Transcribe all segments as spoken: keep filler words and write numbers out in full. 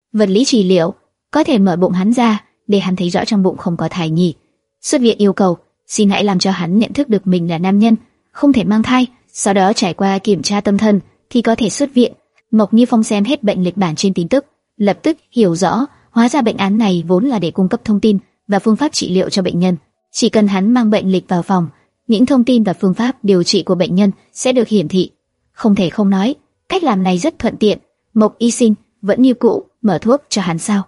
vật lý trị liệu, có thể mở bụng hắn ra để hắn thấy rõ trong bụng không có thai nhi. Xuất viện yêu cầu, xin hãy làm cho hắn nhận thức được mình là nam nhân, không thể mang thai, sau đó trải qua kiểm tra tâm thần thì có thể xuất viện. Mộc Như Phong xem hết bệnh lịch bản trên tin tức, lập tức hiểu rõ, hóa ra bệnh án này vốn là để cung cấp thông tin và phương pháp trị liệu cho bệnh nhân. Chỉ cần hắn mang bệnh lịch vào phòng, những thông tin và phương pháp điều trị của bệnh nhân sẽ được hiển thị. Không thể không nói, cách làm này rất thuận tiện. Mộc Y Sinh vẫn như cũ mở thuốc cho hắn sao?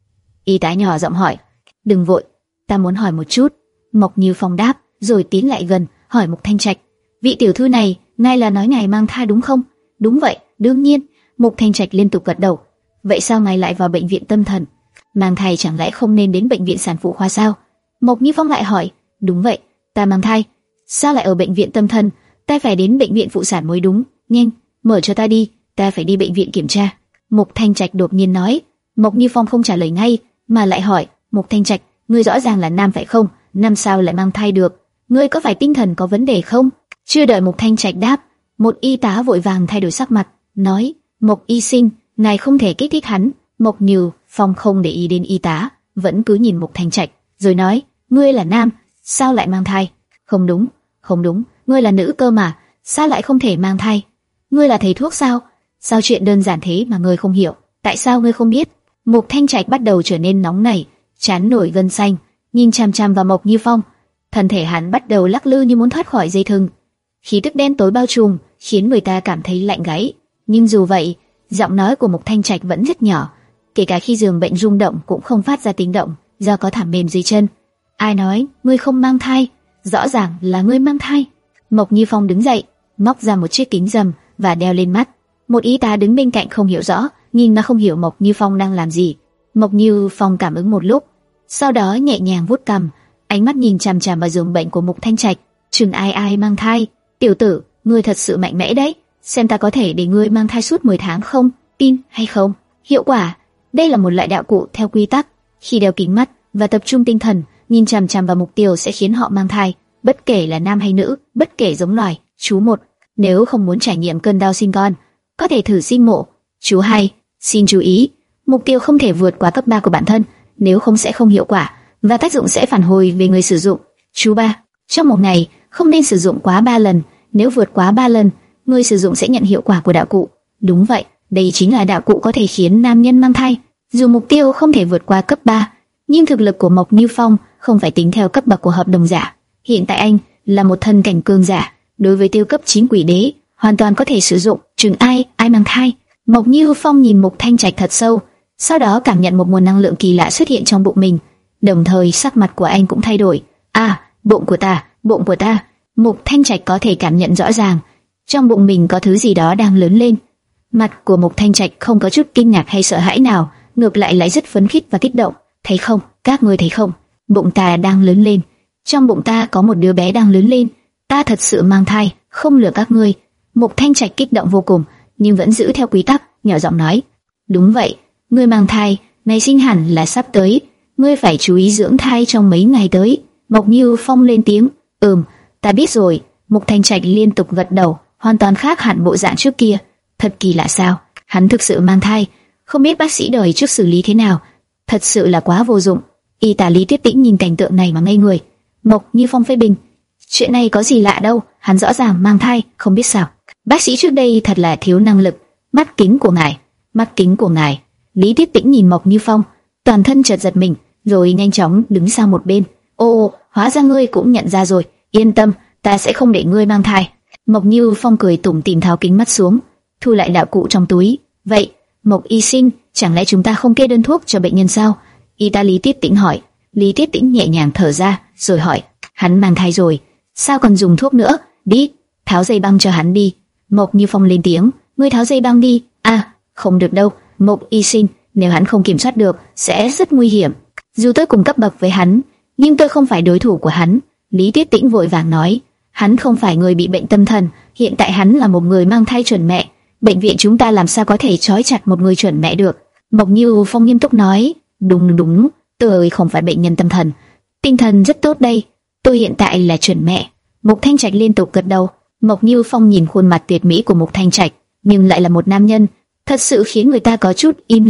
Y tá nhỏ giọng hỏi. Đừng vội, ta muốn hỏi một chút. Mộc Như Phong đáp, rồi tiến lại gần hỏi Mục Thanh Trạch. Vị tiểu thư này, ngài là nói ngài mang thai đúng không? Đúng vậy, đương nhiên. Mục Thanh Trạch liên tục gật đầu. Vậy sao ngài lại vào bệnh viện tâm thần? Mang thai chẳng lẽ không nên đến bệnh viện sản phụ khoa sao? Mộc Như Phong lại hỏi. Đúng vậy, ta mang thai. Sao lại ở bệnh viện tâm thần? Ta phải đến bệnh viện phụ sản mới đúng. Nhanh, mở cho ta đi, ta phải đi bệnh viện kiểm tra. Mục Thanh Trạch đột nhiên nói. Mộc Như Phong không trả lời ngay, mà lại hỏi. Mục Thanh Trạch, ngươi rõ ràng là nam phải không? Nam sao lại mang thai được? Ngươi có phải tinh thần có vấn đề không? Chưa đợi Mục Thanh Trạch đáp, một y tá vội vàng thay đổi sắc mặt, nói. Mộc Y Sinh, ngài không thể kích thích hắn. Mộc Như Phong không để ý đến y tá, vẫn cứ nhìn Mục Thanh Trạch, rồi nói. Ngươi là nam, sao lại mang thai? Không đúng, không đúng, ngươi là nữ cơ mà, sao lại không thể mang thai? Ngươi là thầy thuốc sao? Sao chuyện đơn giản thế mà ngươi không hiểu? Tại sao ngươi không biết? Mục Thanh Trạch bắt đầu trở nên nóng nảy, trán nổi gân xanh, nhìn chằm chằm vào Mộc Như Phong. Thân thể hắn bắt đầu lắc lư như muốn thoát khỏi dây thừng. Khí tức đen tối bao trùm, khiến người ta cảm thấy lạnh gáy. Nhưng dù vậy, giọng nói của Mục Thanh Trạch vẫn rất nhỏ, kể cả khi giường bệnh rung động cũng không phát ra tiếng động, do có thảm mềm dưới chân. Ai nói ngươi không mang thai? Rõ ràng là ngươi mang thai. Mộc Như Phong đứng dậy, móc ra một chiếc kính râm và đeo lên mắt. Một y tá đứng bên cạnh không hiểu rõ, nhưng nó không hiểu Mộc Như Phong đang làm gì. Mộc Như Phong cảm ứng một lúc, sau đó nhẹ nhàng vuốt cằm, ánh mắt nhìn chằm chằm vào giường bệnh của Mục Thanh Trạch. Chừng ai ai mang thai? Tiểu tử, ngươi thật sự mạnh mẽ đấy. Xem ta có thể để ngươi mang thai suốt mười tháng không? Tin hay không? Hiệu quả. Đây là một loại đạo cụ theo quy tắc. Khi đeo kính mắt và tập trung tinh thần, nhìn chằm chằm vào mục tiêu sẽ khiến họ mang thai, bất kể là nam hay nữ, bất kể giống loài. Chú một, nếu không muốn trải nghiệm cơn đau sinh con, có thể thử sinh mổ. Chú hai, xin chú ý, mục tiêu không thể vượt quá cấp ba của bản thân, nếu không sẽ không hiệu quả và tác dụng sẽ phản hồi về người sử dụng. Chú ba, trong một ngày không nên sử dụng quá ba lần, nếu vượt quá ba lần, người sử dụng sẽ nhận hiệu quả của đạo cụ. Đúng vậy, đây chính là đạo cụ có thể khiến nam nhân mang thai. Dù mục tiêu không thể vượt qua cấp ba, nhưng thực lực của Mộc Như Phong không phải tính theo cấp bậc của hợp đồng giả. Hiện tại anh là một thân cảnh cường giả, đối với tiêu cấp chín quỷ đế hoàn toàn có thể sử dụng. Chừng ai ai mang thai? Mộc Như Phong nhìn Mục Thanh Trạch thật sâu, sau đó cảm nhận một nguồn năng lượng kỳ lạ xuất hiện trong bụng mình, đồng thời sắc mặt của anh cũng thay đổi. À, bụng của ta, bụng của ta. Mục Thanh Trạch có thể cảm nhận rõ ràng, trong bụng mình có thứ gì đó đang lớn lên. Mặt của Mục Thanh Trạch không có chút kinh ngạc hay sợ hãi nào, ngược lại lại rất phấn khích và kích động. Thấy không, các ngươi thấy không? Bụng ta đang lớn lên. Trong bụng ta có một đứa bé đang lớn lên. Ta thật sự mang thai, không lừa các ngươi. Mục Thanh Trạch kích động vô cùng, nhưng vẫn giữ theo quy tắc, nhỏ giọng nói. Đúng vậy, ngươi mang thai, ngày sinh hẳn là sắp tới. Ngươi phải chú ý dưỡng thai trong mấy ngày tới. Mộc Như Phong lên tiếng. Ừm, ta biết rồi. Mục Thanh Trạch liên tục gật đầu, hoàn toàn khác hẳn bộ dạng trước kia. Thật kỳ lạ sao? Hắn thực sự mang thai, không biết bác sĩ đời trước xử lý thế nào. Thật sự là quá vô dụng. Y tá Lý Tiết Tĩnh nhìn cảnh tượng này mà ngây người. Mộc Như Phong phê bình, chuyện này có gì lạ đâu, hắn rõ ràng mang thai, không biết sao. Bác sĩ trước đây thật là thiếu năng lực. Mắt kính của ngài, mắt kính của ngài. Lý Tiết Tĩnh nhìn Mộc Như Phong, toàn thân chợt giật mình, rồi nhanh chóng đứng sang một bên. Ô, hóa ra ngươi cũng nhận ra rồi. Yên tâm, ta sẽ không để ngươi mang thai. Mộc Như Phong cười tủm tỉm tháo kính mắt xuống, thu lại đạo cụ trong túi. Vậy, Mộc Y Sinh, chẳng lẽ chúng ta không kê đơn thuốc cho bệnh nhân sao? Y tá Lý Tiết Tĩnh hỏi. Lý Tiết Tĩnh nhẹ nhàng thở ra, rồi hỏi, hắn mang thai rồi, sao còn dùng thuốc nữa? Đi, tháo dây băng cho hắn đi. Mộc Như Phong lên tiếng, ngươi tháo dây băng đi. À, không được đâu, Mộc Y Sinh, nếu hắn không kiểm soát được, sẽ rất nguy hiểm. Dù tôi cùng cấp bậc với hắn, nhưng tôi không phải đối thủ của hắn. Lý Tiết Tĩnh vội vàng nói, hắn không phải người bị bệnh tâm thần, hiện tại hắn là một người mang thai chuẩn mẹ. Bệnh viện chúng ta làm sao có thể trói chặt một người chuẩn mẹ được? Mộc Như Phong nghiêm túc nói, đúng đúng, tôi không phải bệnh nhân tâm thần, tinh thần rất tốt đây, tôi hiện tại là chuẩn mẹ. Mục Thanh Trạch liên tục gật đầu. Mộc Như Phong nhìn khuôn mặt tuyệt mỹ của Mục Thanh Trạch, nhưng lại là một nam nhân, thật sự khiến người ta có chút im lặng.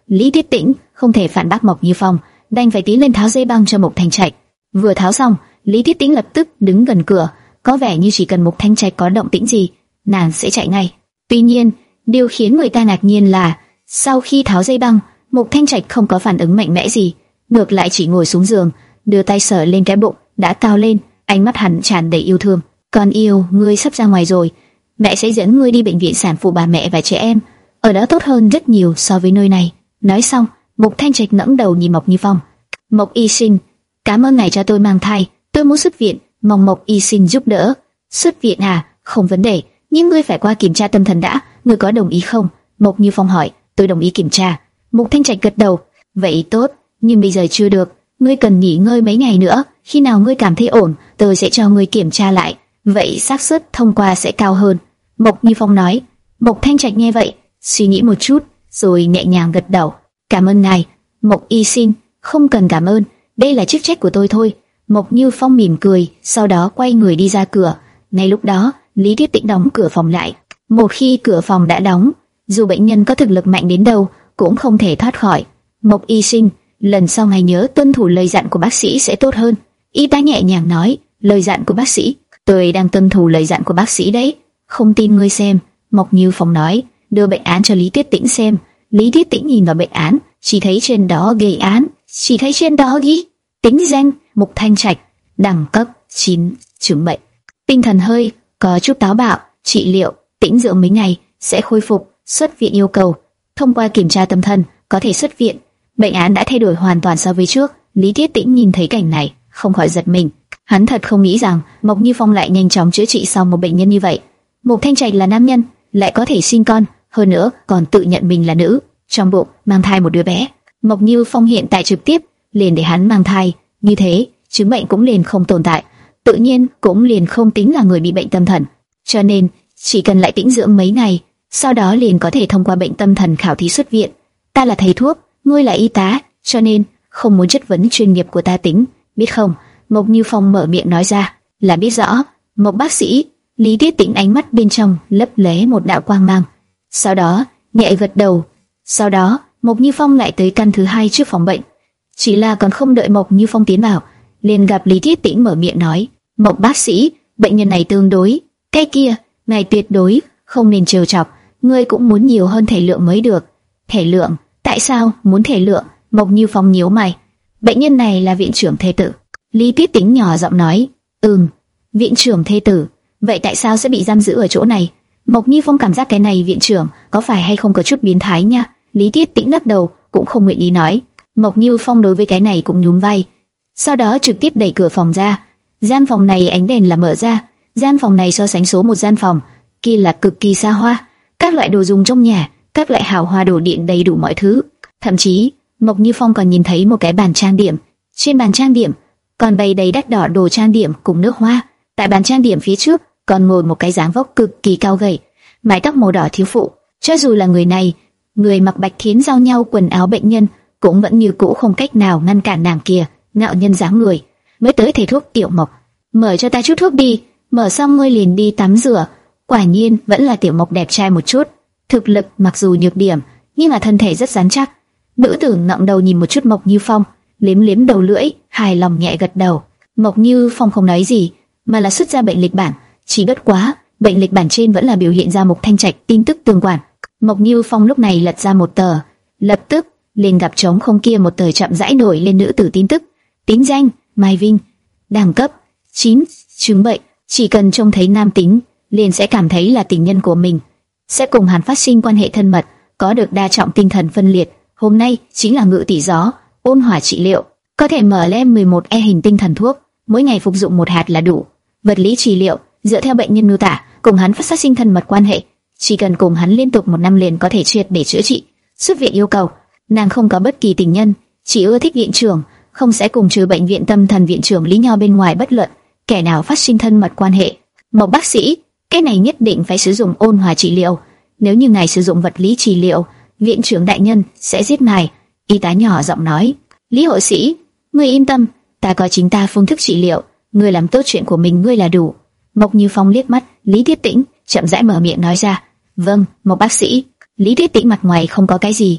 Lý Tiết Tĩnh không thể phản bác Mộc Như Phong, đành phải tiến lên tháo dây băng cho Mộc Thanh Trạch. Vừa tháo xong, Lý Tiết Tĩnh lập tức đứng gần cửa, có vẻ như chỉ cần Mộc Thanh Trạch có động tĩnh gì, nàng sẽ chạy ngay. Tuy nhiên, điều khiến người ta ngạc nhiên là sau khi tháo dây băng, Mộc Thanh Trạch không có phản ứng mạnh mẽ gì, ngược lại chỉ ngồi xuống giường, đưa tay sờ lên cái bụng đã cao lên, ánh mắt hắn tràn đầy yêu thương. Con yêu, ngươi sắp ra ngoài rồi, mẹ sẽ dẫn ngươi đi bệnh viện sản phụ bà mẹ và trẻ em, ở đó tốt hơn rất nhiều so với nơi này. Nói xong, Mộc Thanh Trạch ngẩng đầu nhìn Mộc Như Phong. Mộc Y Sinh, cảm ơn ngài cho tôi mang thai, tôi muốn xuất viện, mong Mộc Y Sinh giúp đỡ. Xuất viện à? Không vấn đề, nhưng ngươi phải qua kiểm tra tâm thần đã, ngươi có đồng ý không? Mộc Như Phong hỏi. Tôi đồng ý kiểm tra. Mộc Thanh Trạch gật đầu. Vậy tốt, nhưng bây giờ chưa được, ngươi cần nghỉ ngơi mấy ngày nữa, khi nào ngươi cảm thấy ổn, tôi sẽ cho ngươi kiểm tra lại, vậy xác suất thông qua sẽ cao hơn. Mộc Như Phong nói. Mộc Thanh Trạch nghe vậy, suy nghĩ một chút, rồi nhẹ nhàng gật đầu. Cảm ơn ngài. Mộc Y Sinh, không cần cảm ơn, đây là chức trách của tôi thôi. Mộc Như Phong mỉm cười, sau đó quay người đi ra cửa. Ngay lúc đó, Lý Tiết Tĩnh đóng cửa phòng lại. Một khi cửa phòng đã đóng, dù bệnh nhân có thực lực mạnh đến đâu, cũng không thể thoát khỏi. Mộc Y Sinh, lần sau ngài nhớ tuân thủ lời dặn của bác sĩ sẽ tốt hơn. Y tá nhẹ nhàng nói. Lời dặn của bác sĩ? Tôi đang tuân thủ lời dặn của bác sĩ đấy. Không tin ngươi xem. Mộc Như Phong nói, đưa bệnh án cho Lý Tiết Tĩnh xem. Lý Tiết Tĩnh nhìn vào bệnh án, chỉ thấy trên đó ghi án, chỉ thấy trên đó ghi tính danh Mộc Thanh Trạch, đẳng cấp chín, chứng bệnh tinh thần hơi có chút táo bạo, trị liệu tĩnh dưỡng mấy ngày sẽ khôi phục, xuất viện yêu cầu thông qua kiểm tra tâm thần có thể xuất viện. Bệnh án đã thay đổi hoàn toàn so với trước. Lý Tiết Tĩnh nhìn thấy cảnh này, không khỏi giật mình. Hắn thật không nghĩ rằng Mộc Như Phong lại nhanh chóng chữa trị xong một bệnh nhân như vậy. Mộc Thanh Trạch là nam nhân, lại có thể sinh con, hơn nữa còn tự nhận mình là nữ, trong bụng mang thai một đứa bé. Mộc Như Phong hiện tại trực tiếp liền để hắn mang thai, như thế chứng bệnh cũng liền không tồn tại, tự nhiên cũng liền không tính là người bị bệnh tâm thần. Cho nên chỉ cần lại tĩnh dưỡng mấy ngày, sau đó liền có thể thông qua bệnh tâm thần khảo thí xuất viện. Ta là thầy thuốc, ngươi là y tá, cho nên không muốn chất vấn chuyên nghiệp của ta tính, biết không? Mộc Như Phong mở miệng nói ra. Là biết rõ. Mộc bác sĩ. Lý Tiết Tĩnh ánh mắt bên trong lấp lóe một đạo quang mang, sau đó nhẹ gật đầu. Sau đó Mộc Như Phong lại tới căn thứ hai trước phòng bệnh. Chỉ là còn không đợi Mộc Như Phong tiến vào, liền gặp Lý Tiết Tĩnh mở miệng nói: Mộc bác sĩ, bệnh nhân này tương đối cái kia, ngài tuyệt đối không nên trêu chọc, ngươi cũng muốn nhiều hơn thể lượng mới được. Thể lượng? Tại sao muốn thể lượng? Mộc Như Phong nhíu mày. Bệnh nhân này là viện trưởng thê tử. Lý Tiết Tĩnh nhỏ giọng nói. Ừm, viện trưởng thê tử. Vậy tại sao sẽ bị giam giữ ở chỗ này? Mộc Như Phong cảm giác cái này viện trưởng có phải hay không có chút biến thái nha. Lý Tiết Tĩnh lắc đầu, cũng không nguyện ý nói. Mộc Như Phong đối với cái này cũng nhún vai, sau đó trực tiếp đẩy cửa phòng ra. Gian phòng này ánh đèn là mở ra. Gian phòng này so sánh số một gian phòng kia là cực kỳ xa hoa, các loại đồ dùng trong nhà, các loại hào hoa đồ điện đầy đủ mọi thứ. Thậm chí Mộc Như Phong còn nhìn thấy một cái bàn trang điểm. Trên bàn trang điểm còn bày đầy đắt đỏ đồ trang điểm cùng nước hoa. Tại bàn trang điểm phía trước còn ngồi một cái dáng vóc cực kỳ cao gầy, mái tóc màu đỏ thiếu phụ. Cho dù là người này, người mặc bạch thiến giao nhau quần áo bệnh nhân, cũng vẫn như cũ không cách nào ngăn cản nàng kia ngạo nhân dáng người. Mới tới thầy thuốc Tiểu Mộc, mở cho ta chút thuốc đi, mở xong ngươi liền đi tắm rửa. Quả nhiên vẫn là Tiểu Mộc đẹp trai một chút, thực lực mặc dù nhược điểm, nhưng là thân thể rất rắn chắc. Nữ tử ngẩng đầu nhìn một chút Mộc Như Phong, liếm liếm đầu lưỡi, hài lòng nhẹ gật đầu. Mộc Như Phong không nói gì, mà là xuất ra bệnh lịch bản. Chỉ bất quá, bệnh lịch bản trên vẫn là biểu hiện ra Mộc Thanh Trạch tin tức tương quan. Mộc Như Phong lúc này lật ra một tờ, lập tức liền gặp trống không kia một tờ chậm rãi nổi lên nữ tử tin tức. Tính danh Mai Vinh, đẳng cấp chín, chứng bệnh chỉ cần trông thấy nam tính liền sẽ cảm thấy là tình nhân của mình, sẽ cùng hắn phát sinh quan hệ thân mật, có được đa trọng tinh thần phân liệt. Hôm nay chính là ngự tỷ gió, ôn hỏa trị liệu, có thể mở lên mười một e hình tinh thần thuốc, mỗi ngày phục dụng một hạt là đủ. Vật lý trị liệu, dựa theo bệnh nhân miêu tả, cùng hắn phát sinh thân mật quan hệ, chỉ cần cùng hắn liên tục một năm liền có thể triệt để chữa trị. Xuất viện yêu cầu, nàng không có bất kỳ tình nhân, chỉ ưa thích viện trưởng, không sẽ cùng trừ bệnh viện tâm thần viện trưởng Lý Nho bên ngoài bất luận kẻ nào phát sinh thân mật quan hệ. Mộc bác sĩ, cái này nhất định phải sử dụng ôn hòa trị liệu, nếu như ngài sử dụng vật lý trị liệu, viện trưởng đại nhân sẽ giết ngài. Y tá nhỏ giọng nói. Lý hộ sĩ, ngươi yên tâm, ta có chính ta phương thức trị liệu, ngươi làm tốt chuyện của mình ngươi là đủ. Mộc Như Phong liếc mắt Lý Tiết Tĩnh, chậm rãi mở miệng nói ra. Vâng, Mộc bác sĩ. Lý Tiết Tĩnh mặt ngoài không có cái gì,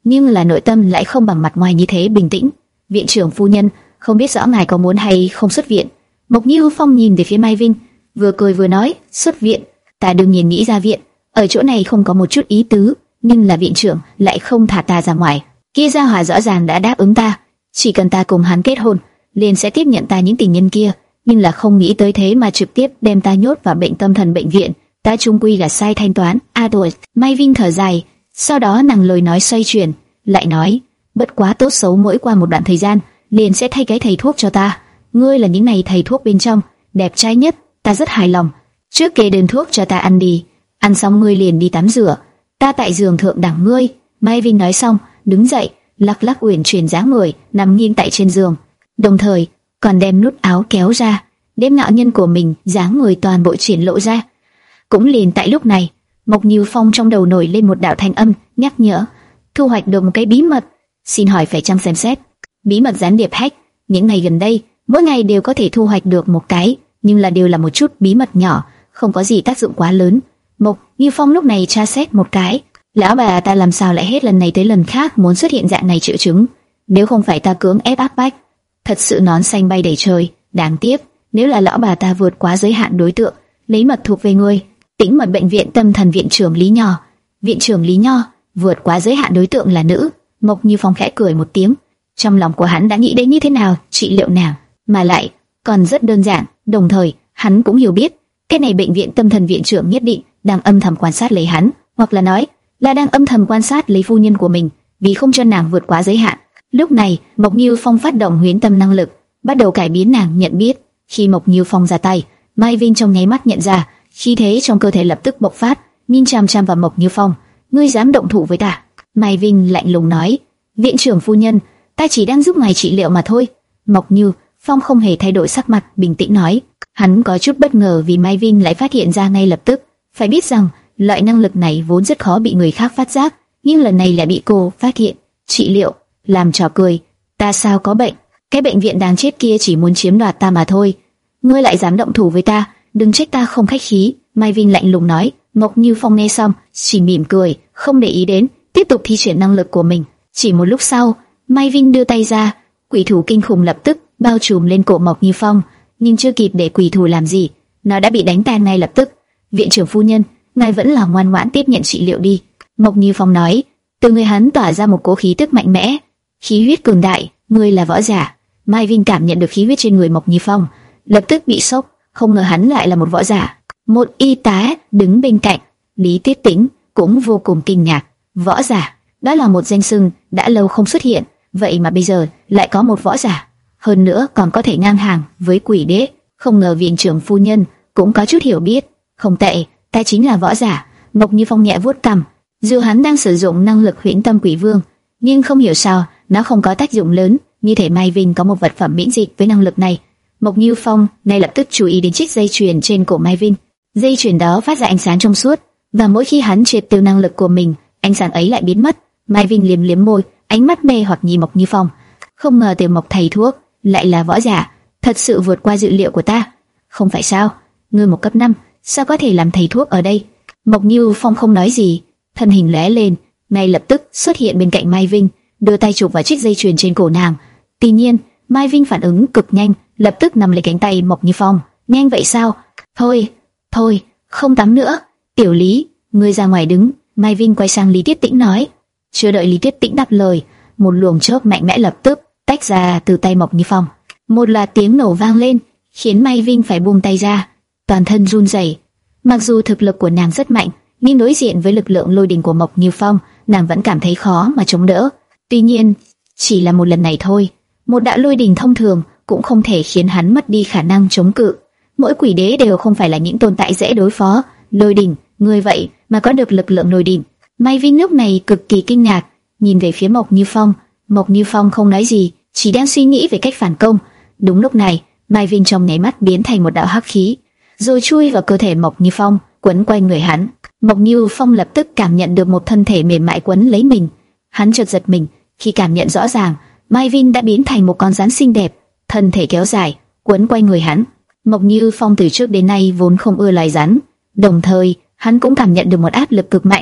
nhưng là nội tâm lại không bằng mặt ngoài như thế bình tĩnh. Viện trưởng phu nhân, không biết rõ ngài có muốn hay không xuất viện? Mộc Như Phong nhìn về phía Mai Vinh, vừa cười vừa nói, xuất viện? Ta đương nhiên nghĩ ra viện, ở chỗ này không có một chút ý tứ, nhưng là viện trưởng lại không thả ta ra ngoài. Kia gia hỏa rõ ràng đã đáp ứng ta, chỉ cần ta cùng hắn kết hôn, liền sẽ tiếp nhận ta những tình nhân kia, nhưng là không nghĩ tới thế mà trực tiếp đem ta nhốt vào bệnh tâm thần bệnh viện. Ta chung quy là sai thanh toán. A tuổi, Mai Vinh thở dài, sau đó nàng lời nói xoay chuyển, lại nói, bất quá tốt xấu mỗi qua một đoạn thời gian, liền sẽ thay cái thầy thuốc cho ta. Ngươi là những này thầy thuốc bên trong đẹp trai nhất, ta rất hài lòng. Trước kê đơn thuốc cho ta ăn đi, ăn xong ngươi liền đi tắm rửa, ta tại giường thượng đẳng ngươi. Mai Vinh nói xong, đứng dậy, lắc lắc uyển chuyển dáng người, nằm nghiêng tại trên giường, đồng thời còn đem nút áo kéo ra, đem ngạo nhân của mình dáng người toàn bộ triển lộ ra. Cũng liền tại lúc này, Mộc Như Phong trong đầu nổi lên một đạo thanh âm nhắc nhở, thu hoạch được một cái bí mật, xin hỏi phải chăng xem xét. Bí mật gián điệp hack, những ngày gần đây, mỗi ngày đều có thể thu hoạch được một cái, nhưng là đều là một chút bí mật nhỏ, không có gì tác dụng quá lớn. Mộc Như Phong lúc này tra xét một cái, lão bà ta làm sao lại hết lần này tới lần khác muốn xuất hiện dạng này triệu chứng, nếu không phải ta cưỡng ép áp bách, thật sự nón xanh bay đầy trời. Đáng tiếc, nếu là lão bà ta vượt quá giới hạn đối tượng, lấy mật thuộc về ngươi. Tĩnh mật bệnh viện tâm thần viện trưởng Lý Nho. Viện trưởng Lý Nho, vượt quá giới hạn đối tượng là nữ. Mộc Như Phong khẽ cười một tiếng, trong lòng của hắn đã nghĩ đến như thế nào trị liệu nàng, mà lại còn rất đơn giản. Đồng thời, hắn cũng hiểu biết, cái này bệnh viện tâm thần viện trưởng nhất định đang âm thầm quan sát lấy hắn, hoặc là nói là đang âm thầm quan sát lấy phu nhân của mình, vì không cho nàng vượt quá giới hạn. Lúc này, Mộc Như Phong phát động huyễn tâm năng lực, bắt đầu cải biến nàng nhận biết. Khi Mộc Như Phong ra tay, Mai Vinh trong nháy mắt nhận ra, khí thế trong cơ thể lập tức bộc phát, nhìn chằm chằm vào Mộc Như Phong. Ngươi dám động thủ với ta? Mai Vinh lạnh lùng nói. Viện trưởng phu nhân, ta chỉ đang giúp ngài trị liệu mà thôi. Mộc Như Phong không hề thay đổi sắc mặt, bình tĩnh nói. Hắn có chút bất ngờ vì Mai Vinh lại phát hiện ra ngay lập tức. Phải biết rằng loại năng lực này vốn rất khó bị người khác phát giác, nhưng lần này lại bị cô phát hiện. Trị liệu, làm trò cười. Ta sao có bệnh? Cái bệnh viện đáng chết kia chỉ muốn chiếm đoạt ta mà thôi. Ngươi lại dám động thủ với ta, đừng trách ta không khách khí. Mai Vinh lạnh lùng nói. Mộc Như Phong nghe xong, chỉ mỉm cười, không để ý đến, tiếp tục thi triển năng lực của mình. Chỉ một lúc sau, Mai Vinh đưa tay ra, quỷ thủ kinh khủng lập tức bao trùm lên cổ Mộc Như Phong, nhưng chưa kịp để quỷ thủ làm gì, nó đã bị đánh tan ngay lập tức. Viện trưởng phu nhân, ngài vẫn là ngoan ngoãn tiếp nhận trị liệu đi. Mộc Như Phong nói. Từ người hắn tỏa ra một cỗ khí tức mạnh mẽ, khí huyết cường đại. Ngươi là võ giả. Mai Vinh cảm nhận được khí huyết trên người Mộc Như Phong, lập tức bị sốc, không ngờ hắn lại là một võ giả. Một y tá đứng bên cạnh, Lý Tiết Tĩnh, cũng vô cùng kinh ngạc. Võ giả, đó là một danh xưng đã lâu không xuất hiện, vậy mà bây giờ lại có một võ giả, hơn nữa còn có thể ngang hàng với quỷ đế. Không ngờ viện trưởng phu nhân cũng có chút hiểu biết. Không tệ, ta chính là võ giả. Mộc Như Phong nhẹ vuốt cằm. Dù hắn đang sử dụng năng lực huyễn tâm quỷ vương, nhưng không hiểu sao nó không có tác dụng lớn, như thể Mai Vinh có một vật phẩm miễn dịch với năng lực này. Mộc Như Phong ngay lập tức chú ý đến chiếc dây chuyền trên cổ Mai Vinh. Dây chuyền đó phát ra ánh sáng trong suốt, và mỗi khi hắn triệt tiêu năng lực của mình, ánh sáng ấy lại biến mất. Mai Vinh liếm liếm môi, ánh mắt mê hoặc nhìn Mộc Như Phong. Không ngờ Tiểu Mộc thầy thuốc lại là võ giả, thật sự vượt qua dự liệu của ta. Không phải sao? Ngươi một cấp năm, sao có thể làm thầy thuốc ở đây? Mộc Như Phong không nói gì, thân hình lóe lên, ngay lập tức xuất hiện bên cạnh Mai Vinh, đưa tay chụp vào chiếc dây chuyền trên cổ nàng. Tuy nhiên, Mai Vinh phản ứng cực nhanh, lập tức nắm lấy cánh tay Mộc Như Phong. Nhanh vậy sao? Thôi, thôi, không tắm nữa. Tiểu Lý, ngươi ra ngoài đứng. Mai Vinh quay sang Lý Tiết Tĩnh nói. Chưa đợi Lý Tiết Tĩnh đáp lời, một luồng chớp mạnh mẽ lập tức tách ra từ tay Mộc Như Phong. Một loạt tiếng nổ vang lên, khiến Mai Vinh phải buông tay ra, toàn thân run rẩy. Mặc dù thực lực của nàng rất mạnh, nhưng đối diện với lực lượng lôi đình của Mộc Như Phong, nàng vẫn cảm thấy khó mà chống đỡ. Tuy nhiên, chỉ là một lần này thôi, một đạo lôi đình thông thường cũng không thể khiến hắn mất đi khả năng chống cự. Mỗi quỷ đế đều không phải là những tồn tại dễ đối phó. Lôi đình, người vậy mà có được lực lượng lôi đình. Mai Vinh lúc này cực kỳ kinh ngạc, nhìn về phía Mộc Như Phong. Mộc Như Phong không nói gì, chỉ đang suy nghĩ về cách phản công. Đúng lúc này, Mai Vinh trong nháy mắt biến thành một đạo hắc khí, rồi chui vào cơ thể Mộc Như Phong, quấn quanh người hắn. Mộc Như Phong lập tức cảm nhận được một thân thể mềm mại quấn lấy mình. Hắn chợt giật mình khi cảm nhận rõ ràng Mai Vinh đã biến thành một con rắn xinh đẹp, thân thể kéo dài, quấn quanh người hắn. Mộc Như Phong từ trước đến nay vốn không ưa loài rắn, đồng thời hắn cũng cảm nhận được một áp lực cực mạnh,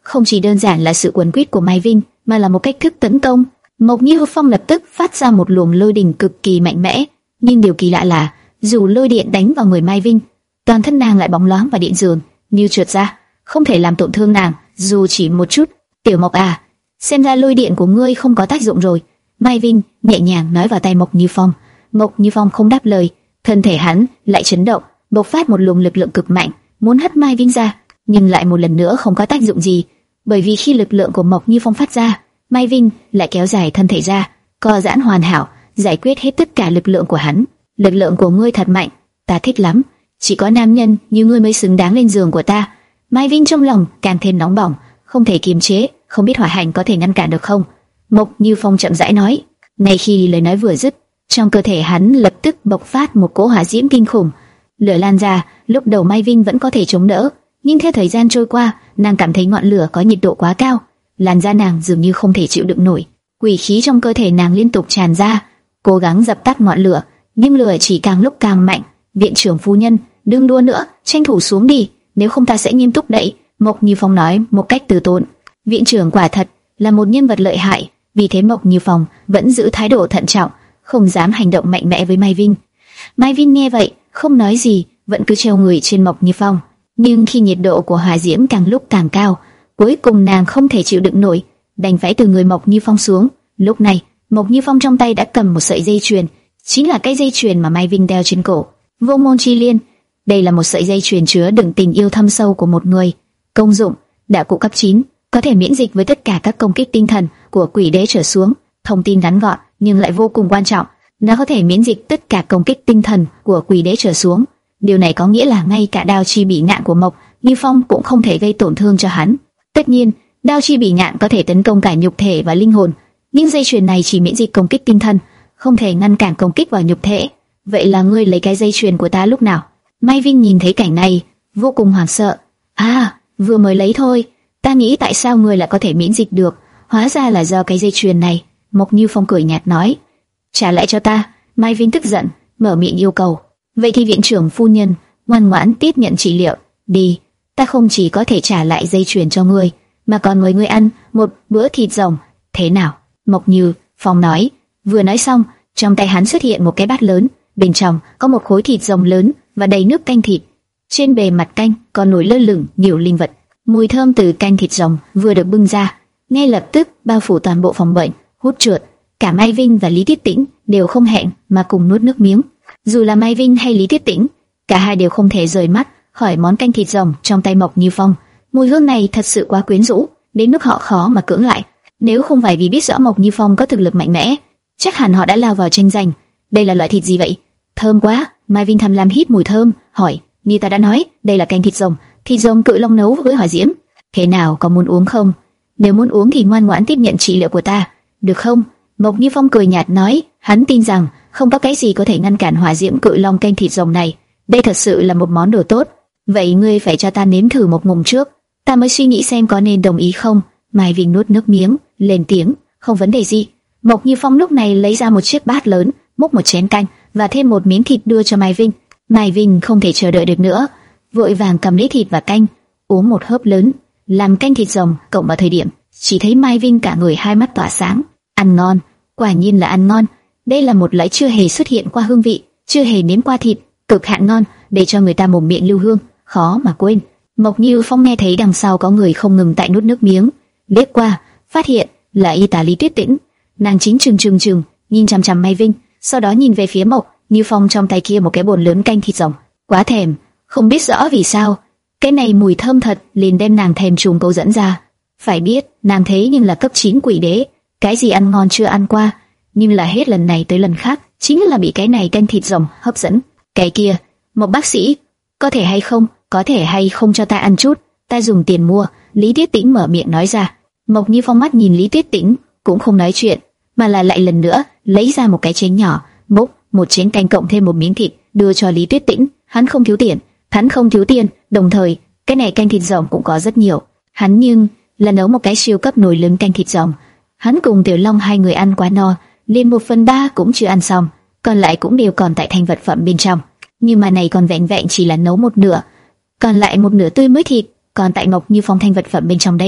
không chỉ đơn giản là sự quấn quýt của Mai Vinh, mà là một cách thức tấn công. Mộc Như Phong lập tức phát ra một luồng lôi đình cực kỳ mạnh mẽ, nhưng điều kỳ lạ là dù lôi điện đánh vào người Mai Vinh, toàn thân nàng lại bóng loáng và điện dường như trượt ra, không thể làm tổn thương nàng dù chỉ một chút. Tiểu Mộc à, xem ra lôi điện của ngươi không có tác dụng rồi, Mai Vinh nhẹ nhàng nói vào tai Mộc Như Phong. Mộc Như Phong không đáp lời, thân thể hắn lại chấn động, bộc phát một luồng lực lượng cực mạnh, muốn hất Mai Vinh ra, nhưng lại một lần nữa không có tác dụng gì, bởi vì khi lực lượng của Mộc Như Phong phát ra, Mai Vinh lại kéo dài thân thể ra, co giãn hoàn hảo, giải quyết hết tất cả lực lượng của hắn. Lực lượng của ngươi thật mạnh, ta thích lắm, chỉ có nam nhân như ngươi mới xứng đáng lên giường của ta. Mai Vinh trong lòng càng thêm nóng bỏng, không thể kiềm chế, không biết hỏa hành có thể ngăn cản được không? Mộc Như Phong chậm rãi nói. Ngay khi lời nói vừa dứt, trong cơ thể hắn lập tức bộc phát một cỗ hỏa diễm kinh khủng, lửa lan ra. Lúc đầu Mai Vinh vẫn có thể chống đỡ, nhưng theo thời gian trôi qua, nàng cảm thấy ngọn lửa có nhiệt độ quá cao, làn da nàng dường như không thể chịu đựng nổi. Quỷ khí trong cơ thể nàng liên tục tràn ra, cố gắng dập tắt ngọn lửa, nhưng lửa chỉ càng lúc càng mạnh. Viện trưởng phu nhân, đừng đua nữa, tranh thủ xuống đi, nếu không ta sẽ nghiêm túc đấy, Mộc Như Phong nói một cách từ tốn. Viện trưởng quả thật là một nhân vật lợi hại, vì thế Mộc Như Phong vẫn giữ thái độ thận trọng, không dám hành động mạnh mẽ với Mai Vinh. Mai Vinh nghe vậy, không nói gì, vẫn cứ treo người trên Mộc Như Phong. Nhưng khi nhiệt độ của hỏa diễm càng lúc càng cao, cuối cùng nàng không thể chịu đựng nổi, đành phải từ người Mộc Như Phong xuống. Lúc này, Mộc Như Phong trong tay đã cầm một sợi dây chuyền, chính là cái dây chuyền mà Mai Vinh đeo trên cổ. Vô môn chi liên, đây là một sợi dây chuyền chứa đựng tình yêu thâm sâu của một người. Công dụng: đạo cụ cấp chín, có thể miễn dịch với tất cả các công kích tinh thần của quỷ đế trở xuống. Thông tin ngắn gọn nhưng lại vô cùng quan trọng, nó có thể miễn dịch tất cả công kích tinh thần của quỷ đế trở xuống. Điều này có nghĩa là ngay cả đao chi bị ngạn của Mộc Như Phong cũng không thể gây tổn thương cho hắn. Tất nhiên, đao chi bị ngạn có thể tấn công cả nhục thể và linh hồn, nhưng dây chuyền này chỉ miễn dịch công kích tinh thần, không thể ngăn cản công kích vào nhục thể. Vậy là ngươi lấy cái dây chuyền của ta lúc nào? Mai Vinh nhìn thấy cảnh này, vô cùng hoảng sợ. À, vừa mới lấy thôi. Ta nghĩ tại sao ngươi lại có thể miễn dịch được? Hóa ra là do cái dây chuyền này. Mộc Như Phong cười nhạt nói. Trả lại cho ta. Mai Vinh tức giận, mở miệng yêu cầu. Vậy thì viện trưởng phu nhân, ngoan ngoãn tiếp nhận trị liệu đi. Ta không chỉ có thể trả lại dây chuyền cho ngươi, mà còn mời ngươi ăn một bữa thịt rồng. Thế nào? Mộc Như Phong nói. Vừa nói xong, trong tay hắn xuất hiện một cái bát lớn, bên trong có một khối thịt rồng lớn và đầy nước canh thịt. Trên bề mặt canh còn nổi lơ lửng nhiều linh vật. Mùi thơm từ canh thịt rồng vừa được bưng ra, ngay lập tức bao phủ toàn bộ phòng bệnh. Hút trượt, cả Mai Vinh và Lý Tiết Tĩnh đều không hẹn mà cùng nuốt nước miếng. Dù là Mai Vinh hay Lý Tiết Tĩnh, cả hai đều không thể rời mắt khỏi món canh thịt rồng trong tay Mộc Như Phong. Mùi hương này thật sự quá quyến rũ, đến mức họ khó mà cưỡng lại. Nếu không phải vì biết rõ Mộc Như Phong có thực lực mạnh mẽ, chắc hẳn họ đã lao vào tranh giành. Đây là loại thịt gì vậy? Thơm quá. Mai Vinh tham lam hít mùi thơm, hỏi. Như ta đã nói, đây là canh thịt rồng, thịt rồng cự long nấu với hỏa diễm. Thế nào, có muốn uống không? Nếu muốn uống thì ngoan ngoãn tiếp nhận trị liệu của ta, được không? Mộc Như Phong cười nhạt nói, hắn tin rằng không có cái gì có thể ngăn cản hỏa diễm cự long canh thịt rồng này. Đây thật sự là một món đồ tốt. Vậy ngươi phải cho ta nếm thử một ngụm trước, ta mới suy nghĩ xem có nên đồng ý không. Mai Vinh nuốt nước miếng, lên tiếng, không vấn đề gì. Mộc Như Phong lúc này lấy ra một chiếc bát lớn, múc một chén canh và thêm một miếng thịt đưa cho Mai Vinh. Mai Vinh không thể chờ đợi được nữa, vội vàng cầm lấy thịt và canh, uống một hớp lớn. Làm canh thịt rồng cộng vào thời điểm, chỉ thấy Mai Vinh cả người hai mắt tỏa sáng. Ăn ngon, quả nhiên là ăn ngon. Đây là một loại chưa hề xuất hiện qua hương vị, chưa hề nếm qua thịt, cực hạn ngon, để cho người ta mồm miệng lưu hương, khó mà quên. Mộc Như Phong nghe thấy đằng sau có người không ngừng tại nuốt nước miếng, liếc qua, phát hiện là y tá Lý Tuyết Tĩnh. Nàng chính trừng trừng trừng nhìn chằm chằm Mai Vinh, sau đó nhìn về phía Mộc Như Phong trong tay kia một cái bồn lớn canh thịt rồng. Quá thèm, không biết rõ vì sao, cái này mùi thơm thật, liền đem nàng thèm trùng câu dẫn ra. Phải biết, nàng thế nhưng là cấp chín quỷ đế, cái gì ăn ngon chưa ăn qua, nhưng là hết lần này tới lần khác, chính là bị cái này canh thịt rồng hấp dẫn. Cái kia, một bác sĩ, có thể hay không, có thể hay không cho ta ăn chút, ta dùng tiền mua. Lý Tiết Tĩnh mở miệng nói ra. Mộc Như Phong mắt nhìn Lý Tiết Tĩnh, cũng không nói chuyện, mà là lại lần nữa lấy ra một cái chén nhỏ, múc một chén canh cộng thêm một miếng thịt, đưa cho Lý Tuyết Tĩnh. Hắn không thiếu tiền, hắn không thiếu tiền, đồng thời cái này canh thịt rồng cũng có rất nhiều. Hắn nhưng là nấu một cái siêu cấp nồi lớn canh thịt rồng. Hắn cùng Tiểu Long hai người ăn quá no, liền một phần ba cũng chưa ăn xong, còn lại cũng đều còn tại thành vật phẩm bên trong. Nhưng mà này còn vẹn vẹn chỉ là nấu một nửa, còn lại một nửa tươi mới thịt còn tại Mộc Như Phong thành vật phẩm bên trong đây.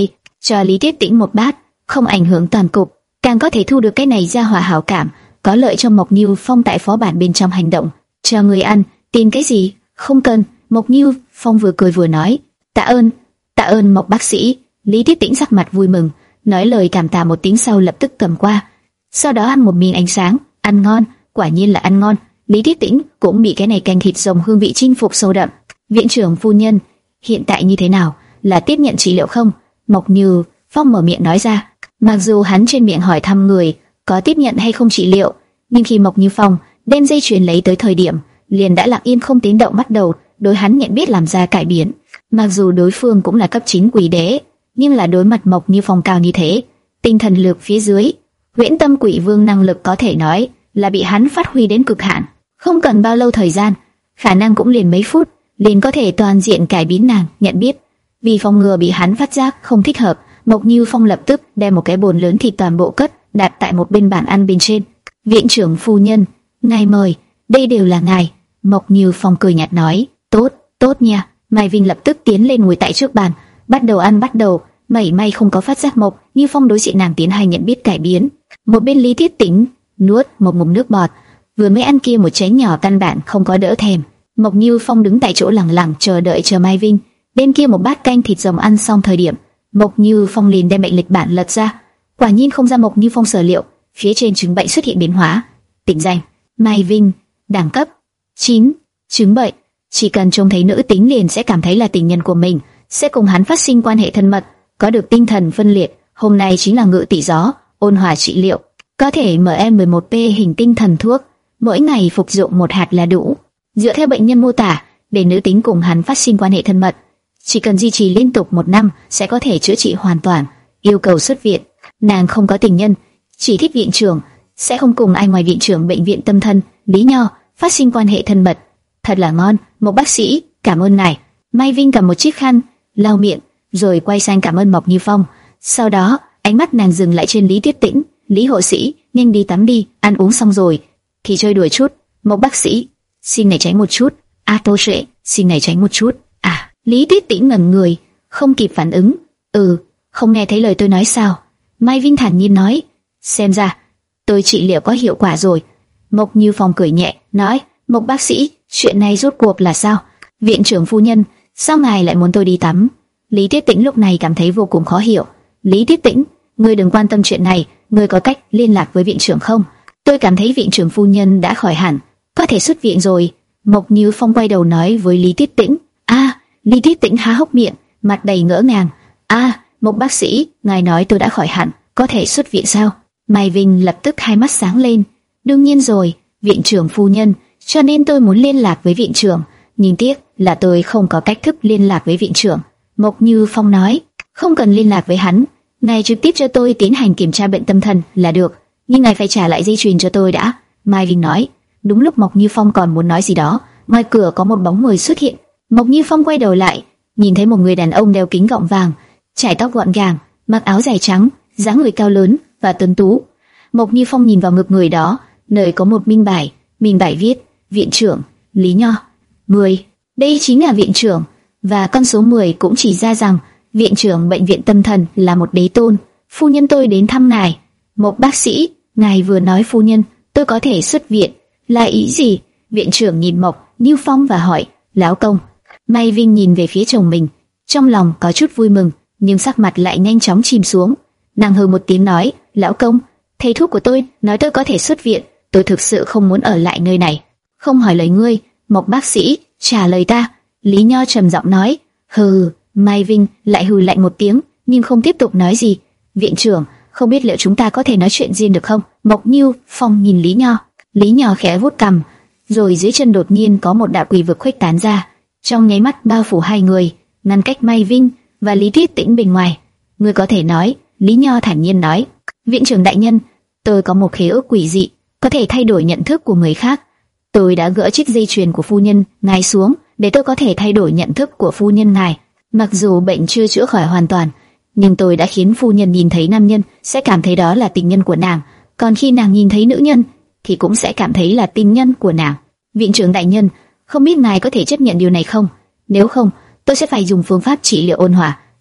cho Lý Tiết Tĩnh một bát, không ảnh hưởng toàn cục, càng có thể thu được cái này ra hỏa hảo cảm, có lợi cho Mộc Như Phong tại phó bản bên trong hành động. Cho người ăn, tin cái gì? Không cần. Mộc Như Phong vừa cười vừa nói. Tạ ơn, tạ ơn Mộc bác sĩ. Lý Tiết Tĩnh sắc mặt vui mừng, nói lời cảm tạ một tiếng sau lập tức cầm qua. Sau đó ăn một miếng ánh sáng, ăn ngon, quả nhiên là ăn ngon. Lý Tiết Tĩnh cũng bị cái này canh thịt rồng hương vị chinh phục sâu đậm. Viện trưởng phu nhân, hiện tại như thế nào? Là tiếp nhận trị liệu không? Mộc Như Phong mở miệng nói ra. Mặc dù hắn trên miệng hỏi thăm người có tiếp nhận hay không trị liệu, nhưng khi Mộc Như Phong đem dây chuyền lấy tới thời điểm, liền đã lặng yên không tiếng động bắt đầu đối hắn nhận biết làm ra cải biến. Mặc dù đối phương cũng là cấp chín quỷ đế, nhưng là đối mặt Mộc Như Phong cao như thế, tinh thần lực phía dưới, Huyễn Tâm Quỷ Vương năng lực có thể nói là bị hắn phát huy đến cực hạn. Không cần bao lâu thời gian, khả năng cũng liền mấy phút, liền có thể toàn diện cải biến nàng nhận biết. Vì phòng ngừa bị hắn phát giác không thích hợp, Mộc Như Phong lập tức đem một cái bồn lớn thịt toàn bộ cất đặt tại một bên bàn ăn bên trên. Viện trưởng phu nhân, ngài mời, đây đều là ngài. Mộc Như Phong cười nhạt nói. Tốt, tốt nha. Mai Vinh lập tức tiến lên ngồi tại trước bàn, bắt đầu ăn bắt đầu. Mảy may không có phát giác Mộc Như Phong đối diện nàng tiến hành nhận biết cải biến. Một bên Lý Thiết Tĩnh nuốt một ngụm nước bọt, vừa mới ăn kia một chén nhỏ căn bản không có đỡ thèm. Mộc Như Phong đứng tại chỗ lẳng lặng chờ đợi chờ Mai Vinh. Bên kia một bát canh thịt rồng ăn xong thời điểm, Mộc Như Phong liền đem bệnh lịch bản lật ra. Quả nhiên không ra Mộc Như Phong sở liệu, phía trên chứng bệnh xuất hiện biến hóa. Tỉnh danh: Mai Vinh, đẳng cấp chín, chứng bệnh: chỉ cần trông thấy nữ tính liền sẽ cảm thấy là tình nhân của mình, sẽ cùng hắn phát sinh quan hệ thân mật, có được tinh thần phân liệt. Hôm nay chính là ngự tỷ gió, ôn hòa trị liệu, có thể em em mười một P hình tinh thần thuốc, mỗi ngày phục dụng một hạt là đủ. Dựa theo bệnh nhân mô tả, để nữ tính cùng hắn phát sinh quan hệ thân mật, chỉ cần duy trì liên tục một năm sẽ có thể chữa trị hoàn toàn. Yêu cầu xuất viện. Nàng không có tình nhân, chỉ thích viện trưởng, sẽ không cùng ai ngoài viện trưởng bệnh viện tâm thần Lý Nho phát sinh quan hệ thân mật. Thật là ngon, một bác sĩ, cảm ơn ngài. Mai Vinh cầm một chiếc khăn lau miệng, rồi quay sang cảm ơn Mộc Như Phong. Sau đó ánh mắt nàng dừng lại trên Lý Tiết Tĩnh. Lý hộ sĩ, nhanh đi tắm đi, ăn uống xong rồi thì chơi đùa chút. Một bác sĩ, xin này tránh một chút. A Tô Sệ, xin này tránh một chút. À, Lý Tiết Tĩnh ngẩn người, không kịp phản ứng. Ừ, không nghe thấy lời tôi nói sao? Mai Vinh thản nhiên nói. Xem ra tôi trị liệu có hiệu quả rồi. Mộc Như Phong cười nhẹ, nói. Mộc bác sĩ, chuyện này rốt cuộc là sao? Viện trưởng phu nhân, sao ngài lại muốn tôi đi tắm? Lý Tiết Tĩnh lúc này cảm thấy vô cùng khó hiểu. Lý Tiết Tĩnh, ngươi đừng quan tâm chuyện này, ngươi có cách liên lạc với viện trưởng không? Tôi cảm thấy viện trưởng phu nhân đã khỏi hẳn, có thể xuất viện rồi. Mộc Như Phong quay đầu nói với Lý Tiết Tĩnh. A, à, Lý Tiết Tĩnh há hốc miệng, mặt đầy ngỡ ngàng. A, à, Mộc bác sĩ, ngài nói tôi đã khỏi hẳn, có thể xuất viện sao? Mai Vinh lập tức hai mắt sáng lên. Đương nhiên rồi, viện trưởng phu nhân, cho nên tôi muốn liên lạc với viện trưởng, nhưng tiếc là tôi không có cách thức liên lạc với viện trưởng. Mộc Như Phong nói. Không cần liên lạc với hắn, ngài trực tiếp cho tôi tiến hành kiểm tra bệnh tâm thần là được, nhưng ngài phải trả lại dây chuyền cho tôi đã. Mai Vinh nói. Đúng lúc Mộc Như Phong còn muốn nói gì đó, ngoài cửa có một bóng người xuất hiện. Mộc Như Phong quay đầu lại, nhìn thấy một người đàn ông đeo kính gọng vàng, chải tóc gọn gàng, mặc áo dài trắng, dáng người cao lớn và tuấn tú. Mộc Như Phong nhìn vào ngực người đó, nơi có một minh bài, minh bài viết viện trưởng Lý Nho mười. Đây chính là viện trưởng, và con số mười cũng chỉ ra rằng viện trưởng bệnh viện tâm thần là một đế tôn. Phu nhân tôi đến thăm ngài. Một bác sĩ, ngài vừa nói phu nhân tôi có thể xuất viện, là ý gì? Viện trưởng nhìn Mộc Như Phong và hỏi. Lão công. Mai Vinh nhìn về phía chồng mình, trong lòng có chút vui mừng, nhưng sắc mặt lại nhanh chóng chìm xuống. Nàng hừ một tiếng nói. Lão công, thầy thuốc của tôi nói tôi có thể xuất viện, tôi thực sự không muốn ở lại nơi này. Không hỏi lời ngươi. Mộc bác sĩ trả lời ta. Lý Nho trầm giọng nói. Hừ. Mai Vinh lại hừ lạnh một tiếng, nhưng không tiếp tục nói gì. Viện trưởng, không biết liệu chúng ta có thể nói chuyện riêng được không? Mộc Như Phong nhìn Lý Nho. Lý Nho khẽ vuốt cằm, rồi dưới chân đột nhiên có một đạo quỷ vực khuếch tán ra, trong nháy mắt bao phủ hai người, ngăn cách Mai Vinh và Lý Tiết Tĩnh bên ngoài. Ngươi có thể nói. Lý Nho thản nhiên nói. Viện trưởng đại nhân, tôi có một khế ước quỷ dị, có thể thay đổi nhận thức của người khác. Tôi đã gỡ chiếc dây chuyền của phu nhân ngài xuống, để tôi có thể thay đổi nhận thức của phu nhân ngài. Mặc dù bệnh chưa chữa khỏi hoàn toàn, nhưng tôi đã khiến phu nhân nhìn thấy nam nhân sẽ cảm thấy đó là tình nhân của nàng, còn khi nàng nhìn thấy nữ nhân thì cũng sẽ cảm thấy là tình nhân của nàng. Viện trưởng đại nhân, không biết ngài có thể chấp nhận điều này không? Nếu không, tôi sẽ phải dùng phương pháp trị liệu ôn hòa,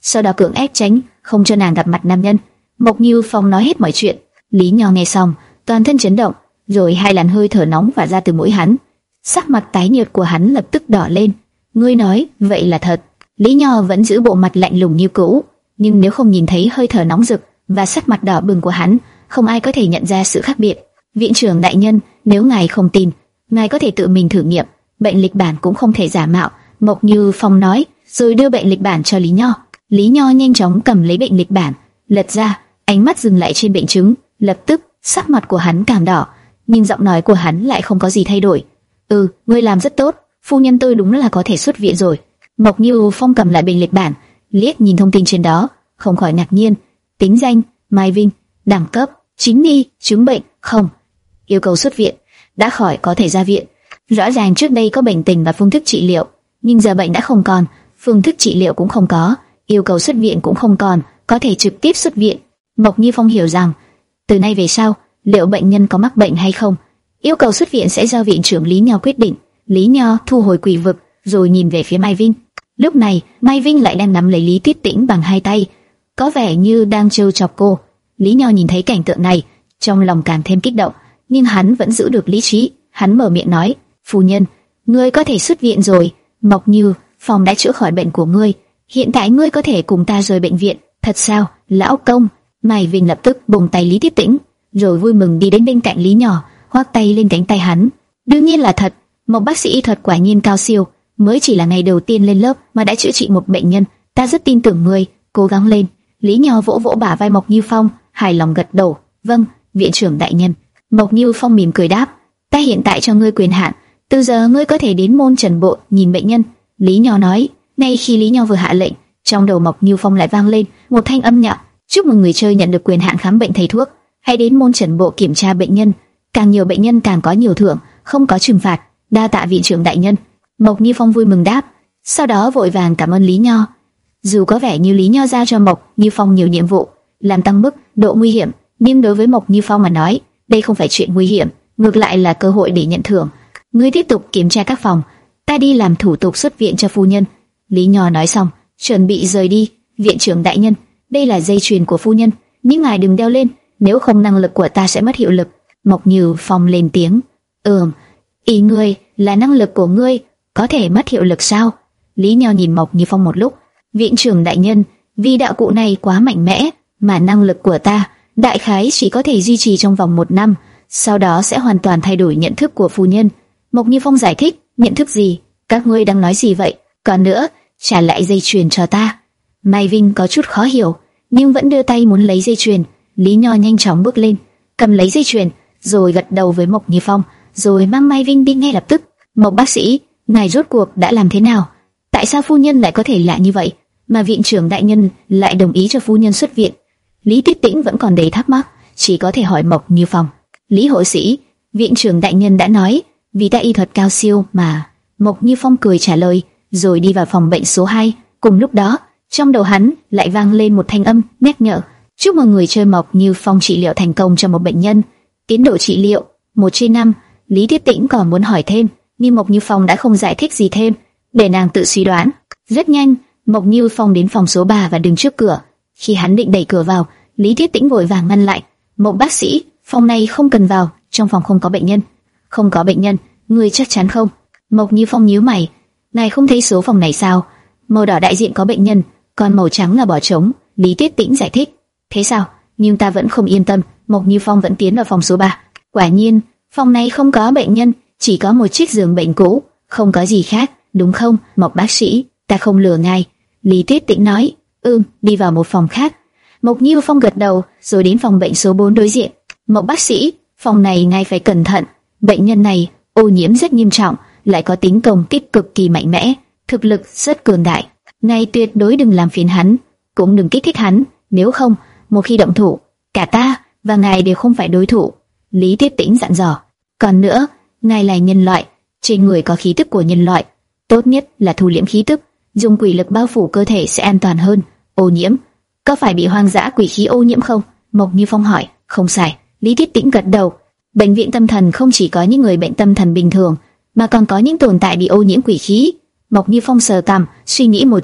sau đó cưỡng ép tránh, không cho nàng gặp mặt nam nhân. Mộc Như Phong nói hết mọi chuyện. Lý Nho nghe xong, toàn thân chấn động, rồi hai làn hơi thở nóng phả ra từ mũi hắn. Sắc mặt tái nhợt của hắn lập tức đỏ lên. Ngươi nói, vậy là thật? Lý Nho vẫn giữ bộ mặt lạnh lùng như cũ, nhưng nếu không nhìn thấy hơi thở nóng rực và sắc mặt đỏ bừng của hắn, không ai có thể nhận ra sự khác biệt. Viện trưởng đại nhân, nếu ngài không tin, ngài có thể tự mình thử nghiệm. Bệnh lịch bản cũng không thể giả mạo. Mộc Như Phong nói, rồi đưa bệnh lịch bản cho Lý Nho. Lý Nho nhanh chóng cầm lấy bệnh lịch bản, lật ra, ánh mắt dừng lại trên bệnh chứng. Lập tức, sắc mặt của hắn càng đỏ, nhưng giọng nói của hắn lại không có gì thay đổi. Ừ, ngươi làm rất tốt, phu nhân tôi đúng là có thể xuất viện rồi. Mộc Như Phong cầm lại bệnh lịch bản, liếc nhìn thông tin trên đó, không khỏi ngạc nhiên. Tính danh: Mai Vinh, đẳng cấp: chính ni, chứng bệnh: không, yêu cầu xuất viện, đã khỏi có thể ra viện. Rõ ràng trước đây có bệnh tình và phương thức trị liệu, nhưng giờ bệnh đã không còn, phương thức trị liệu cũng không có, yêu cầu xuất viện cũng không còn, có thể trực tiếp xuất viện. Mộc Như Phong hiểu rằng, từ nay về sau, liệu bệnh nhân có mắc bệnh hay không, yêu cầu xuất viện sẽ do viện trưởng Lý Nho quyết định. Lý Nho thu hồi quỷ vực, rồi nhìn về phía Mai Vinh. Lúc này, Mai Vinh lại đang nắm lấy Lý Tuyết Tĩnh bằng hai tay, có vẻ như đang trêu chọc cô. Lý Nho nhìn thấy cảnh tượng này, trong lòng càng thêm kích động, nhưng hắn vẫn giữ được lý trí. Hắn mở miệng nói, phu nhân, ngươi có thể xuất viện rồi. Mộc Như Phong đã chữa khỏi bệnh của ngươi, hiện tại ngươi có thể cùng ta rời bệnh viện. Thật sao, lão công? Mai Vinh lập tức bùng tay Lý Tuyết Tĩnh, rồi vui mừng đi đến bên cạnh Lý Nho, khoác tay lên cánh tay hắn. Đương nhiên là thật, một bác sĩ y thuật quả nhiên cao siêu, mới chỉ là ngày đầu tiên lên lớp mà đã chữa trị một bệnh nhân, ta rất tin tưởng ngươi, cố gắng lên. Lý Nho vỗ vỗ bả vai Mộc Như Phong, hài lòng gật đầu, vâng, viện trưởng đại nhân. Mộc Như Phong mỉm cười đáp, ta hiện tại cho ngươi quyền hạn, từ giờ ngươi có thể đến môn Trần Bộ nhìn bệnh nhân. Lý Nho nói. Ngay khi Lý Nho vừa hạ lệnh, trong đầu Mộc Như Phong lại vang lên một thanh âm nhẹ, chúc mừng người chơi nhận được quyền hạn khám bệnh thầy thuốc, hãy đến môn Trần Bộ kiểm tra bệnh nhân, càng nhiều bệnh nhân càng có nhiều thưởng, không có trừng phạt. Đa tạ viện trưởng đại nhân. Mộc Như Phong vui mừng đáp, sau đó vội vàng cảm ơn Lý Nho. Dù có vẻ như Lý Nho giao cho Mộc Như Phong nhiều nhiệm vụ, làm tăng mức độ nguy hiểm, nhưng đối với Mộc Như Phong mà nói, đây không phải chuyện nguy hiểm, ngược lại là cơ hội để nhận thưởng. Ngươi tiếp tục kiểm tra các phòng, ta đi làm thủ tục xuất viện cho phu nhân. Lý Nho nói xong, chuẩn bị rời đi. Viện trưởng đại nhân, đây là dây chuyền của phu nhân, nhưng ngài đừng đeo lên, nếu không năng lực của ta sẽ mất hiệu lực. Mộc Như Phong lên tiếng, ừm, ý ngươi là năng lực của ngươi có thể mất hiệu lực sao? Lý Nho nhìn Mộc Như Phong một lúc, viện trưởng đại nhân, vì đạo cụ này quá mạnh mẽ, mà năng lực của ta đại khái chỉ có thể duy trì trong vòng một năm, sau đó sẽ hoàn toàn thay đổi nhận thức của phu nhân. Mộc Như Phong giải thích, nhận thức gì? Các ngươi đang nói gì vậy? Còn nữa, trả lại dây chuyền cho ta. Mai Vinh có chút khó hiểu, nhưng vẫn đưa tay muốn lấy dây chuyền. Lý Nho nhanh chóng bước lên, cầm lấy dây chuyền, rồi gật đầu với Mộc Như Phong, rồi mang Mai Vinh đi ngay lập tức. Mộc bác sĩ, ngài rốt cuộc đã làm thế nào? Tại sao phu nhân lại có thể lạ như vậy, mà viện trưởng đại nhân lại đồng ý cho phu nhân xuất viện? Lý Tuyết Tĩnh vẫn còn đầy thắc mắc, chỉ có thể hỏi Mộc Như Phong. Lý hộ sĩ, viện trưởng đại nhân đã nói, vì ta y thuật cao siêu mà. Mộc Như Phong cười trả lời, rồi đi vào phòng bệnh số hai. Cùng lúc đó, trong đầu hắn lại vang lên một thanh âm nhắc nhở, chúc mừng người chơi Mộc Như Phong trị liệu thành công cho một bệnh nhân, tiến độ trị liệu một trên năm. Lý Tuyết Tĩnh còn muốn hỏi thêm, nhưng Mộc Như Phong đã không giải thích gì thêm, để nàng tự suy đoán. Rất nhanh, Mộc Như Phong đến phòng số ba và đứng trước cửa. Khi hắn định đẩy cửa vào, Lý Tuyết Tĩnh vội vàng ngăn lại. Mộc bác sĩ, phòng này không cần vào, trong phòng không có bệnh nhân. Không có bệnh nhân, người chắc chắn không? Mộc Như Phong nhíu mày, ngài không thấy số phòng này sao? Màu đỏ đại diện có bệnh nhân, còn màu trắng là bỏ trống. Lý Tuyết Tĩnh giải thích. Thế sao? Nhưng ta vẫn không yên tâm. Mộc Như Phong vẫn tiến vào phòng số ba. Quả nhiên, phòng này không có bệnh nhân, chỉ có một chiếc giường bệnh cũ, không có gì khác, đúng không, Mộc bác sĩ? Ta không lừa ngài. Lý Tuyết Tĩnh nói. Ừm, đi vào một phòng khác. Mộc Như Phong gật đầu, rồi đến phòng bệnh số bốn đối diện. Mộc bác sĩ, phòng này ngài phải cẩn thận. Bệnh nhân này ô nhiễm rất nghiêm trọng, lại có tính công kích cực kỳ mạnh mẽ, thực lực rất cường đại. Ngài tuyệt đối đừng làm phiền hắn, cũng đừng kích thích hắn, nếu không, một khi động thủ, cả ta và ngài đều không phải đối thủ. Lý Tuyết Tĩnh dặn dò. Còn nữa, ngài là nhân loại, trên người có khí tức của nhân loại, tốt nhất là thu liễm khí tức, dùng quỷ lực bao phủ cơ thể sẽ an toàn hơn. Ô nhiễm, có phải bị hoang dã quỷ khí ô nhiễm không? Mộc Như Phong hỏi. Không sai. Lý Tuyết Tĩnh gật đầu. Bệnh viện tâm thần không chỉ có những người bệnh tâm thần bình thường, mà còn có những tồn tại bị ô nhiễm quỷ khí. Mộc Như Phong sờ cằm, suy nghĩ một chút,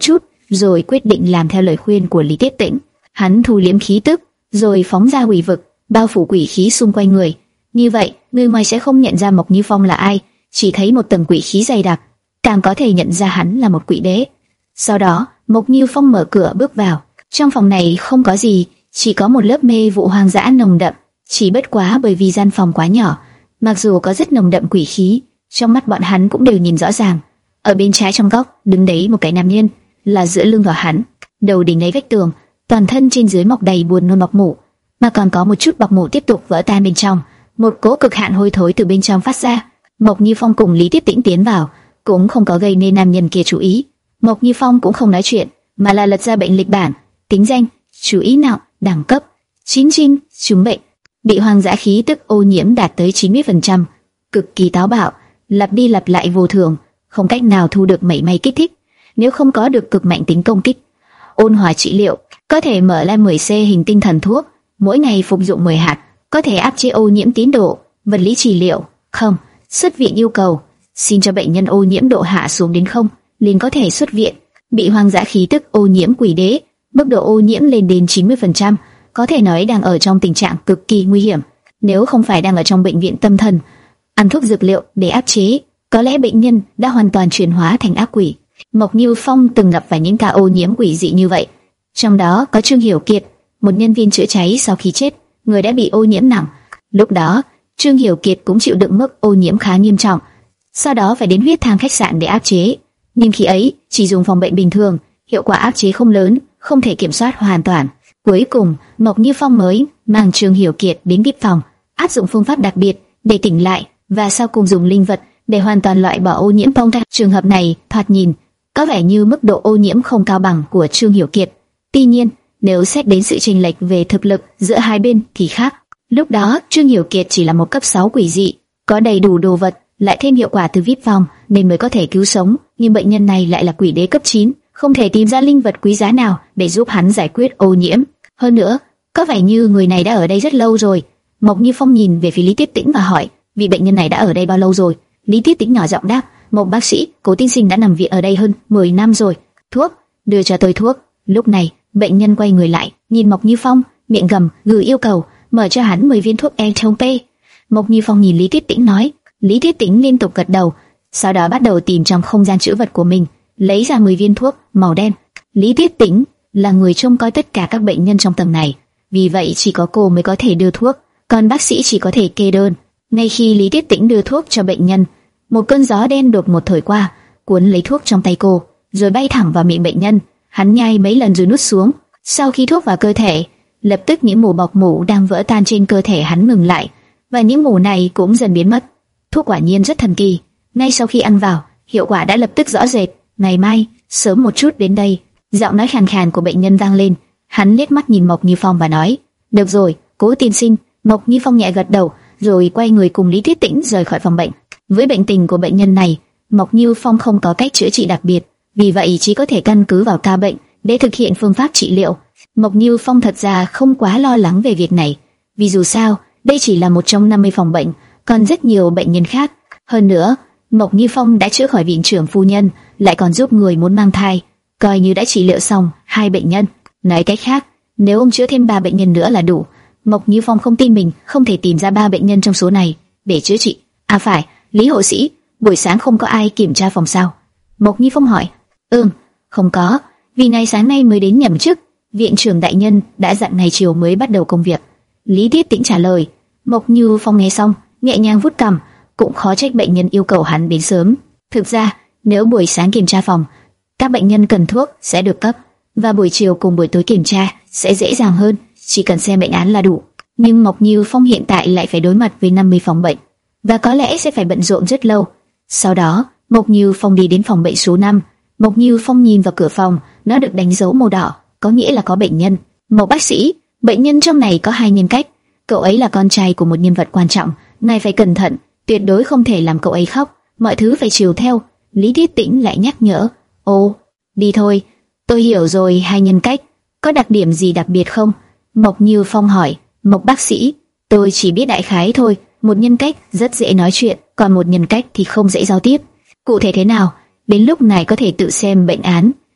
rồi quyết định làm theo lời khuyên của Lý Tiết Tĩnh. Hắn thu liễm khí tức, rồi phóng ra quỷ vực, bao phủ quỷ khí xung quanh người. Như vậy, người ngoài sẽ không nhận ra Mộc Như Phong là ai, chỉ thấy một tầng quỷ khí dày đặc, càng có thể nhận ra hắn là một quỷ đế. Sau đó, Mộc Như Phong mở cửa bước vào. Trong phòng này không có gì, chỉ có một lớp mê vụ hoang dã nồng đậm. Chỉ bất quá bởi vì gian phòng quá nhỏ, mặc dù có rất nồng đậm quỷ khí, trong mắt bọn hắn cũng đều nhìn rõ ràng. Ở bên trái trong góc đứng đấy một cái nam nhân, là dựa lưng vào hắn, đầu đỉnh lấy vách tường, toàn thân trên dưới mọc đầy buồn nôn bọc mủ, mà còn có một chút bọc mủ tiếp tục vỡ tan bên trong. Một cỗ cực hạn hôi thối từ bên trong phát ra. Mộc Như Phong cùng Lý Tiết Tĩnh tiến vào, cũng không có gây nên nam nhân kia chú ý. Mộc Như Phong cũng không nói chuyện, mà là lật ra bệnh lịch bản, tính danh, chú ý nặng, đẳng cấp chín chín, chứng bệnh, bị hoang dã khí tức ô nhiễm đạt tới chín mươi phần trăm, cực kỳ táo bạo, lặp đi lặp lại vô thường, không cách nào thu được mảy may kích thích. Nếu không có được cực mạnh tính công kích, ôn hòa trị liệu, có thể mở ra mười C hình tinh thần thuốc, mỗi ngày phục dụng mười hạt, có thể áp chế ô nhiễm tín độ. Vật lý trị liệu, không. Xuất viện yêu cầu, xin cho bệnh nhân ô nhiễm độ hạ xuống đến không, liền có thể xuất viện. Bị hoang dã khí tức ô nhiễm quỷ đế, mức độ ô nhiễm lên đến chín mươi phần trăm, có thể nói đang ở trong tình trạng cực kỳ nguy hiểm. Nếu không phải đang ở trong bệnh viện tâm thần, ăn thuốc dược liệu để áp chế, có lẽ bệnh nhân đã hoàn toàn chuyển hóa thành ác quỷ. Mộc Như Phong từng gặp phải những ca ô nhiễm quỷ dị như vậy, trong đó có Trương Hiểu Kiệt, một nhân viên chữa cháy sau khi chết, người đã bị ô nhiễm nặng. Lúc đó, Trương Hiểu Kiệt cũng chịu đựng mức ô nhiễm khá nghiêm trọng, sau đó phải đến huyết thang khách sạn để áp chế. Nhưng khi ấy, chỉ dùng phòng bệnh bình thường, hiệu quả áp chế không lớn, không thể kiểm soát hoàn toàn. Cuối cùng, Mộc Như Phong mới mang Trương Hiểu Kiệt đến vê i pê phòng, áp dụng phương pháp đặc biệt để tỉnh lại, và sau cùng dùng linh vật để hoàn toàn loại bỏ ô nhiễm phong ra. Trường hợp này thoạt nhìn có vẻ như mức độ ô nhiễm không cao bằng của Trương Hiểu Kiệt. Tuy nhiên, nếu xét đến sự chênh lệch về thực lực giữa hai bên thì khác. Lúc đó, Trương Hiểu Kiệt chỉ là một cấp sáu quỷ dị, có đầy đủ đồ vật, lại thêm hiệu quả từ vê i pê phòng nên mới có thể cứu sống. Nhưng bệnh nhân này lại là quỷ đế cấp chín, không thể tìm ra linh vật quý giá nào để giúp hắn giải quyết ô nhiễm. Hơn nữa, có vẻ như người này đã ở đây rất lâu rồi. Mộc Như Phong nhìn về phía Lý Tiết Tĩnh và hỏi, vị bệnh nhân này đã ở đây bao lâu rồi? Lý Tiết Tĩnh nhỏ giọng đáp, một bác sĩ, Cố tiên sinh đã nằm viện ở đây hơn mười năm rồi. Thuốc, đưa cho tôi thuốc. Lúc này, bệnh nhân quay người lại, nhìn Mộc Như Phong, miệng gầm, gửi yêu cầu, mở cho hắn mười viên thuốc Ethiope. Mộc Như Phong nhìn Lý Tiết Tĩnh nói. Lý Tiết Tĩnh liên tục gật đầu, sau đó bắt đầu tìm trong không gian trữ vật của mình, lấy ra mười viên thuốc màu đen. Lý Tiết Tĩnh là người trông coi tất cả các bệnh nhân trong tầng này, vì vậy chỉ có cô mới có thể đưa thuốc, còn bác sĩ chỉ có thể kê đơn. Ngay khi Lý Tiết Tĩnh đưa thuốc cho bệnh nhân, một cơn gió đen đột ngột thổi qua, cuốn lấy thuốc trong tay cô, rồi bay thẳng vào miệng bệnh nhân. Hắn nhai mấy lần rồi nuốt xuống. Sau khi thuốc vào cơ thể, lập tức những mủ bọc mủ đang vỡ tan trên cơ thể hắn ngừng lại, và những mủ này cũng dần biến mất. Thuốc quả nhiên rất thần kỳ. Ngay sau khi ăn vào, hiệu quả đã lập tức rõ rệt. Ngày mai, sớm một chút đến đây. Giọng nói khàn khàn của bệnh nhân vang lên. Hắn liếc mắt nhìn Mộc Như Phong và nói, được rồi, Cố tiên sinh. Mộc Như Phong nhẹ gật đầu, rồi quay người cùng Lý Tiết Tĩnh rời khỏi phòng bệnh. Với bệnh tình của bệnh nhân này, Mộc Như Phong không có cách chữa trị đặc biệt, vì vậy chỉ có thể căn cứ vào ca bệnh để thực hiện phương pháp trị liệu. Mộc Như Phong thật ra không quá lo lắng về việc này, vì dù sao, đây chỉ là một trong năm mươi phòng bệnh, còn rất nhiều bệnh nhân khác. Hơn nữa, Mộc Như Phong đã chữa khỏi viện trưởng phu nhân, lại còn giúp người muốn mang thai, coi như đã trị liệu xong hai bệnh nhân. Nói cách khác, nếu ông chữa thêm ba bệnh nhân nữa là đủ. Mộc Như Phong không tin mình không thể tìm ra ba bệnh nhân trong số này để chữa trị. À phải, Lý hộ sĩ, buổi sáng không có ai kiểm tra phòng sao? Mộc Như Phong hỏi. Ừm, không có, vì ngày sáng nay mới đến nhậm chức, viện trưởng đại nhân đã dặn ngày chiều mới bắt đầu công việc. Lý Tiết Tĩnh trả lời. Mộc Như Phong nghe xong, nhẹ nhàng vuốt cằm, cũng khó trách bệnh nhân yêu cầu hắn đến sớm. Thực ra, nếu buổi sáng kiểm tra phòng, các bệnh nhân cần thuốc sẽ được cấp, và buổi chiều cùng buổi tối kiểm tra sẽ dễ dàng hơn, chỉ cần xem bệnh án là đủ. Nhưng Mộc Như Phong hiện tại lại phải đối mặt với năm mươi phòng bệnh, và có lẽ sẽ phải bận rộn rất lâu. Sau đó, Mộc Như Phong đi đến phòng bệnh số năm. Mộc Như Phong nhìn vào cửa phòng, nó được đánh dấu màu đỏ, có nghĩa là có bệnh nhân. Một bác sĩ, bệnh nhân trong này có hai nhân cách. Cậu ấy là con trai của một nhân vật quan trọng, ngài phải cẩn thận, tuyệt đối không thể làm cậu ấy khóc, mọi thứ phải chiều theo. Lý Tiết Tĩnh lại nhắc nhở. Ồ, đi thôi, tôi hiểu rồi. Hai nhân cách, có đặc điểm gì đặc biệt không? Mộc Như Phong hỏi. Mộc bác sĩ, tôi chỉ biết đại khái thôi. Một nhân cách rất dễ nói chuyện, còn một nhân cách thì không dễ giao tiếp. Cụ thể thế nào, đến lúc này có thể tự xem bệnh án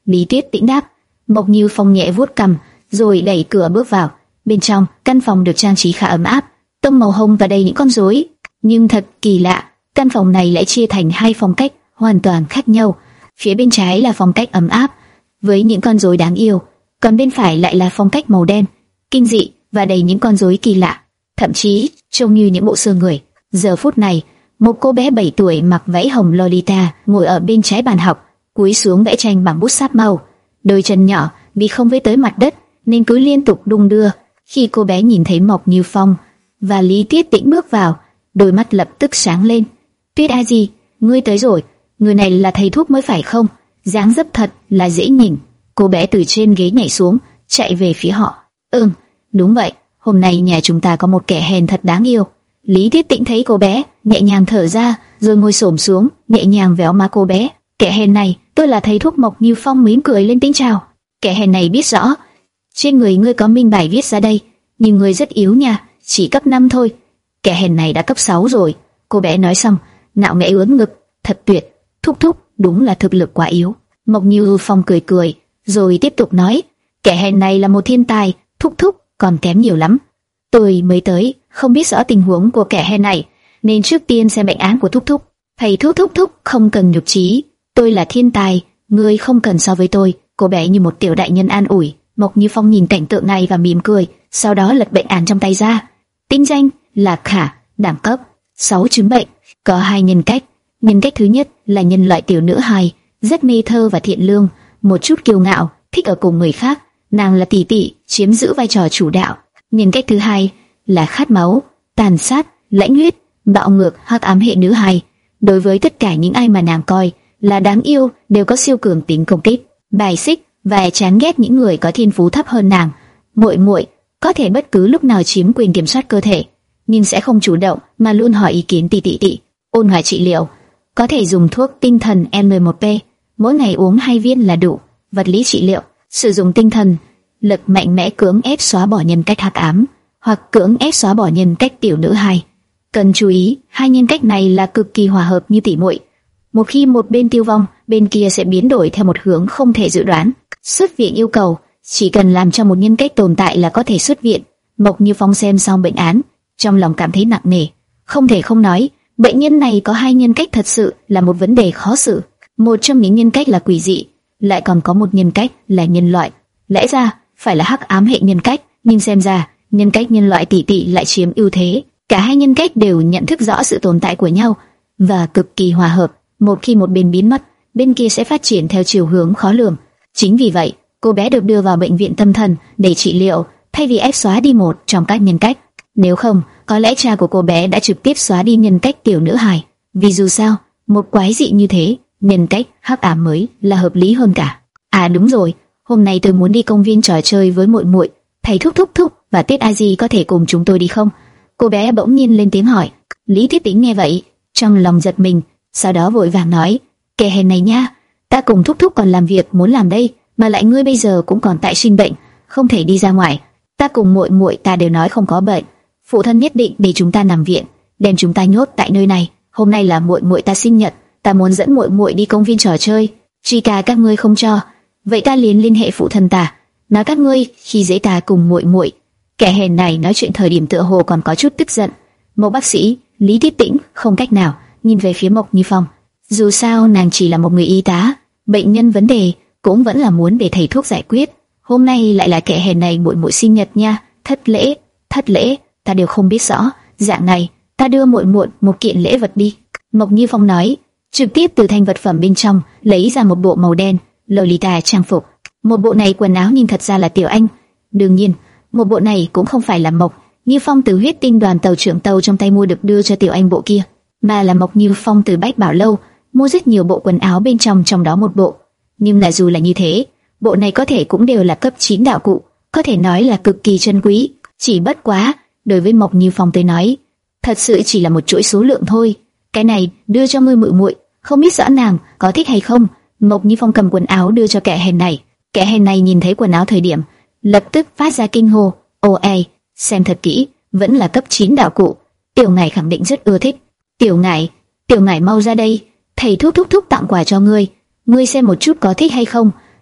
Lý Tuyết Tĩnh đáp. Mộc Như Phong nhẹ vuốt cằm, rồi đẩy cửa bước vào. Bên trong, căn phòng được trang trí khá ấm áp, tông màu hồng và đầy những con rối. Nhưng thật kỳ lạ, căn phòng này lại chia thành hai phong cách hoàn toàn khác nhau. Phía bên trái là phong cách ấm áp với những con rối đáng yêu, còn bên phải lại là phong cách màu đen, kinh dị và đầy những con rối kỳ lạ, thậm chí trông như những bộ xương người. Giờ phút này, một cô bé bảy tuổi mặc váy hồng Lolita ngồi ở bên trái bàn học, cúi xuống vẽ tranh bằng bút sáp màu. Đôi chân nhỏ vì không với tới mặt đất nên cứ liên tục đung đưa. Khi cô bé nhìn thấy Mộc Như Phong và Lý Tuyết Tĩnh bước vào, đôi mắt lập tức sáng lên. Tuyết A Di, ngươi tới rồi. Người này là thầy thuốc mới phải không? Dáng dấp thật là dễ nhìn. Cô bé từ trên ghế nhảy xuống, chạy về phía họ. Ừm, đúng vậy. Hôm nay nhà chúng ta có một kẻ hèn thật đáng yêu. Lý Tuyết Tĩnh thấy cô bé, nhẹ nhàng thở ra, rồi ngồi xổm xuống, nhẹ nhàng véo má cô bé. Kẻ hèn này, tôi là thầy thuốc Mộc Như Phong mỉm cười lên tiếng chào. Kẻ hèn này biết rõ, trên người ngươi có minh bài viết ra đây, nhưng ngươi rất yếu nha, chỉ cấp năm thôi. Kẻ hèn này đã cấp sáu rồi. Cô bé nói xong, ngạo nghễ ưỡn ngực, thật tuyệt. Thúc thúc, đúng là thực lực quá yếu. Mộc Như Phong cười cười, rồi tiếp tục nói, kẻ hèn này là một thiên tài, thúc thúc còn kém nhiều lắm. Tôi mới tới, không biết rõ tình huống của kẻ hèn này, nên trước tiên xem bệnh án của thúc thúc. Thầy thuốc thúc thúc không cần nhục trí, tôi là thiên tài, ngươi không cần so với tôi. Cô bé như một tiểu đại nhân an ủi. Mộc Như Phong nhìn cảnh tượng này và mỉm cười, sau đó lật bệnh án trong tay ra. Tính danh là Khả, đẳng cấp sáu chứng bệnh, có hai nhân cách. Nhân cách thứ nhất là nhân loại tiểu nữ hài, rất mê thơ và thiện lương, một chút kiêu ngạo, thích ở cùng người khác. Nàng là tỷ tỷ, chiếm giữ vai trò chủ đạo. Nhân cách thứ hai là khát máu, tàn sát, lãnh huyết, bạo ngược, hắc ám hệ nữ hài. Đối với tất cả những ai mà nàng coi là đáng yêu đều có siêu cường tính công kích, bài xích và chán ghét những người có thiên phú thấp hơn nàng. Muội muội có thể bất cứ lúc nào chiếm quyền kiểm soát cơ thể, nhưng sẽ không chủ động mà luôn hỏi ý kiến tỷ tỷ tỷ. Ôn hòa trị liệu, có thể dùng thuốc tinh thần N một P, mỗi ngày uống hai viên là đủ. Vật lý trị liệu, sử dụng tinh thần lực mạnh mẽ cưỡng ép xóa bỏ nhân cách hắc ám hoặc cưỡng ép xóa bỏ nhân cách tiểu nữ hài. Cần chú ý, hai nhân cách này là cực kỳ hòa hợp như tỉ muội. Một khi một bên tiêu vong, bên kia sẽ biến đổi theo một hướng không thể dự đoán. Xuất viện yêu cầu, chỉ cần làm cho một nhân cách tồn tại là có thể xuất viện. Mộc Như Phong xem xong bệnh án, trong lòng cảm thấy nặng nề. Không thể không nói, bệnh nhân này có hai nhân cách thật sự là một vấn đề khó xử. Một trong những nhân cách là quỷ dị, lại còn có một nhân cách là nhân loại. Lẽ ra phải là hắc ám hệ nhân cách, nhưng xem ra nhân cách nhân loại tỷ tỷ lại chiếm ưu thế. Cả hai nhân cách đều nhận thức rõ sự tồn tại của nhau và cực kỳ hòa hợp. Một khi một bên biến mất, bên kia sẽ phát triển theo chiều hướng khó lường. Chính vì vậy, cô bé được đưa vào bệnh viện tâm thần để trị liệu, thay vì ép xóa đi một trong các nhân cách. Nếu không, có lẽ cha của cô bé đã trực tiếp xóa đi nhân cách tiểu nữ hài. Vì dù sao, một quái dị như thế, nhân cách hắc ám mới là hợp lý hơn cả. À đúng rồi, hôm nay tôi muốn đi công viên trò chơi với muội muội. Thầy thúc thúc thúc và Tuyết A Di có thể cùng chúng tôi đi không? Cô bé bỗng nhiên lên tiếng hỏi. Lý Tuyết Tĩnh nghe vậy, trong lòng giật mình, sau đó vội vàng nói, kẻ hèn này nha, ta cùng thúc thúc còn làm việc muốn làm đây, mà lại ngươi bây giờ cũng còn tại sinh bệnh, không thể đi ra ngoài. Ta cùng muội muội ta đều nói không có bệnh, phụ thân nhất định để chúng ta nằm viện, đem chúng ta nhốt tại nơi này. Hôm nay là muội muội ta sinh nhật, ta muốn dẫn muội muội đi công viên trò chơi. Chỉ cả các ngươi không cho, vậy ta liền liên hệ phụ thân ta, nói các ngươi khi dễ ta cùng muội muội. Kẻ hèn này nói chuyện thời điểm tựa hồ còn có chút tức giận. Một bác sĩ, Lý Tuyết Tĩnh không cách nào nhìn về phía Mộc Như Phong. Dù sao nàng chỉ là một người y tá, bệnh nhân vấn đề cũng vẫn là muốn để thầy thuốc giải quyết. Hôm nay lại là kẻ hèn này muội muội sinh nhật nha, thất lễ, thất lễ, ta đều không biết rõ. Dạng này, ta đưa muội muội một kiện lễ vật đi. Mộc Như Phong nói, trực tiếp từ thanh vật phẩm bên trong lấy ra một bộ màu đen Lolita trang phục. Một bộ này quần áo nhìn thật ra là Tiểu Anh. Đương nhiên, một bộ này cũng không phải là Mộc Như Phong từ huyết tinh đoàn tàu trưởng tàu trong tay mua được đưa cho Tiểu Anh bộ kia, mà là Mộc Như Phong từ Bách Bảo Lâu mua rất nhiều bộ quần áo bên trong, trong đó một bộ. Nhưng là dù là như thế, bộ này có thể cũng đều là cấp chín đạo cụ, có thể nói là cực kỳ chân quý. Chỉ bất quá, đối với Mộc Như Phong tới nói, thật sự chỉ là một chuỗi số lượng thôi. Cái này đưa cho ngươi muội muội, không biết rõ nàng có thích hay không. Mộc Như Phong cầm quần áo đưa cho kẻ hèn này. Kẻ hèn này nhìn thấy quần áo thời điểm, lập tức phát ra kinh hô. Ô ê, xem thật kỹ, vẫn là cấp chín đạo cụ. Tiểu Ngải khẳng định rất ưa thích. Tiểu Ngải, Tiểu Ngải mau ra đây, thầy thúc thúc thúc tặng quà cho ngươi, ngươi xem một chút có thích hay không.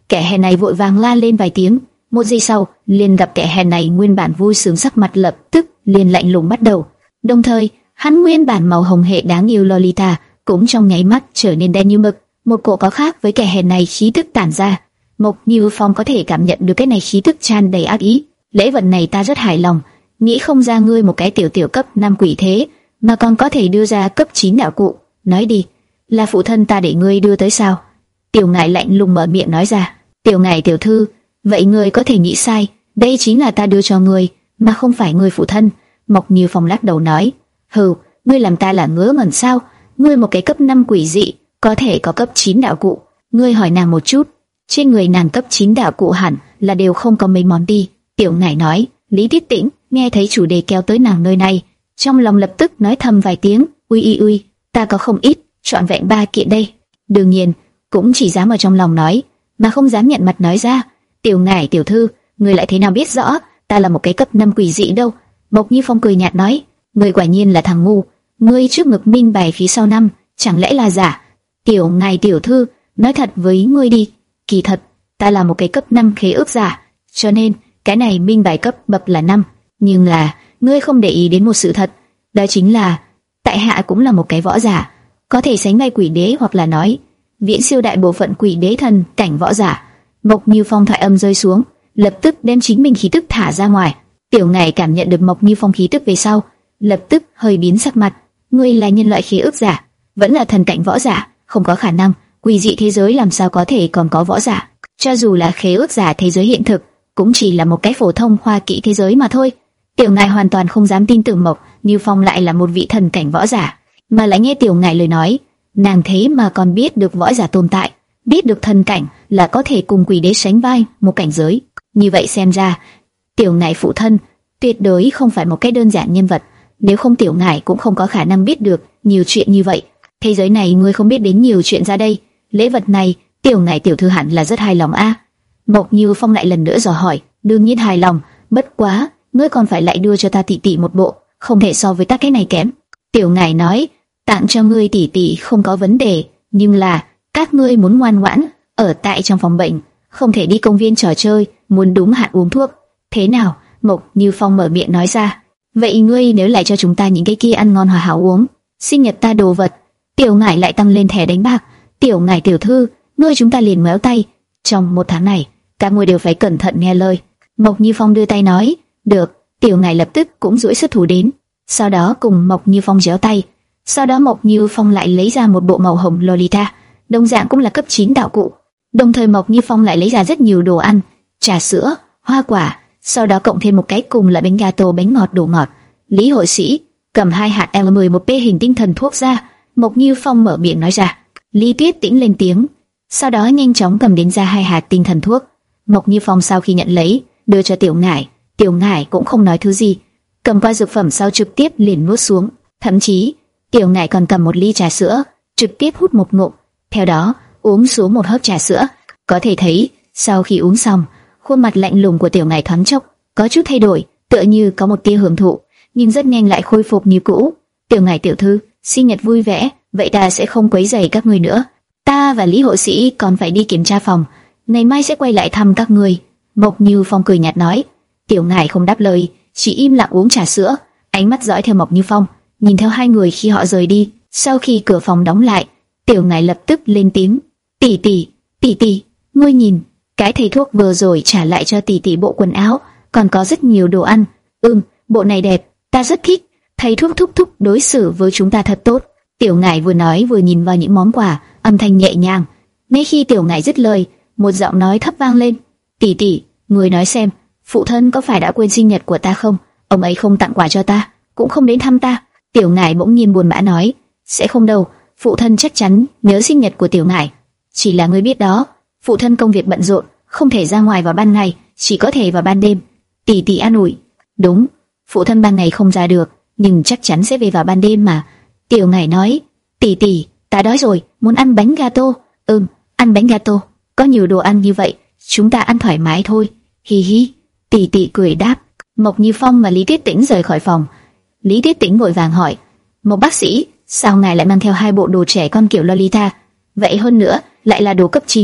Kẻ hèn này vội vàng la lên vài tiếng, một giây sau liền gặp kẻ hèn này nguyên bản vui sướng sắc mặt lập tức liền lạnh lùng bắt đầu. Đồng thời, hắn nguyên bản màu hồng hệ đáng yêu Lolita cũng trong nháy mắt trở nên đen như mực. Một cỗ có khác với kẻ hèn này khí tức tản ra. Mộc Như Phong có thể cảm nhận được cái này khí tức tràn đầy ác ý. Lễ vật này ta rất hài lòng, nghĩ không ra ngươi một cái tiểu tiểu cấp năm quỷ thế mà còn có thể đưa ra cấp chín đạo cụ. Nói đi, là phụ thân ta để ngươi đưa tới sao? Tiểu Ngải lạnh lùng mở miệng nói ra. Tiểu Ngải tiểu thư, vậy ngươi có thể nghĩ sai, đây chính là ta đưa cho ngươi, mà không phải ngươi phụ thân. Mộc Như Phong lắc đầu nói, hừ, ngươi làm ta là ngớ ngẩn sao? Ngươi một cái cấp năm quỷ dị, có thể có cấp chín đạo cụ. Ngươi hỏi nàng một chút, trên người nàng cấp chín đạo cụ hẳn là đều không có mấy món đi. Tiểu Ngải nói. Lý Tiết Tĩnh nghe thấy chủ đề kéo tới nàng nơi này, trong lòng lập tức nói thầm vài tiếng, uy uy uy, ta có không ít, trọn vẹn ba kiện đây. Đương nhiên, cũng chỉ dám ở trong lòng nói, mà không dám nhận mặt nói ra. Tiểu Ngải tiểu thư, ngươi lại thế nào biết rõ ta là một cái cấp năm quỷ dị đâu? Mộc Như Phong cười nhạt nói, ngươi quả nhiên là thằng ngu, ngươi trước ngực minh bài phía sau năm, chẳng lẽ là giả? Tiểu Ngải tiểu thư, nói thật với ngươi đi, kỳ thật ta là một cái cấp năm khế ước giả, cho nên cái này minh bài cấp bậc là năm. Nhưng là ngươi không để ý đến một sự thật, đó chính là tại hạ cũng là một cái võ giả, có thể sánh vai quỷ đế, hoặc là nói viễn siêu đại bộ phận quỷ đế thần cảnh võ giả. Mộc Như Phong thoại âm rơi xuống, lập tức đem chính mình khí tức thả ra ngoài. Tiểu Ngải cảm nhận được Mộc Như Phong khí tức về sau, lập tức hơi biến sắc mặt. Ngươi là nhân loại khế ước giả, vẫn là thần cảnh võ giả, không có khả năng. Quỷ dị thế giới làm sao có thể còn có võ giả? Cho dù là khế ước giả thế giới hiện thực, cũng chỉ là một cái phổ thông hoa kỹ thế giới mà thôi. Tiểu Ngải hoàn toàn không dám tin tưởng Mộc Như Phong lại là một vị thần cảnh võ giả, mà lại nghe Tiểu Ngải lời nói, nàng thế mà còn biết được võ giả tồn tại, biết được thần cảnh là có thể cùng quỷ đế sánh vai một cảnh giới. Như vậy xem ra, Tiểu Ngải phụ thân tuyệt đối không phải một cái đơn giản nhân vật, nếu không Tiểu Ngải cũng không có khả năng biết được nhiều chuyện như vậy. Thế giới này ngươi không biết đến nhiều chuyện ra đây, lễ vật này Tiểu Ngải tiểu thư hẳn là rất hài lòng a. Mộc Như Phong lại lần nữa dò hỏi, đương nhiên hài lòng, bất quá ngươi còn phải lại đưa cho ta tỷ tỷ một bộ, không thể so với ta cái này kém. Tiểu Ngải nói, tặng cho ngươi tỷ tỷ không có vấn đề, nhưng là các ngươi muốn ngoan ngoãn ở tại trong phòng bệnh, không thể đi công viên trò chơi, muốn đúng hạn uống thuốc. Thế nào? Mộc Như Phong mở miệng nói ra. Vậy ngươi nếu lại cho chúng ta những cái kia ăn ngon hòa hảo uống, sinh nhật ta đồ vật. Tiểu Ngải lại tăng lên thẻ đánh bạc. Tiểu Ngải tiểu thư, ngươi chúng ta liền méo tay, trong một tháng này các ngươi đều phải cẩn thận nghe lời. Mộc Như Phong đưa tay nói, được. Tiểu Ngải lập tức cũng duỗi xuất thủ đến, sau đó cùng Mộc Như Phong déo tay. Sau đó Mộc Như Phong lại lấy ra một bộ màu hồng Lolita, đồng dạng cũng là cấp chín đạo cụ. Đồng thời Mộc Như Phong lại lấy ra rất nhiều đồ ăn, trà sữa, hoa quả, sau đó cộng thêm một cái cùng là bánh gato, bánh ngọt, đồ ngọt. Lý hội sĩ cầm hai hạt L mười một P hình tinh thần thuốc ra. Mộc Như Phong mở miệng nói ra. Lý Tuyết Tĩnh lên tiếng, sau đó nhanh chóng cầm đến ra hai hạt tinh thần thuốc. Mộc Như Phong sau khi nhận lấy, đưa cho Tiểu Ngải. Tiểu Ngải cũng không nói thứ gì, cầm qua dược phẩm sau trực tiếp liền nuốt xuống. Thậm chí Tiểu Ngải còn cầm một ly trà sữa, trực tiếp hút một ngụm, theo đó uống xuống một hớp trà sữa. Có thể thấy sau khi uống xong, khuôn mặt lạnh lùng của Tiểu Ngải thoáng chốc có chút thay đổi, tựa như có một tia hưởng thụ, nhưng rất nhanh lại khôi phục như cũ. Tiểu Ngải tiểu thư, sinh nhật vui vẻ, vậy ta sẽ không quấy rầy các ngươi nữa. Ta và Lý hộ sĩ còn phải đi kiểm tra phòng, ngày mai sẽ quay lại thăm các ngươi. Mộc Như Phong cười nhạt nói. Tiểu Ngải không đáp lời, chỉ im lặng uống trà sữa, ánh mắt dõi theo Mộc Như Phong, nhìn theo hai người khi họ rời đi. Sau khi cửa phòng đóng lại, Tiểu Ngải lập tức lên tiếng, tỷ tỷ, tỷ tỷ, ngươi nhìn, cái thầy thuốc vừa rồi trả lại cho tỷ tỷ bộ quần áo, còn có rất nhiều đồ ăn. Ừm, bộ này đẹp, ta rất thích. Thầy thuốc thúc thúc đối xử với chúng ta thật tốt. Tiểu Ngải vừa nói vừa nhìn vào những món quà, âm thanh nhẹ nhàng. Ngay khi Tiểu Ngải dứt lời, một giọng nói thấp vang lên, tỷ tỷ, ngươi nói xem, phụ thân có phải đã quên sinh nhật của ta không? Ông ấy không tặng quà cho ta, cũng không đến thăm ta. Tiểu Ngải bỗng nhiên buồn bã nói, sẽ không đâu, phụ thân chắc chắn nhớ sinh nhật của Tiểu Ngải. Chỉ là ngươi biết đó, phụ thân công việc bận rộn, không thể ra ngoài vào ban ngày, chỉ có thể vào ban đêm. Tỷ tỷ an ủi, đúng, phụ thân ban ngày không ra được, nhưng chắc chắn sẽ về vào ban đêm mà. Tiểu Ngải nói, tỷ tỷ, ta đói rồi, muốn ăn bánh gato. Ừm, ăn bánh gato, có nhiều đồ ăn như vậy, chúng ta ăn thoải mái thôi. Hi hi. Tỷ tỷ cười đáp. Mộc Như Phong và Lý Tiết Tĩnh rời khỏi phòng. Lý Tiết Tĩnh vội vàng hỏi, một bác sĩ, sao ngài lại mang theo hai bộ đồ trẻ con kiểu Lolita? Vậy hơn nữa, lại là đồ cấp chín.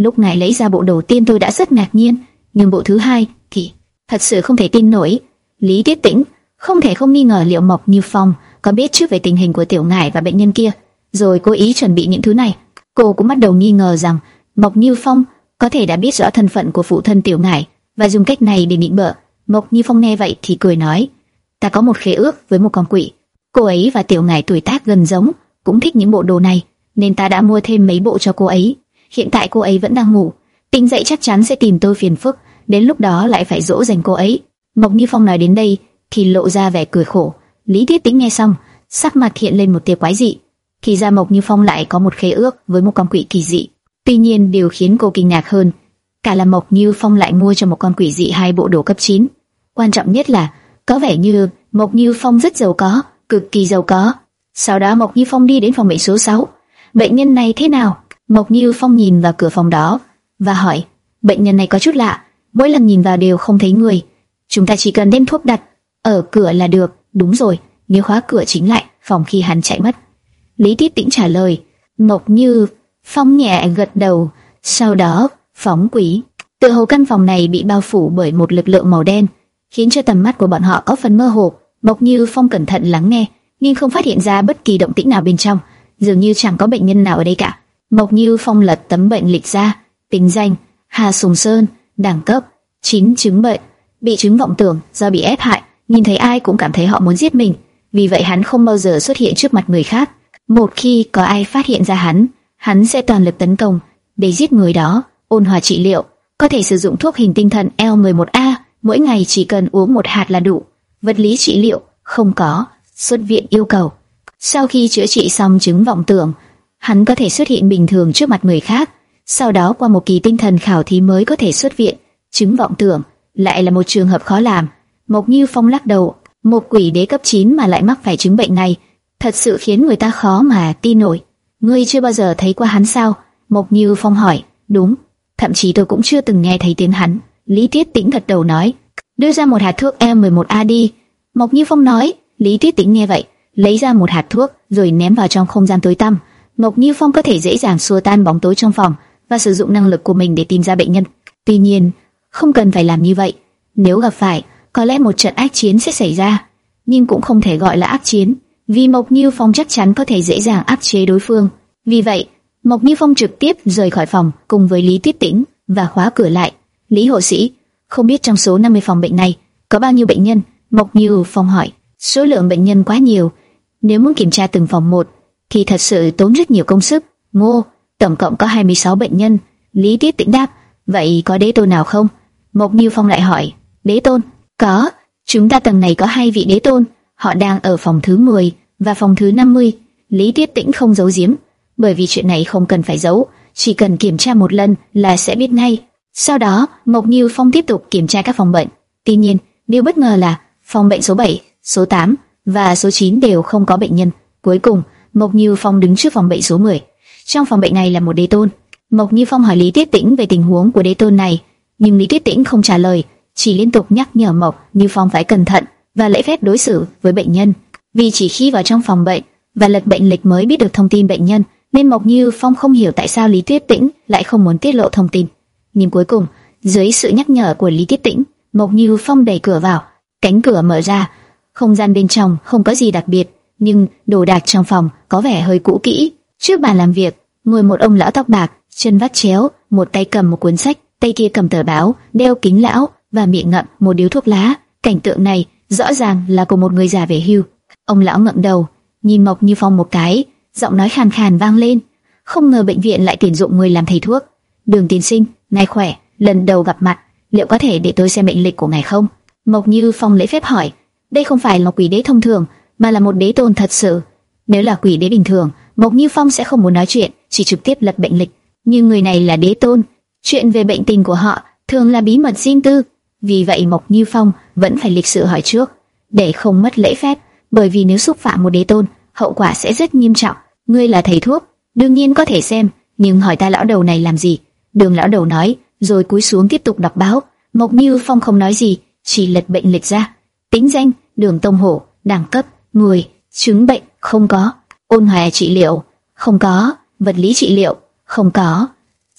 Lúc ngài lấy ra bộ đầu tiên tôi đã rất ngạc nhiên, nhưng bộ thứ hai thì thật sự không thể tin nổi. Lý Tiết Tĩnh không thể không nghi ngờ liệu Mộc Như Phong có biết trước về tình hình của tiểu ngải và bệnh nhân kia, rồi cố ý chuẩn bị những thứ này. Cô cũng bắt đầu nghi ngờ rằng Mộc Như Phong có thể đã biết rõ thân phận của phụ thân tiểu ngải và dùng cách này để nịnh bợ. Mộc Như Phong nghe vậy thì cười nói: ta có một khế ước với một con quỷ. Cô ấy và tiểu ngải tuổi tác gần giống, cũng thích những bộ đồ này, nên ta đã mua thêm mấy bộ cho cô ấy. Hiện tại cô ấy vẫn đang ngủ, tỉnh dậy chắc chắn sẽ tìm tôi phiền phức, đến lúc đó lại phải dỗ dành cô ấy. Mộc Như Phong nói đến đây thì lộ ra vẻ cười khổ. Lý Tiết Tĩnh nghe xong, sắc mặt hiện lên một tia quái dị. Thì ra Mộc Như Phong lại có một khế ước với một con quỷ kỳ dị. Tuy nhiên điều khiến cô kinh ngạc hơn cả là Mộc Như Phong lại mua cho một con quỷ dị hai bộ đồ cấp chín. Quan trọng nhất là có vẻ như Mộc Như Phong rất giàu có, cực kỳ giàu có. Sau đó Mộc Như Phong đi đến phòng bệnh số sáu. Bệnh nhân này thế nào? Mộc Như Phong nhìn vào cửa phòng đó và hỏi: bệnh nhân này có chút lạ, mỗi lần nhìn vào đều không thấy người. Chúng ta chỉ cần đem thuốc đặt ở cửa là được. Đúng rồi, nếu khóa cửa chính lại phòng khi hắn chạy mất. Lý Tiết Tĩnh trả lời. Mộc Như Phong nhẹ gật đầu, sau đó phóng quỷ. Tựa hồ căn phòng này bị bao phủ bởi một lực lượng màu đen, khiến cho tầm mắt của bọn họ có phần mơ hồ. Mộc Như Phong cẩn thận lắng nghe, nhưng không phát hiện ra bất kỳ động tĩnh nào bên trong, dường như chẳng có bệnh nhân nào ở đây cả. Mộc Như Phong lật tấm bệnh lịch ra: tính danh Hà Sùng Sơn, đẳng cấp chín, chứng bệnh bị chứng vọng tưởng do bị ép hại, nhìn thấy ai cũng cảm thấy họ muốn giết mình, vì vậy hắn không bao giờ xuất hiện trước mặt người khác. Một khi có ai phát hiện ra hắn, hắn sẽ toàn lực tấn công để giết người đó. Ôn hòa trị liệu, có thể sử dụng thuốc hình tinh thần L mười một A, mỗi ngày chỉ cần uống một hạt là đủ. Vật lý trị liệu không có, xuất viện yêu cầu. Sau khi chữa trị xong chứng vọng tưởng, hắn có thể xuất hiện bình thường trước mặt người khác, sau đó qua một kỳ tinh thần khảo thí mới có thể xuất viện. Chứng vọng tưởng lại là một trường hợp khó làm. Mộc Như Phong lắc đầu, một quỷ đế cấp chín mà lại mắc phải chứng bệnh này, thật sự khiến người ta khó mà tin nổi. Ngươi chưa bao giờ thấy qua hắn sao? Mộc Như Phong hỏi. Đúng, thậm chí tôi cũng chưa từng nghe thấy tiếng hắn. Lý Tiết Tĩnh gật đầu nói. Đưa ra một hạt thuốc L mười một A đi. Mộc Như Phong nói. Lý Tiết Tĩnh nghe vậy, lấy ra một hạt thuốc rồi ném vào trong không gian tối tăm. Mộc Như Phong có thể dễ dàng xua tan bóng tối trong phòng và sử dụng năng lực của mình để tìm ra bệnh nhân. Tuy nhiên, không cần phải làm như vậy. Nếu gặp phải, có lẽ một trận ác chiến sẽ xảy ra, nhưng cũng không thể gọi là ác chiến, vì Mộc Như Phong chắc chắn có thể dễ dàng áp chế đối phương. Vì vậy, Mộc Như Phong trực tiếp rời khỏi phòng cùng với Lý Tiết Tĩnh và khóa cửa lại. Lý hộ sĩ, không biết trong số năm mươi phòng bệnh này có bao nhiêu bệnh nhân? Mộc Như Phong hỏi. Số lượng bệnh nhân quá nhiều, nếu muốn kiểm tra từng phòng một thì thật sự tốn rất nhiều công sức. Ngô, tổng cộng có hai mươi sáu bệnh nhân. Lý Tiết Tĩnh đáp. Vậy có đế tôn nào không? Mộc Như Phong lại hỏi. Đế tôn? Có, chúng ta tầng này có hai vị đế tôn, họ đang ở phòng thứ mười và phòng thứ năm mươi. Lý Tiết Tĩnh không giấu giếm, bởi vì chuyện này không cần phải giấu, chỉ cần kiểm tra một lần là sẽ biết ngay. Sau đó, Mộc Như Phong tiếp tục kiểm tra các phòng bệnh. Tuy nhiên, điều bất ngờ là phòng bệnh số bảy, số tám và số chín đều không có bệnh nhân. Cuối cùng, Mộc Như Phong đứng trước phòng bệnh số mười. Trong phòng bệnh này là một đế tôn. Mộc Như Phong hỏi Lý Tiết Tĩnh về tình huống của đế tôn này, nhưng Lý Tiết Tĩnh không trả lời, chỉ liên tục nhắc nhở Mộc Như Phong phải cẩn thận và lễ phép đối xử với bệnh nhân. Vì chỉ khi vào trong phòng bệnh và lật bệnh lịch mới biết được thông tin bệnh nhân, nên Mộc Như Phong không hiểu tại sao Lý Tiết Tĩnh lại không muốn tiết lộ thông tin. Nhưng cuối cùng, dưới sự nhắc nhở của Lý Tiết Tĩnh, Mộc Như Phong đẩy cửa vào. Cánh cửa mở ra, không gian bên trong không có gì đặc biệt, nhưng đồ đạc trong phòng có vẻ hơi cũ kỹ. Trước bàn làm việc, ngồi một ông lão tóc bạc, chân vắt chéo, một tay cầm một cuốn sách, tay kia cầm tờ báo, đeo kính lão và miệng ngậm một điếu thuốc lá. Cảnh tượng này rõ ràng là của một người già về hưu. Ông lão ngậm đầu, nhìn Mộc Như Phong một cái, giọng nói khàn khàn vang lên. Không ngờ bệnh viện lại tuyển dụng người làm thầy thuốc. Đường tiên sinh, ngài khỏe, lần đầu gặp mặt, liệu có thể để tôi xem bệnh lịch của ngài không? Mộc Như Phong lễ phép hỏi. Đây không phải là quỷ đế thông thường, mà là một đế tôn thật sự. Nếu là quỷ đế bình thường, Mộc Như Phong sẽ không muốn nói chuyện, chỉ trực tiếp lật bệnh lịch. Nhưng người này là đế tôn, chuyện về bệnh tình của họ thường là bí mật riêng tư. Vì vậy Mộc Như Phong vẫn phải lịch sự hỏi trước, để không mất lễ phép, bởi vì nếu xúc phạm một đế tôn, hậu quả sẽ rất nghiêm trọng. Ngươi là thầy thuốc, đương nhiên có thể xem, nhưng hỏi ta lão đầu này làm gì? Đường lão đầu nói, rồi cúi xuống tiếp tục đọc báo. Mộc Như Phong không nói gì, chỉ lật bệnh lịch ra. Tính danh Đường Tông Hổ, đẳng cấp mười, chứng bệnh không có, ôn hòa trị liệu không có, vật lý trị liệu không có,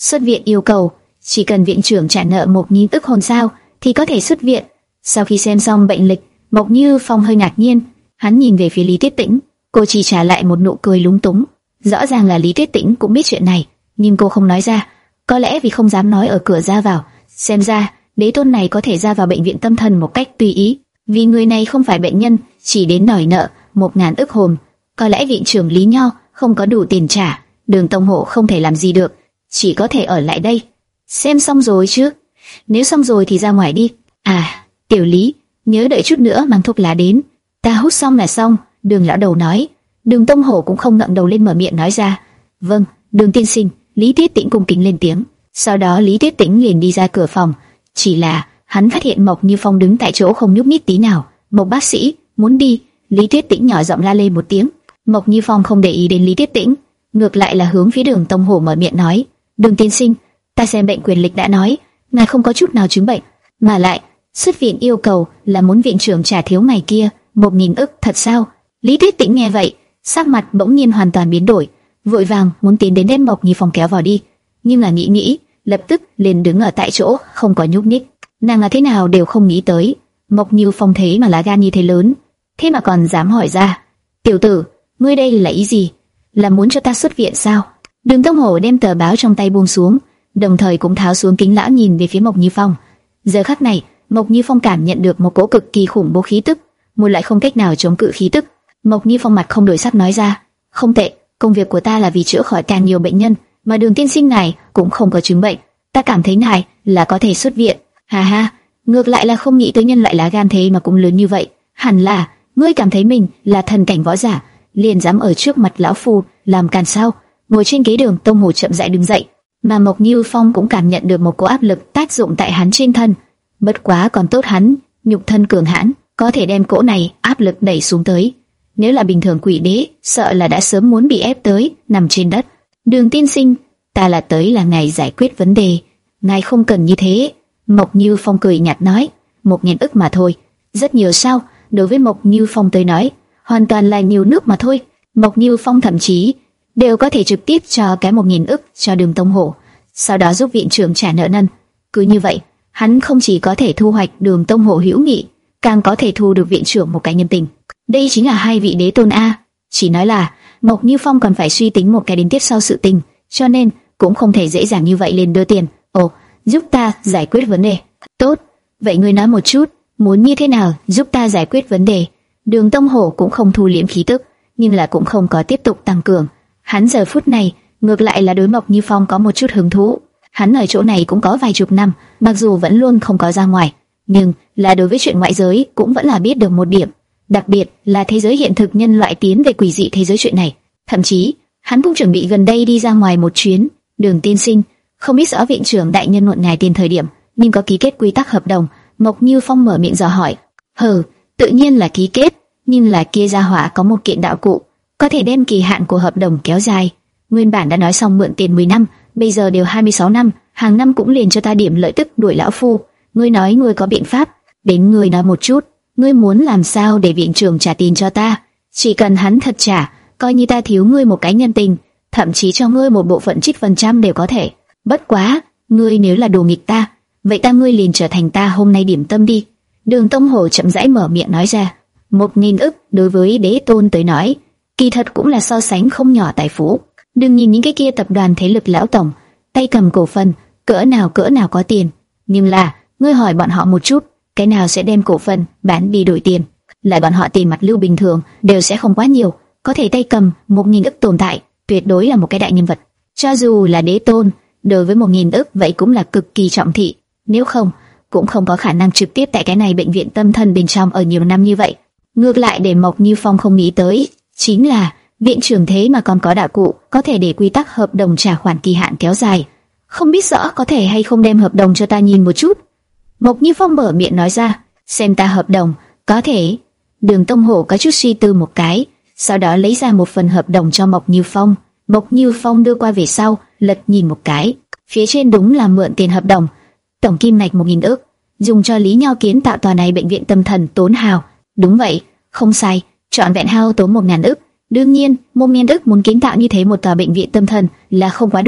Xuất viện yêu cầu chỉ cần viện trưởng trả nợ một nghìn ức hồn sao thì có thể xuất viện. Sau khi xem xong bệnh lịch, Mộc Như Phong hơi ngạc nhiên, hắn nhìn về phía Lý Tuyết Tĩnh, cô chỉ trả lại một nụ cười lúng túng. Rõ ràng là Lý Tuyết Tĩnh cũng biết chuyện này, nhưng cô không nói ra, có lẽ vì không dám nói ở cửa ra vào. Xem ra đế tôn này có thể ra vào bệnh viện tâm thần một cách tùy ý, vì người này không phải bệnh nhân, chỉ đến đòi nợ một ngàn ức hồn. Có lẽ viện trưởng Lý Nho không có đủ tiền trả, Đường Tông Hộ không thể làm gì được, chỉ có thể ở lại đây. Xem xong rồi chứ? Nếu xong rồi thì ra ngoài đi. À, Tiểu Lý, nhớ đợi chút nữa mang thuốc lá đến. Ta hút xong là xong. Đường lão đầu nói. Đường Tông Hổ cũng không ngẩng đầu lên mở miệng nói ra. Vâng, Đường tiên sinh. Lý Tuyết Tĩnh cung kính lên tiếng. Sau đó Lý Tuyết Tĩnh liền đi ra cửa phòng. Chỉ là hắn phát hiện Mộc Như Phong đứng tại chỗ không nhúc nhích tí nào. Mộc bác sĩ, muốn đi? Lý Tuyết Tĩnh nhỏ giọng la lên một tiếng. Mộc Như Phong không để ý đến Lý Tuyết Tĩnh, ngược lại là hướng phía Đường Tông Hổ mở miệng nói. Đường tiên sinh, ta xem bệnh quyền lịch đã nói, ngài không có chút nào chứng bệnh, mà lại xuất viện yêu cầu là muốn viện trưởng trả thiếu ngày kia một nghìn ức, thật sao? Lý Tuyết Tĩnh nghe vậy, sắc mặt bỗng nhiên hoàn toàn biến đổi, vội vàng muốn tiến đến đem Mộc Như Phong kéo vào đi, nhưng là nghĩ nghĩ, lập tức liền đứng ở tại chỗ, không có nhúc nhích. Nàng là thế nào đều không nghĩ tới, Mộc Như Phong thế mà lá gan như thế lớn, thế mà còn dám hỏi ra. Tiểu tử, ngươi đây là ý gì? Là muốn cho ta xuất viện sao? Đường Tông Hổ đem tờ báo trong tay buông xuống, đồng thời cũng tháo xuống kính lão nhìn về phía Mộc Như Phong. Giờ khắc này, Mộc Như Phong cảm nhận được một cỗ cực kỳ khủng bố khí tức, một lại không cách nào chống cự khí tức. Mộc Như Phong mặt không đổi sắc nói ra, không tệ, công việc của ta là vì chữa khỏi càng nhiều bệnh nhân, mà Đường tiên sinh này cũng không có chứng bệnh, ta cảm thấy ngài là có thể xuất viện. Ha ha, ngược lại là không nghĩ tới nhân loại lá gan thế mà cũng lớn như vậy. Hẳn là ngươi cảm thấy mình là thần cảnh võ giả, liền dám ở trước mặt lão phu làm càn sao? Ngồi trên ghế. Đường Tông Hổ chậm rãi đứng dậy, mà Mộc Như Phong cũng cảm nhận được một cỗ áp lực tác dụng tại hắn trên thân. Bất quá còn tốt hắn nhục thân cường hãn, có thể đem cỗ này áp lực đẩy xuống tới. Nếu là bình thường quỷ đế, sợ là đã sớm muốn bị ép tới nằm trên đất. Đường tiên sinh, ta là tới là ngài giải quyết vấn đề, ngài không cần như thế. Mộc Như Phong cười nhạt nói, một nghìn ức mà thôi, rất nhiều sao? Đối với Mộc Như Phong tới nói, hoàn toàn là nhiều nước mà thôi. Mộc Như Phong thậm chí đều có thể trực tiếp cho cái một nghìn ức cho Đường Tông Hổ, sau đó giúp viện trưởng trả nợ nần. Cứ như vậy, hắn không chỉ có thể thu hoạch Đường Tông Hổ hữu nghị, càng có thể thu được viện trưởng một cái nhân tình. Đây chính là hai vị đế tôn a. Chỉ nói là Mộc Như Phong còn phải suy tính một cái đến tiếp sau sự tình, cho nên cũng không thể dễ dàng như vậy liền đưa tiền. Ồ, giúp ta giải quyết vấn đề. Tốt, vậy ngươi nói một chút, muốn như thế nào giúp ta giải quyết vấn đề? Đường Tông Hổ cũng không thu liễm khí tức, nhưng là cũng không có tiếp tục tăng cường. Hắn giờ phút này ngược lại là đối Mộc Như Phong có một chút hứng thú. Hắn ở chỗ này cũng có vài chục năm, mặc dù vẫn luôn không có ra ngoài, nhưng là đối với chuyện ngoại giới cũng vẫn là biết được một điểm, đặc biệt là thế giới hiện thực nhân loại tiến về quỷ dị thế giới chuyện này. Thậm chí hắn cũng chuẩn bị gần đây đi ra ngoài một chuyến. Đường tiên sinh, không biết rõ viện trưởng đại nhân muộn ngài tiền thời điểm, nhưng có ký kết quy tắc hợp đồng? Mộc Như Phong mở miệng dò hỏi. Hừ, tự nhiên là ký kết, nhưng là kia gia hỏa có một kiện đạo cụ, có thể đem kỳ hạn của hợp đồng kéo dài. Nguyên bản đã nói xong mượn tiền mười năm, bây giờ đều hai mươi sáu năm, hàng năm cũng liền cho ta điểm lợi tức đuổi lão phu. Ngươi nói ngươi có biện pháp, đến ngươi nói một chút, ngươi muốn làm sao để viện trưởng trả tiền cho ta? Chỉ cần hắn thật trả, coi như ta thiếu ngươi một cái nhân tình, thậm chí cho ngươi một bộ phận trích phần trăm đều có thể. Bất quá, ngươi nếu là đồ nghịch ta, vậy ta ngươi liền trở thành ta hôm nay điểm tâm đi. Đường Tông Hổ chậm rãi mở miệng nói ra. Một nghìn ức đối với đế tôn tới nói, kỳ thật cũng là so sánh không nhỏ tài phú. Đừng nhìn những cái kia tập đoàn thế lực lão tổng, tay cầm cổ phần, cỡ nào cỡ nào có tiền, nhưng là ngươi hỏi bọn họ một chút, cái nào sẽ đem cổ phần bán đi đổi tiền? Lại bọn họ tiền mặt lưu bình thường đều sẽ không quá nhiều, có thể tay cầm một nghìn ức tồn tại, tuyệt đối là một cái đại nhân vật. Cho dù là đế tôn, đối với một nghìn ức vậy cũng là cực kỳ trọng thị, nếu không cũng không có khả năng trực tiếp tại cái này bệnh viện tâm thần bên trong ở nhiều năm như vậy. Ngược lại để Mộc Như Phong không nghĩ tới, chính là viện trưởng thế mà còn có đạo cụ có thể để quy tắc hợp đồng trả khoản kỳ hạn kéo dài. Không biết rõ có thể hay không đem hợp đồng cho ta nhìn một chút? Mộc Như Phong mở miệng nói ra. Xem ta hợp đồng, có thể. Đường Tông Hổ có chút suy tư một cái, sau đó lấy ra một phần hợp đồng cho Mộc Như Phong. Mộc Như Phong đưa qua về sau, lật nhìn một cái, phía trên đúng là mượn tiền hợp đồng, tổng kim ngạch một nghìn ức, dùng cho Lý Nho kiến tạo tòa này bệnh viện tâm thần tốn hao. Đúng vậy, không sai, trọn vẹn hao tốn một ngàn ức. Đương nhiên, một nghìn ức muốn kiến tạo như thế một tòa bệnh viện tâm thần là không quá đủ,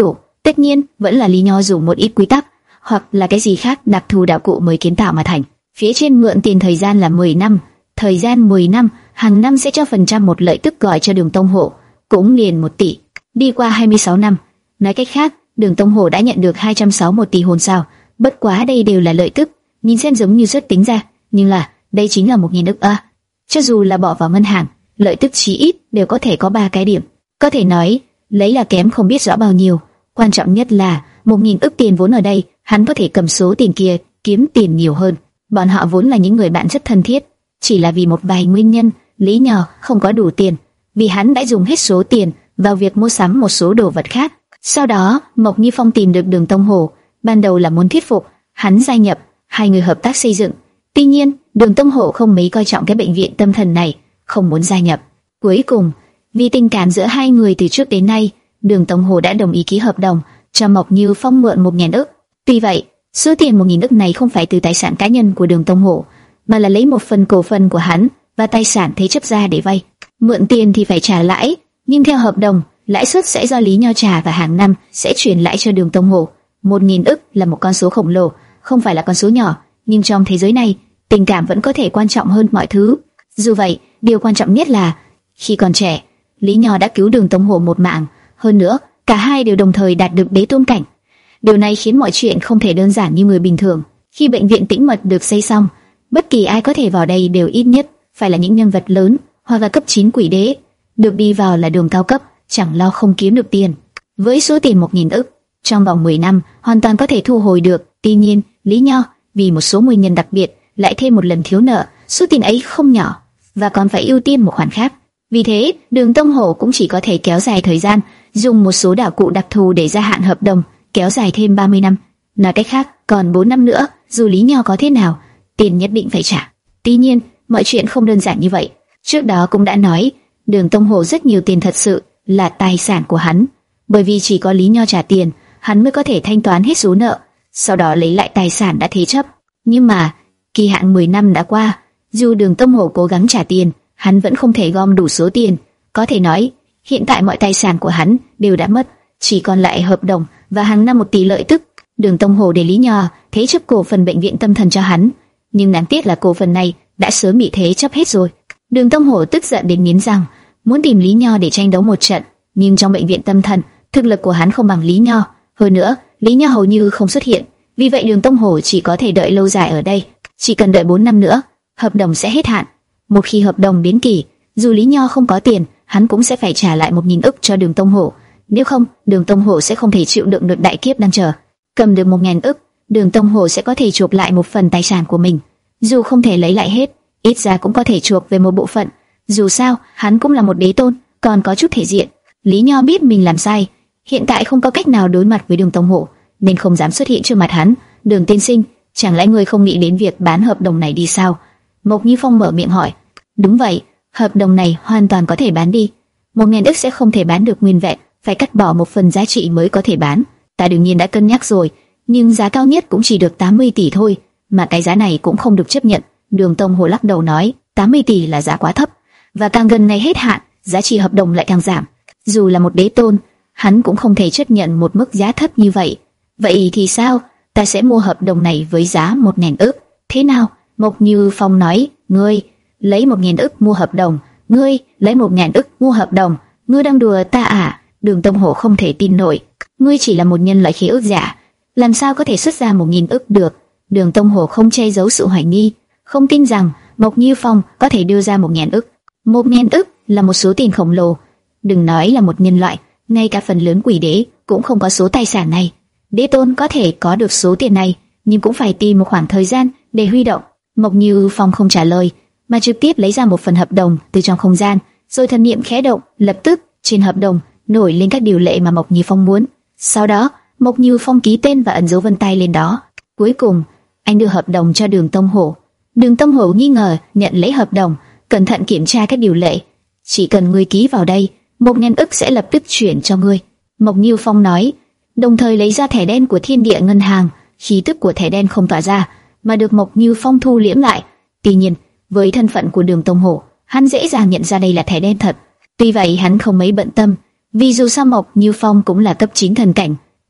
Tất nhiên, vẫn là Lý Nho dùng một ít quy tắc, hoặc là cái gì khác đặc thù đạo cụ mới kiến tạo mà thành. Phía trên mượn tiền thời gian là mười năm, thời gian mười năm, hàng năm sẽ cho phần trăm một lợi tức gọi cho Đường Tông Hổ, cũng liền một tỷ. Đi qua hai mươi sáu năm, nói cách khác, Đường Tông Hổ đã nhận được hai trăm sáu mươi mốt tỷ hồn sao. Bất quá đây đều là lợi tức, nhìn xem giống như rất tính ra, nhưng là đây chính là một nghìn ức a. Cho dù là bỏ vào ngân hàng, lợi tức chí ít đều có thể có ba cái điểm. Có thể nói, lấy là kém không biết rõ bao nhiêu. Quan trọng nhất là một nghìn ức tiền vốn ở đây, hắn có thể cầm số tiền kia kiếm tiền nhiều hơn. Bọn họ vốn là những người bạn rất thân thiết, chỉ là vì một vài nguyên nhân, Lý Nho không có đủ tiền, vì hắn đã dùng hết số tiền vào việc mua sắm một số đồ vật khác. Sau đó, Mộc Như Phong tìm được Đường Tông Hổ, ban đầu là muốn thuyết phục hắn gia nhập, hai người hợp tác xây dựng. Tuy nhiên, Đường Tông Hổ không mấy coi trọng cái bệnh viện tâm thần này, không muốn gia nhập. Cuối cùng, vì tình cảm giữa hai người từ trước đến nay, Đường Tông Hổ đã đồng ý ký hợp đồng cho Mộc Như Phong mượn một nghìn ức. Tuy vậy, số tiền một nghìn ức này không phải từ tài sản cá nhân của Đường Tông Hổ, mà là lấy một phần cổ phần của hắn và tài sản thế chấp ra để vay. Mượn tiền thì phải trả lãi, nhưng theo hợp đồng, lãi suất sẽ do Lý Nho trả và hàng năm sẽ chuyển lãi cho Đường Tông Hổ. Một nghìn ức là một con số khổng lồ, không phải là con số nhỏ, nhưng trong thế giới này, tình cảm vẫn có thể quan trọng hơn mọi thứ. Dù vậy, điều quan trọng nhất là khi còn trẻ, Lý Nho đã cứu Đường Tông Hổ một mạng. Hơn nữa, cả hai đều đồng thời đạt được đế tôn cảnh. Điều này khiến mọi chuyện không thể đơn giản như người bình thường. Khi bệnh viện tĩnh mật được xây xong, bất kỳ ai có thể vào đây đều ít nhất phải là những nhân vật lớn hoặc là cấp chín quỷ đế. Được đi vào là đường cao cấp, chẳng lo không kiếm được tiền. Với số tiền một nghìn ức, trong vòng mười năm hoàn toàn có thể thu hồi được. Tuy nhiên, Lý Nho vì một số nguyên nhân đặc biệt lại thêm một lần thiếu nợ, số tiền ấy không nhỏ và còn phải ưu tiên một khoản khác. Vì thế, Đường Tông Hổ cũng chỉ có thể kéo dài thời gian, dùng một số đạo cụ đặc thù để gia hạn hợp đồng, kéo dài thêm ba mươi năm. Nói cách khác, còn bốn năm nữa, dù Lý Nho có thế nào, tiền nhất định phải trả. Tuy nhiên, mọi chuyện không đơn giản như vậy. Trước đó cũng đã nói, Đường Tông Hổ rất nhiều tiền thật sự là tài sản của hắn, bởi vì chỉ có Lý Nho trả tiền, hắn mới có thể thanh toán hết số nợ, sau đó lấy lại tài sản đã thế chấp. Nhưng mà, kỳ hạn mười năm đã qua, dù Đường Tông Hổ cố gắng trả tiền, hắn vẫn không thể gom đủ số tiền. Có thể nói, hiện tại mọi tài sản của hắn đều đã mất, chỉ còn lại hợp đồng và hàng năm một tỷ lợi tức. Đường Tông Hổ để Lý Nho thế chấp cổ phần bệnh viện tâm thần cho hắn, nhưng đáng tiếc là cổ phần này đã sớm bị thế chấp hết rồi. Đường Tông Hổ tức giận đến nghiến răng, muốn tìm Lý Nho để tranh đấu một trận, nhưng trong bệnh viện tâm thần, thực lực của hắn không bằng Lý Nho. Hơn nữa, Lý Nho hầu như không xuất hiện, vì vậy Đường Tông Hổ chỉ có thể đợi lâu dài ở đây. Chỉ cần đợi bốn năm nữa, hợp đồng sẽ hết hạn. Một khi hợp đồng đến kỳ, dù Lý Nho không có tiền, hắn cũng sẽ phải trả lại một nghìn ức cho Đường Tông Hổ. Nếu không, Đường Tông Hổ sẽ không thể chịu đựng được đại kiếp đang chờ. Cầm được một nghìn ức, Đường Tông Hổ sẽ có thể chuộc lại một phần tài sản của mình. Dù không thể lấy lại hết, ít ra cũng có thể chuộc về một bộ phận. Dù sao, hắn cũng là một đế tôn, còn có chút thể diện. Lý Nho biết mình làm sai, hiện tại không có cách nào đối mặt với Đường Tông Hổ, nên không dám xuất hiện trước mặt hắn. Đường tiên sinh, chẳng lẽ ngươi không nghĩ đến việc bán hợp đồng này đi sao? Mộc Như Phong mở miệng hỏi. Đúng vậy, hợp đồng này hoàn toàn có thể bán đi. Một nghìn ức sẽ không thể bán được nguyên vẹn, phải cắt bỏ một phần giá trị mới có thể bán. Ta đương nhiên đã cân nhắc rồi, nhưng giá cao nhất cũng chỉ được tám mươi tỷ thôi, mà cái giá này cũng không được chấp nhận. Đường Tông Hổ lắc đầu nói, tám mươi tỷ là giá quá thấp, và càng gần ngày hết hạn, giá trị hợp đồng lại càng giảm. Dù là một đế tôn, hắn cũng không thể chấp nhận một mức giá thấp như vậy. Vậy thì sao? Ta sẽ mua hợp đồng này với giá một nghìn ức. Thế nào? Mộc Như Phong nói, ngươi lấy một nghìn ức mua hợp đồng, ngươi lấy một nghìn ức mua hợp đồng, ngươi đang đùa ta à? Đường Tông Hổ không thể tin nổi, ngươi chỉ là một nhân loại khí ước giả, làm sao có thể xuất ra một nghìn ức được? Đường Tông Hổ không che giấu sự hoài nghi, không tin rằng Mộc Như Phong có thể đưa ra một nghìn ức. Một nghìn ức là một số tiền khổng lồ, đừng nói là một nhân loại, ngay cả phần lớn quỷ đế cũng không có số tài sản này. Đế tôn có thể có được số tiền này, nhưng cũng phải tìm một khoảng thời gian để huy động. Mộc Như Phong không trả lời, mà trực tiếp lấy ra một phần hợp đồng từ trong không gian, rồi thần niệm khẽ động, lập tức trên hợp đồng nổi lên các điều lệ mà Mộc Như Phong muốn. Sau đó, Mộc Như Phong ký tên và ấn dấu vân tay lên đó. Cuối cùng, anh đưa hợp đồng cho Đường Tông Hổ. Đường Tông Hổ nghi ngờ nhận lấy hợp đồng, cẩn thận kiểm tra các điều lệ. Chỉ cần ngươi ký vào đây, một nghìn ức sẽ lập tức chuyển cho ngươi. Mộc Như Phong nói, đồng thời lấy ra thẻ đen của Thiên Địa Ngân Hàng. Khí tức của thẻ đen không tỏa ra, mà được Mộc Như Phong thu liễm lại. Tuy nhiên, với thân phận của Đường Tông Hổ, hắn dễ dàng nhận ra đây là thẻ đen thật. Tuy vậy hắn không mấy bận tâm, vì dù sao Mộc Như Phong cũng là cấp chín thần cảnh,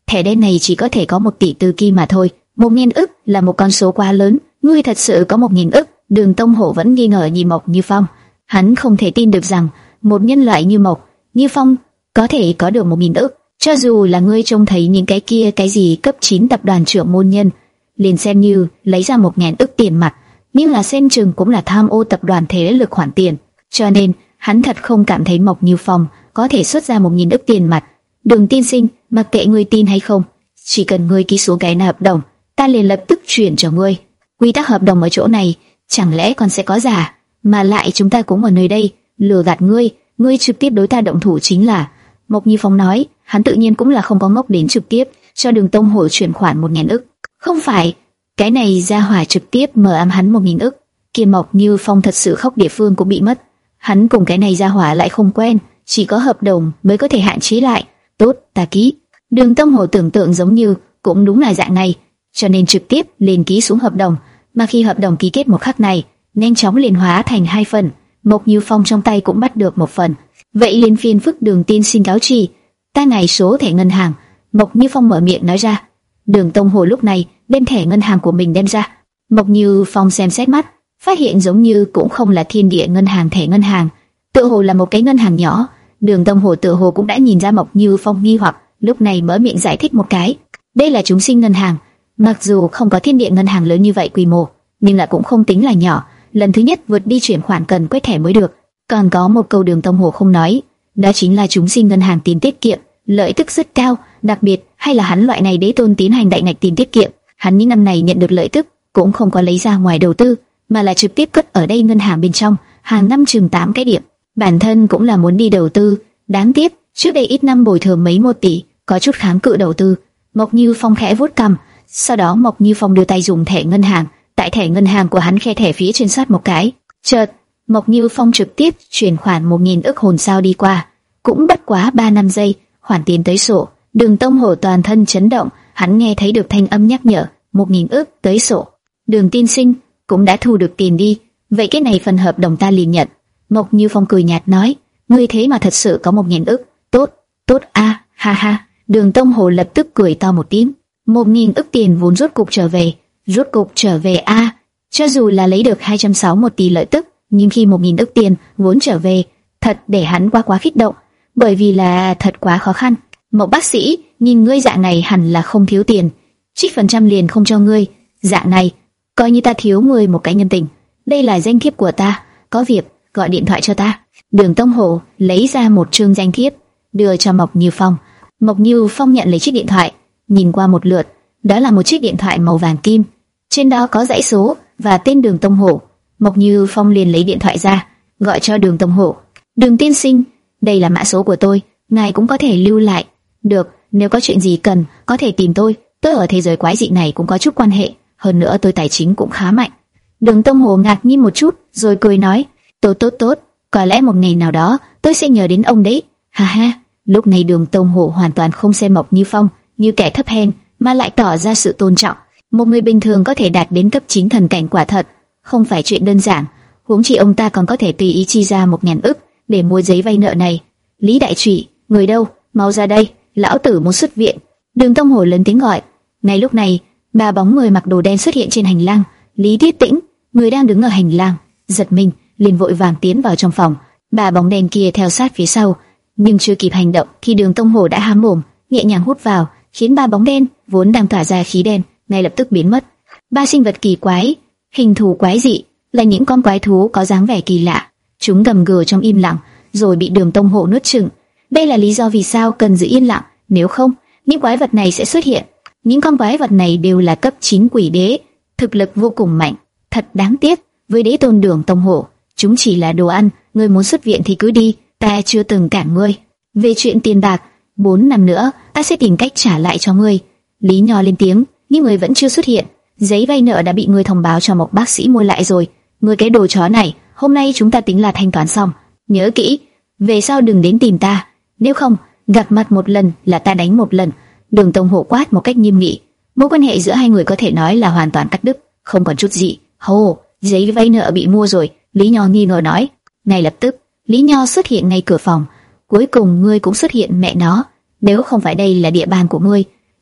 thẻ đen này chỉ có thể có một tỷ tư kim mà thôi. Một nghìn ức là một con số quá lớn. Ngươi thật sự có một nghìn ức? Đường Tông Hổ vẫn nghi ngờ nhìn Mộc Như Phong. Hắn không thể tin được rằng một nhân loại như Mộc Như Phong có thể có được một nghìn ức. Cho dù là ngươi trông thấy những cái kia cái gì cấp chín tập đoàn trưởng môn nhân, liền xem như lấy ra một ngàn ức tiền mặt, nhưng là xem chừng cũng là tham ô tập đoàn thế lực khoản tiền. Cho nên hắn thật không cảm thấy Mộc Như Phong có thể xuất ra một nghìn ức tiền mặt. Đường tiên sinh, mặc kệ ngươi tin hay không, chỉ cần ngươi ký xuống cái hợp đồng, ta liền lập tức chuyển cho ngươi. Quy tắc hợp đồng ở chỗ này, chẳng lẽ còn sẽ có giả? Mà lại chúng ta cũng ở nơi đây lừa gạt ngươi, ngươi trực tiếp đối ta động thủ chính là. Mộc Như Phong nói, hắn tự nhiên cũng là không có ngốc đến trực tiếp cho Đường Tông Hổ chuyển khoản một ngàn ức. Không phải, cái này ra hỏa trực tiếp mở ám hắn một nghìn ức. Kia Mộc Như Phong thật sự khóc địa phương cũng bị mất. Hắn cùng cái này ra hỏa lại không quen, chỉ có hợp đồng mới có thể hạn chế lại. Tốt, ta ký. Đường Tông Hổ tưởng tượng giống như cũng đúng là dạng này, cho nên trực tiếp liền ký xuống hợp đồng. Mà khi hợp đồng ký kết một khắc này, nhanh chóng liền hóa thành hai phần. Mộc Như Phong trong tay cũng bắt được một phần. Vậy liền phiền phức Đường tiên sinh cáo trì, ta ngày số thẻ ngân hàng. Mộc Như Phong mở miệng nói ra. Đường Tông Hổ lúc này đem thẻ ngân hàng của mình đem ra. Mộc Như Phong xem xét mắt, phát hiện giống như cũng không là Thiên Địa ngân hàng thẻ ngân hàng, tựa hồ là một cái ngân hàng nhỏ. Đường Tông Hổ tựa hồ cũng đã nhìn ra Mộc Như Phong nghi hoặc, lúc này mở miệng giải thích một cái. Đây là chúng sinh ngân hàng, mặc dù không có Thiên Địa ngân hàng lớn như vậy quy mô, nhưng là cũng không tính là nhỏ. Lần thứ nhất vượt đi chuyển khoản cần quét thẻ mới được. Còn có một câu Đường Tông Hổ không nói, đó chính là chúng sinh ngân hàng tiền tiết kiệm, lợi tức rất cao, đặc biệt hay là hắn loại này đế tôn tiến hành đại ngạch tiền tiết kiệm, hắn những năm này nhận được lợi tức cũng không có lấy ra ngoài đầu tư, mà là trực tiếp cất ở đây ngân hàng bên trong, hàng năm chừng tám cái điểm. Bản thân cũng là muốn đi đầu tư, đáng tiếc trước đây ít năm bồi thường mấy một tỷ, có chút kháng cự đầu tư. Mộc Như Phong khẽ vuốt cằm, sau đó Mộc Như Phong đưa tay dùng thẻ ngân hàng, tại thẻ ngân hàng của hắn khe thẻ phía trên sát một cái, chợt Mộc Như Phong trực tiếp chuyển khoản một nghìn ức hồn sao đi qua, cũng bất quá ba năm giây, khoản tiền tới sổ. Đường Tông Hổ toàn thân chấn động, hắn nghe thấy được thanh âm nhắc nhở, một nghìn ức tới sổ. Đường tiên sinh cũng đã thu được tiền đi, vậy cái này phần hợp đồng ta liền nhận. Mộc Như Phong cười nhạt nói, ngươi thế mà thật sự có một nghìn ức, tốt, tốt a, ha ha. Đường Tông Hổ lập tức cười to một tiếng, một nghìn ức tiền vốn rốt cục trở về, rốt cục trở về a. Cho dù là lấy được hai trăm sáu mươi mốt tỷ lợi tức, nhưng khi một nghìn ức tiền vốn trở về, thật để hắn quá quá kích động, bởi vì là thật quá khó khăn. Mộc bác sĩ, nhìn ngươi dạng này hẳn là không thiếu tiền, trích phần trăm liền không cho ngươi, dạng này coi như ta thiếu ngươi một cái nhân tình. Đây là danh thiếp của ta, có việc gọi điện thoại cho ta. Đường Tông Hổ lấy ra một trương danh thiếp đưa cho Mộc Như Phong. Mộc Như Phong nhận lấy chiếc điện thoại, nhìn qua một lượt, đó là một chiếc điện thoại màu vàng kim, trên đó có dãy số và tên Đường Tông Hổ. Mộc Như Phong liền lấy điện thoại ra, gọi cho Đường Tông Hổ. Đường tiên sinh, đây là mã số của tôi, ngài cũng có thể lưu lại. Được, nếu có chuyện gì cần, có thể tìm tôi. Tôi ở thế giới quái dị này cũng có chút quan hệ, hơn nữa tôi tài chính cũng khá mạnh. Đường Tông Hổ ngạc nhiên một chút, rồi cười nói, tốt tốt tốt, có lẽ một ngày nào đó tôi sẽ nhớ đến ông đấy. Ha ha. Lúc này Đường Tông Hổ hoàn toàn không xem Mộc Như Phong như kẻ thấp hèn, mà lại tỏ ra sự tôn trọng. Một người bình thường có thể đạt đến cấp chín thần cảnh quả thật không phải chuyện đơn giản, huống chi ông ta còn có thể tùy ý chi ra một ngàn ức để mua giấy vay nợ này. Lý Đại Trụy, người đâu, mau ra đây, lão tử muốn xuất viện. Đường Tông Hổ lớn tiếng gọi. Ngay lúc này, ba bóng người mặc đồ đen xuất hiện trên hành lang. Lý Tiết Tĩnh, người đang đứng ở hành lang, giật mình, liền vội vàng tiến vào trong phòng. Ba bóng đen kia theo sát phía sau, nhưng chưa kịp hành động khi Đường Tông Hổ đã há mồm, nhẹ nhàng hút vào, khiến ba bóng đen vốn đang tỏa ra khí đen ngay lập tức biến mất. Ba sinh vật kỳ quái, hình thù quái dị, là những con quái thú có dáng vẻ kỳ lạ. Chúng gầm gừ trong im lặng, rồi bị Đường Tông Hổ nuốt chửng. Đây là lý do vì sao cần giữ yên lặng, nếu không, những quái vật này sẽ xuất hiện. Những con quái vật này đều là cấp chín quỷ đế, thực lực vô cùng mạnh. Thật đáng tiếc, với đế tôn Đường Tông Hổ, chúng chỉ là đồ ăn. Ngươi muốn xuất viện thì cứ đi, ta chưa từng cản ngươi. Về chuyện tiền bạc, bốn năm nữa ta sẽ tìm cách trả lại cho ngươi. Lý Nho lên tiếng, nhưng người vẫn chưa xuất hiện. Giấy vay nợ đã bị ngươi thông báo cho một bác sĩ mua lại rồi. Ngươi cái đồ chó này, hôm nay chúng ta tính là thanh toán xong. Nhớ kỹ, về sau đừng đến tìm ta, nếu không gặp mặt một lần là ta đánh một lần. Đường Tông Hổ quát một cách nghiêm nghị. Mối quan hệ giữa hai người có thể nói là hoàn toàn cắt đứt, không còn chút gì. Hồ, giấy vay nợ bị mua rồi. Lý Nho nghi ngờ nói. Ngay lập tức, Lý Nho xuất hiện ngay cửa phòng. Cuối cùng ngươi cũng xuất hiện, mẹ nó. Nếu không phải đây là địa bàn của ngươi,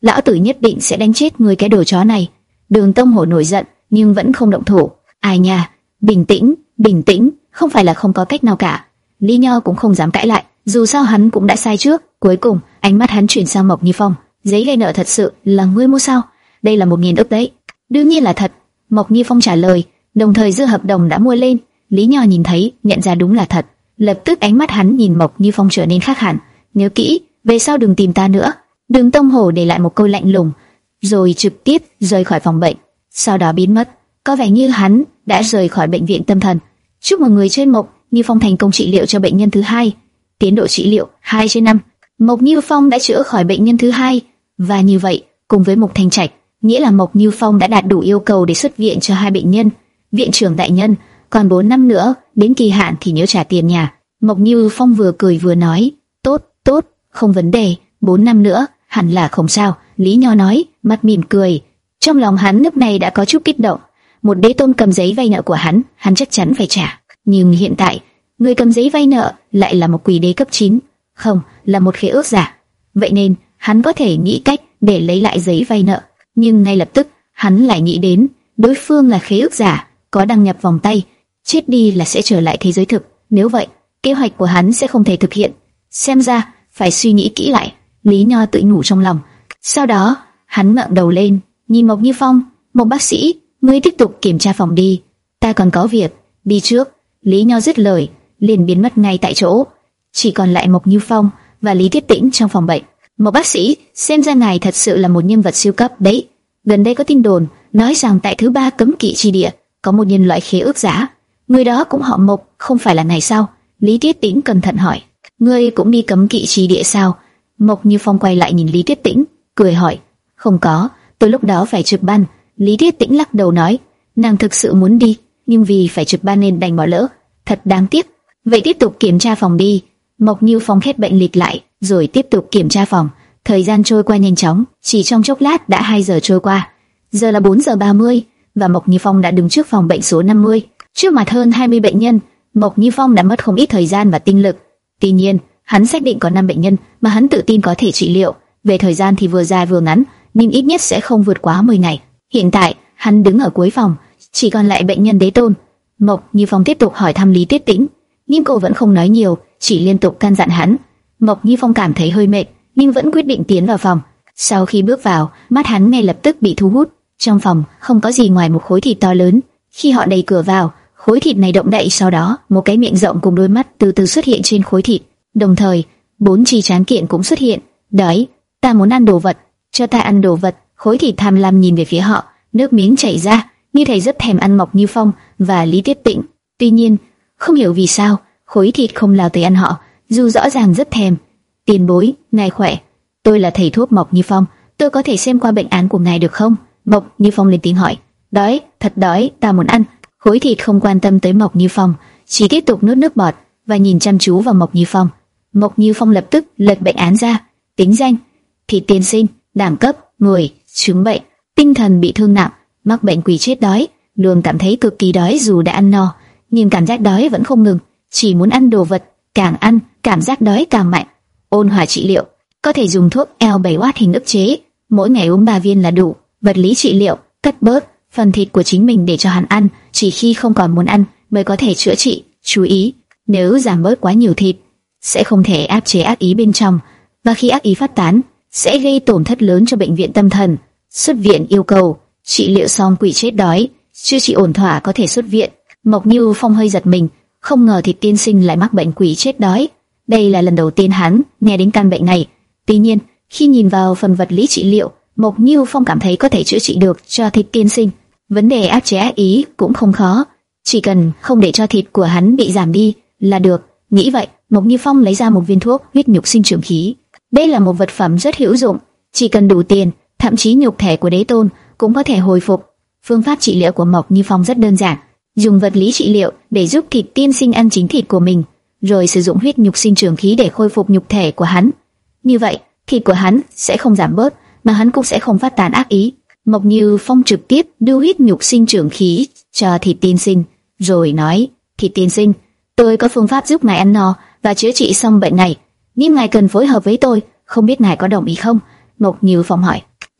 lão tử nhất định sẽ đánh chết người cái đồ chó này. Đường Tông Hổ nổi giận nhưng vẫn không động thủ. Ai nha, bình tĩnh, bình tĩnh, không phải là không có cách nào cả. Lý Nho cũng không dám cãi lại, dù sao hắn cũng đã sai trước. Cuối cùng, ánh mắt hắn chuyển sang Mộc Như Phong. Giấy vay nợ thật sự là ngươi mua sao? Đây là một nghìn ức đấy. Đương nhiên là thật. Mộc Như Phong trả lời, đồng thời giơ hợp đồng đã mua lên. Lý Nho nhìn thấy, nhận ra đúng là thật. Lập tức ánh mắt hắn nhìn Mộc Như Phong trở nên khác hẳn. Nhớ kỹ, về sau đừng tìm ta nữa. Đường Tông Hổ để lại một câu lạnh lùng, rồi trực tiếp rời khỏi phòng bệnh, sau đó biến mất. Có vẻ như hắn đã rời khỏi bệnh viện tâm thần. Chúc mừng người trên Mộc Như Phong thành công trị liệu cho bệnh nhân thứ hai. Tiến độ trị liệu hai trên năm. Mộc Như Phong đã chữa khỏi bệnh nhân thứ hai, và như vậy, cùng với Mục Thanh Trạch, nghĩa là Mộc Như Phong đã đạt đủ yêu cầu để xuất viện cho hai bệnh nhân. Viện trưởng đại nhân, còn bốn năm nữa, đến kỳ hạn thì nhớ trả tiền nhà. Mộc Như Phong vừa cười vừa nói, tốt, tốt, không vấn đề, bốn năm nữa, hẳn là không sao. Lý Nho nói, mặt mỉm cười. Trong lòng hắn lúc này đã có chút kích động. Một đế tôn cầm giấy vay nợ của hắn, hắn chắc chắn phải trả. Nhưng hiện tại, người cầm giấy vay nợ lại là một quỷ đế cấp chín, không, là một khế ước giả. Vậy nên, hắn có thể nghĩ cách để lấy lại giấy vay nợ. Nhưng ngay lập tức, hắn lại nghĩ đến, đối phương là khế ước giả, có đăng nhập vòng tay, chết đi là sẽ trở lại thế giới thực. Nếu vậy, kế hoạch của hắn sẽ không thể thực hiện. Xem ra, phải suy nghĩ kỹ lại. Lý Nho tự nhủ trong lòng. Sau đó, hắn ngẩng đầu lên, nhìn Mộc Như Phong. Một bác sĩ, ngươi tiếp tục kiểm tra phòng đi. Ta còn có việc, đi trước. Lý Nho dứt lời, liền biến mất ngay tại chỗ. Chỉ còn lại Mộc Như Phong và Lý Tiết Tĩnh trong phòng bệnh. Một bác sĩ, xem ra ngài thật sự là một nhân vật siêu cấp đấy. Gần đây có tin đồn nói rằng tại thứ ba cấm kỵ chi địa có một nhân loại khế ước giả. Người đó cũng họ Mộc, không phải là ngài sao? Lý Tiết Tĩnh cẩn thận hỏi. Ngươi cũng đi cấm kỵ chi địa sao? Mộc Như Phong quay lại nhìn Lý Tiết Tĩnh, cười hỏi. Không có, tôi lúc đó phải trực ban. Lý Tiết Tĩnh lắc đầu nói, nàng thực sự muốn đi, nhưng vì phải trực ban nên đành bỏ lỡ. Thật đáng tiếc. Vậy tiếp tục kiểm tra phòng đi. Mộc Như Phong khép bệnh lịch lại, rồi tiếp tục kiểm tra phòng. Thời gian trôi qua nhanh chóng, chỉ trong chốc lát đã hai giờ trôi qua. Giờ là bốn giờ ba mươi, và Mộc Như Phong đã đứng trước phòng bệnh số năm mươi. Trước mặt hơn hai mươi bệnh nhân, Mộc Như Phong đã mất không ít thời gian và tinh lực. Tuy nhiên, hắn xác định có năm bệnh nhân mà hắn tự tin có thể trị liệu. Về thời gian thì vừa dài vừa ngắn, nhưng ít nhất sẽ không vượt quá mười ngày. Hiện tại, hắn đứng ở cuối phòng, chỉ còn lại bệnh nhân đế tôn. Mộc Như Phong tiếp tục hỏi thăm Lý Tiết Tĩnh, nhưng cô vẫn không nói nhiều, chỉ liên tục căn dặn hắn. Mộc Như Phong cảm thấy hơi mệt, nhưng vẫn quyết định tiến vào phòng. Sau khi bước vào, mắt hắn ngay lập tức bị thu hút. Trong phòng không có gì ngoài một khối thịt to lớn. Khi họ đẩy cửa vào, khối thịt này động đậy, sau đó một cái miệng rộng cùng đôi mắt từ từ xuất hiện trên khối thịt. Đồng thời, bốn chi tráng kiện cũng xuất hiện. Đói, ta muốn ăn đồ vật, cho ta ăn đồ vật. Khối thịt tham lam nhìn về phía họ, nước miếng chảy ra, như thầy rất thèm ăn Mộc Như Phong và Lý Tiết Tĩnh. Tuy nhiên, không hiểu vì sao, khối thịt không lao tới ăn họ, dù rõ ràng rất thèm. Tiền bối, ngài khỏe, tôi là thầy thuốc Mộc Như Phong, tôi có thể xem qua bệnh án của ngài được không? Mộc Như Phong lên tiếng hỏi. Đói, thật đói, ta muốn ăn. Khối thịt không quan tâm tới Mộc Như Phong, chỉ tiếp tục nuốt nước bọt và nhìn chăm chú vào Mộc Như Phong. Mộc Như Phong lập tức lật bệnh án ra. Tính danh: Thịt tiên sinh, đẳng cấp mười, chứng bệnh tinh thần bị thương nặng, mắc bệnh quỷ chết đói. Luôn cảm thấy cực kỳ đói dù đã ăn no, nhưng cảm giác đói vẫn không ngừng, chỉ muốn ăn đồ vật, càng ăn cảm giác đói càng mạnh. Ôn hòa trị liệu, có thể dùng thuốc L bảy watt hình ức chế, mỗi ngày uống ba viên là đủ. Vật lý trị liệu, cắt bớt phần thịt của chính mình để cho hắn ăn, chỉ khi không còn muốn ăn mới có thể chữa trị. Chú ý, nếu giảm bớt quá nhiều thịt, sẽ không thể áp chế ác ý bên trong, và khi ác ý phát tán, sẽ gây tổn thất lớn cho bệnh viện tâm thần. Xuất viện yêu cầu, trị liệu xong quỷ chết đói, chữa trị ổn thỏa có thể xuất viện. Mộc Như Phong hơi giật mình, không ngờ Thịt tiên sinh lại mắc bệnh quỷ chết đói. Đây là lần đầu tiên hắn nghe đến căn bệnh này. Tuy nhiên, khi nhìn vào phần vật lý trị liệu, Mộc Như Phong cảm thấy có thể chữa trị được cho Thịt tiên sinh. Vấn đề áp chế ác ý cũng không khó, chỉ cần không để cho thịt của hắn bị giảm đi là được. Nghĩ vậy, Mộc Như Phong lấy ra một viên thuốc huyết nhục sinh trưởng khí. Đây là một vật phẩm rất hữu dụng, chỉ cần đủ tiền, thậm chí nhục thể của đế tôn cũng có thể hồi phục. Phương pháp trị liệu của Mộc Như Phong rất đơn giản, dùng vật lý trị liệu để giúp Thịt tiên sinh ăn chính thịt của mình, rồi sử dụng huyết nhục sinh trưởng khí để khôi phục nhục thể của hắn. Như vậy, thịt của hắn sẽ không giảm bớt, mà hắn cũng sẽ không phát tán ác ý. Mộc Như Phong trực tiếp đưa huyết nhục sinh trưởng khí cho Thịt tiên sinh, rồi nói: Thịt tiên sinh, tôi có phương pháp giúp ngài ăn no và chữa trị xong bệnh này, nhưng ngài cần phối hợp với tôi, không biết ngài có đồng ý không? Mộc Như Phong hỏi.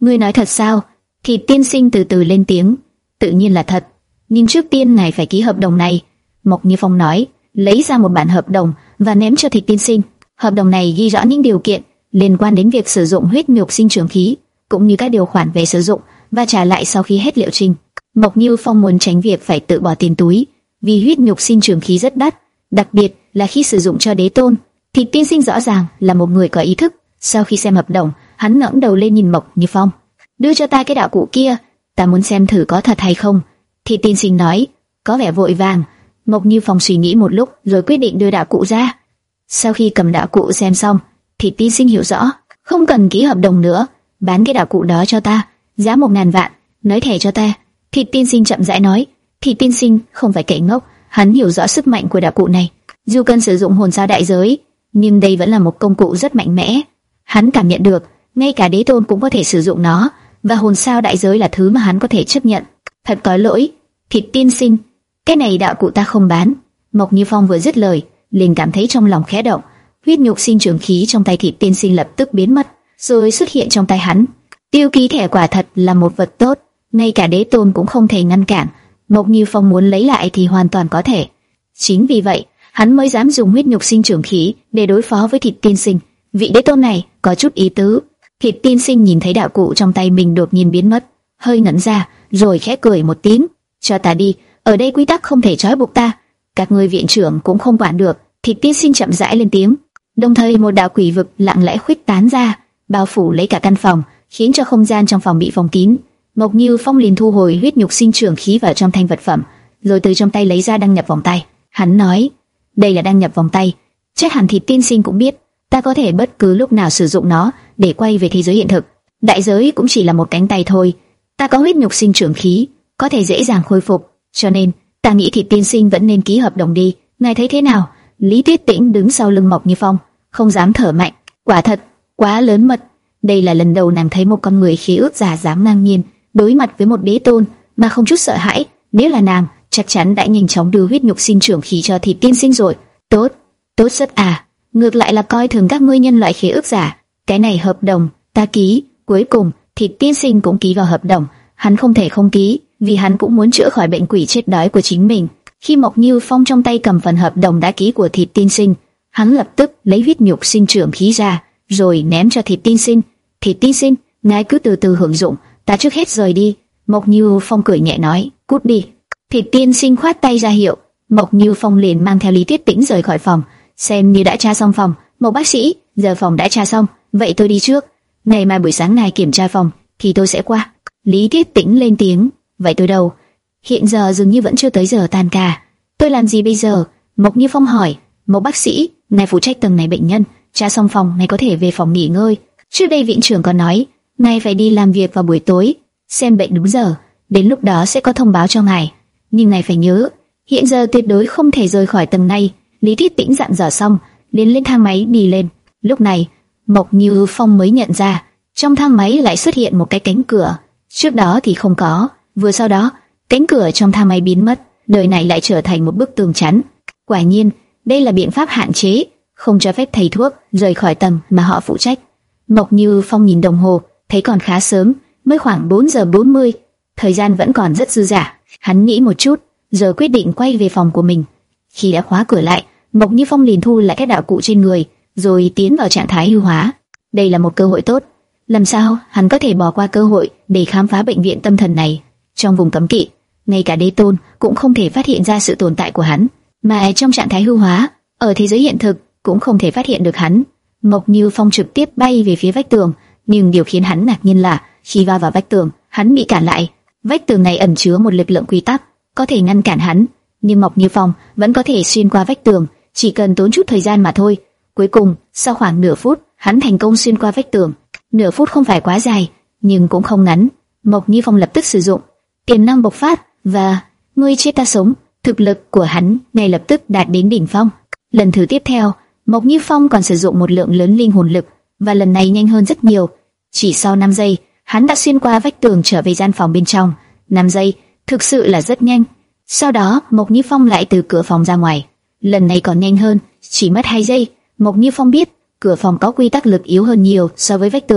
Ngươi nói thật sao? Thịt tiên sinh từ từ lên tiếng. Tự nhiên là thật, nhưng trước tiên ngài phải ký hợp đồng này. Mộc Như Phong nói, lấy ra một bản hợp đồng và ném cho Thịt tiên sinh. Hợp đồng này ghi rõ những điều kiện liên quan đến việc sử dụng huyết nhục sinh trưởng khí, cũng như các điều khoản về sử dụng và trả lại sau khi hết liệu trình. Mộc Như Phong muốn tránh việc phải tự bỏ tiền túi, vì huyết nhục sinh trưởng khí rất đắt, đặc biệt là khi sử dụng cho đế tôn. Thịt tiên sinh rõ ràng là một người có ý thức. Sau khi xem hợp đồng, hắn ngẩng đầu lên nhìn Mộc Như Phong. Đưa cho ta cái đạo cụ kia, ta muốn xem thử có thật hay không. Thịt tiên sinh nói, có vẻ vội vàng. Mộc Như Phong suy nghĩ một lúc rồi quyết định đưa đạo cụ ra. Sau khi cầm đạo cụ xem xong, Thịt tiên sinh hiểu rõ, không cần ký hợp đồng nữa, bán cái đạo cụ đó cho ta, giá một ngàn vạn, nói thẻ cho ta. Thịt tiên sinh chậm rãi nói. Thịt tiên sinh không phải kẻ ngốc, hắn hiểu rõ sức mạnh của đạo cụ này. Dù cần sử dụng hồn sao đại giới, nhưng đây vẫn là một công cụ rất mạnh mẽ. Hắn cảm nhận được, ngay cả đế tôn cũng có thể sử dụng nó, và hồn sao đại giới là thứ mà hắn có thể chấp nhận. Thật có lỗi, Thịt tiên sinh, cái này đạo cụ ta không bán. Mộc Như Phong vừa dứt lời, liền cảm thấy trong lòng khẽ động. Huyết nhục sinh trưởng khí trong tay Thịt tiên sinh lập tức biến mất, rồi xuất hiện trong tay hắn. Tiêu ký thẻ quả thật là một vật tốt, ngay cả đế tôn cũng không thể ngăn cản. Mộc Như Phong muốn lấy lại thì hoàn toàn có thể. Chính vì vậy, hắn mới dám dùng huyết nhục sinh trưởng khí để đối phó với Thịt tiên sinh. Vị đế tôn này có chút ý tứ. Thịt tiên sinh nhìn thấy đạo cụ trong tay mình đột nhiên biến mất, hơi ngẩn ra, rồi khẽ cười một tiếng. Cho ta đi, ở đây quy tắc không thể trói buộc ta, các ngươi viện trưởng cũng không quản được. Thịt tiên sinh chậm rãi lên tiếng. Đồng thời một đạo quỷ vực lặng lẽ khuếch tán ra, bao phủ lấy cả căn phòng, khiến cho không gian trong phòng bị phong kín. Mộc Như Phong liền thu hồi huyết nhục sinh trưởng khí vào trong thanh vật phẩm, rồi từ trong tay lấy ra đăng nhập vòng tay. Hắn nói, đây là đăng nhập vòng tay, chắc hẳn Thịt tiên sinh cũng biết, ta có thể bất cứ lúc nào sử dụng nó để quay về thế giới hiện thực. Đại giới cũng chỉ là một cánh tay thôi. Ta có huyết nhục sinh trưởng khí, có thể dễ dàng khôi phục, cho nên ta nghĩ Thịt tiên sinh vẫn nên ký hợp đồng đi. Ngài thấy thế nào? Lý Tuyết Tĩnh đứng sau lưng Mộc Như Phong, không dám thở mạnh. Quả thật, quá lớn mật. Đây là lần đầu nàng thấy một con người khí ước giả dám ngang nhiên đối mặt với một đế tôn mà không chút sợ hãi. Nếu là nàng, chắc chắn đã nhanh chóng đưa huyết nhục sinh trưởng khí cho Thịt tiên sinh rồi. Tốt, tốt rất à. Ngược lại là coi thường các ngươi nhân loại khí ước giả. Cái này hợp đồng, ta ký. Cuối cùng, Thịt tiên sinh cũng ký vào hợp đồng. Hắn không thể không ký, vì hắn cũng muốn chữa khỏi bệnh quỷ chết đói của chính mình. Khi Mộc Như Phong trong tay cầm phần hợp đồng đã ký của Thịt tiên sinh, hắn lập tức lấy huyết nhục sinh trưởng khí ra, rồi ném cho Thịt tiên sinh. Thịt tiên sinh, ngài cứ từ từ hưởng dụng, ta trước hết rời đi. Mộc Như Phong cười nhẹ nói, cút đi. Thịt tiên sinh khoát tay ra hiệu. Mộc Như Phong liền mang theo Lý Tuyết Tĩnh rời khỏi phòng. Xem như đã tra xong phòng. Mộc bác sĩ, giờ phòng đã tra xong, vậy tôi đi trước. Ngày mai buổi sáng này kiểm tra phòng thì tôi sẽ qua. Lý Tuyết Tĩnh lên tiếng, vậy tôi đâu? Hiện giờ dường như vẫn chưa tới giờ tan ca. Tôi làm gì bây giờ? Mộc Như Phong hỏi. Mộc bác sĩ, ngài phụ trách tầng này bệnh nhân, tra xong phòng ngài có thể về phòng nghỉ ngơi. Trước đây viện trưởng còn nói ngài phải đi làm việc vào buổi tối, xem bệnh đúng giờ, đến lúc đó sẽ có thông báo cho ngài. Nhưng ngài phải nhớ, hiện giờ tuyệt đối không thể rời khỏi tầng này. Lý Tuyết Tĩnh dặn dò xong, liền lên thang máy đi lên. Lúc này, Mộc Như Phong mới nhận ra, trong thang máy lại xuất hiện một cái cánh cửa. Trước đó thì không có, vừa sau đó, cánh cửa trong thang máy biến mất, nơi này lại trở thành một bức tường chắn. Quả nhiên, đây là biện pháp hạn chế, không cho phép thầy thuốc rời khỏi tầng mà họ phụ trách. Mộc Như Phong nhìn đồng hồ, thấy còn khá sớm, mới khoảng bốn giờ bốn mươi, thời gian vẫn còn rất dư dả. Hắn nghĩ một chút, giờ quyết định quay về phòng của mình. Khi đã khóa cửa lại, Mộc Như Phong liền thu lại các đạo cụ trên người, rồi tiến vào trạng thái hư hóa. Đây là một cơ hội tốt. Làm sao hắn có thể bỏ qua cơ hội để khám phá bệnh viện tâm thần này? Trong vùng cấm kỵ, ngay cả đế tôn cũng không thể phát hiện ra sự tồn tại của hắn, mà trong trạng thái hư hóa, ở thế giới hiện thực cũng không thể phát hiện được hắn. Mộc Như Phong trực tiếp bay về phía vách tường, nhưng điều khiến hắn ngạc nhiên là khi va vào vách tường, hắn bị cản lại. Vách tường này ẩn chứa một lực lượng quy tắc, có thể ngăn cản hắn, nhưng Mộc Như Phong vẫn có thể xuyên qua vách tường, chỉ cần tốn chút thời gian mà thôi. Cuối cùng, sau khoảng nửa phút, hắn thành công xuyên qua vách tường. Nửa phút không phải quá dài, nhưng cũng không ngắn. Mộc Như Phong lập tức sử dụng tiềm năng bộc phát và ngươi chết ta sống, thực lực của hắn ngay lập tức đạt đến đỉnh phong. Lần thử tiếp theo, Mộc Như Phong còn sử dụng một lượng lớn linh hồn lực, và lần này nhanh hơn rất nhiều. Chỉ sau năm giây, hắn đã xuyên qua vách tường trở về gian phòng bên trong. năm giây, thực sự là rất nhanh. Sau đó, Mộc Như Phong lại từ cửa phòng ra ngoài. Lần này còn nhanh hơn, chỉ mất hai giây. Mộc Như Phong biết, cửa phòng có quy tắc lực yếu hơn nhiều so với vách tường,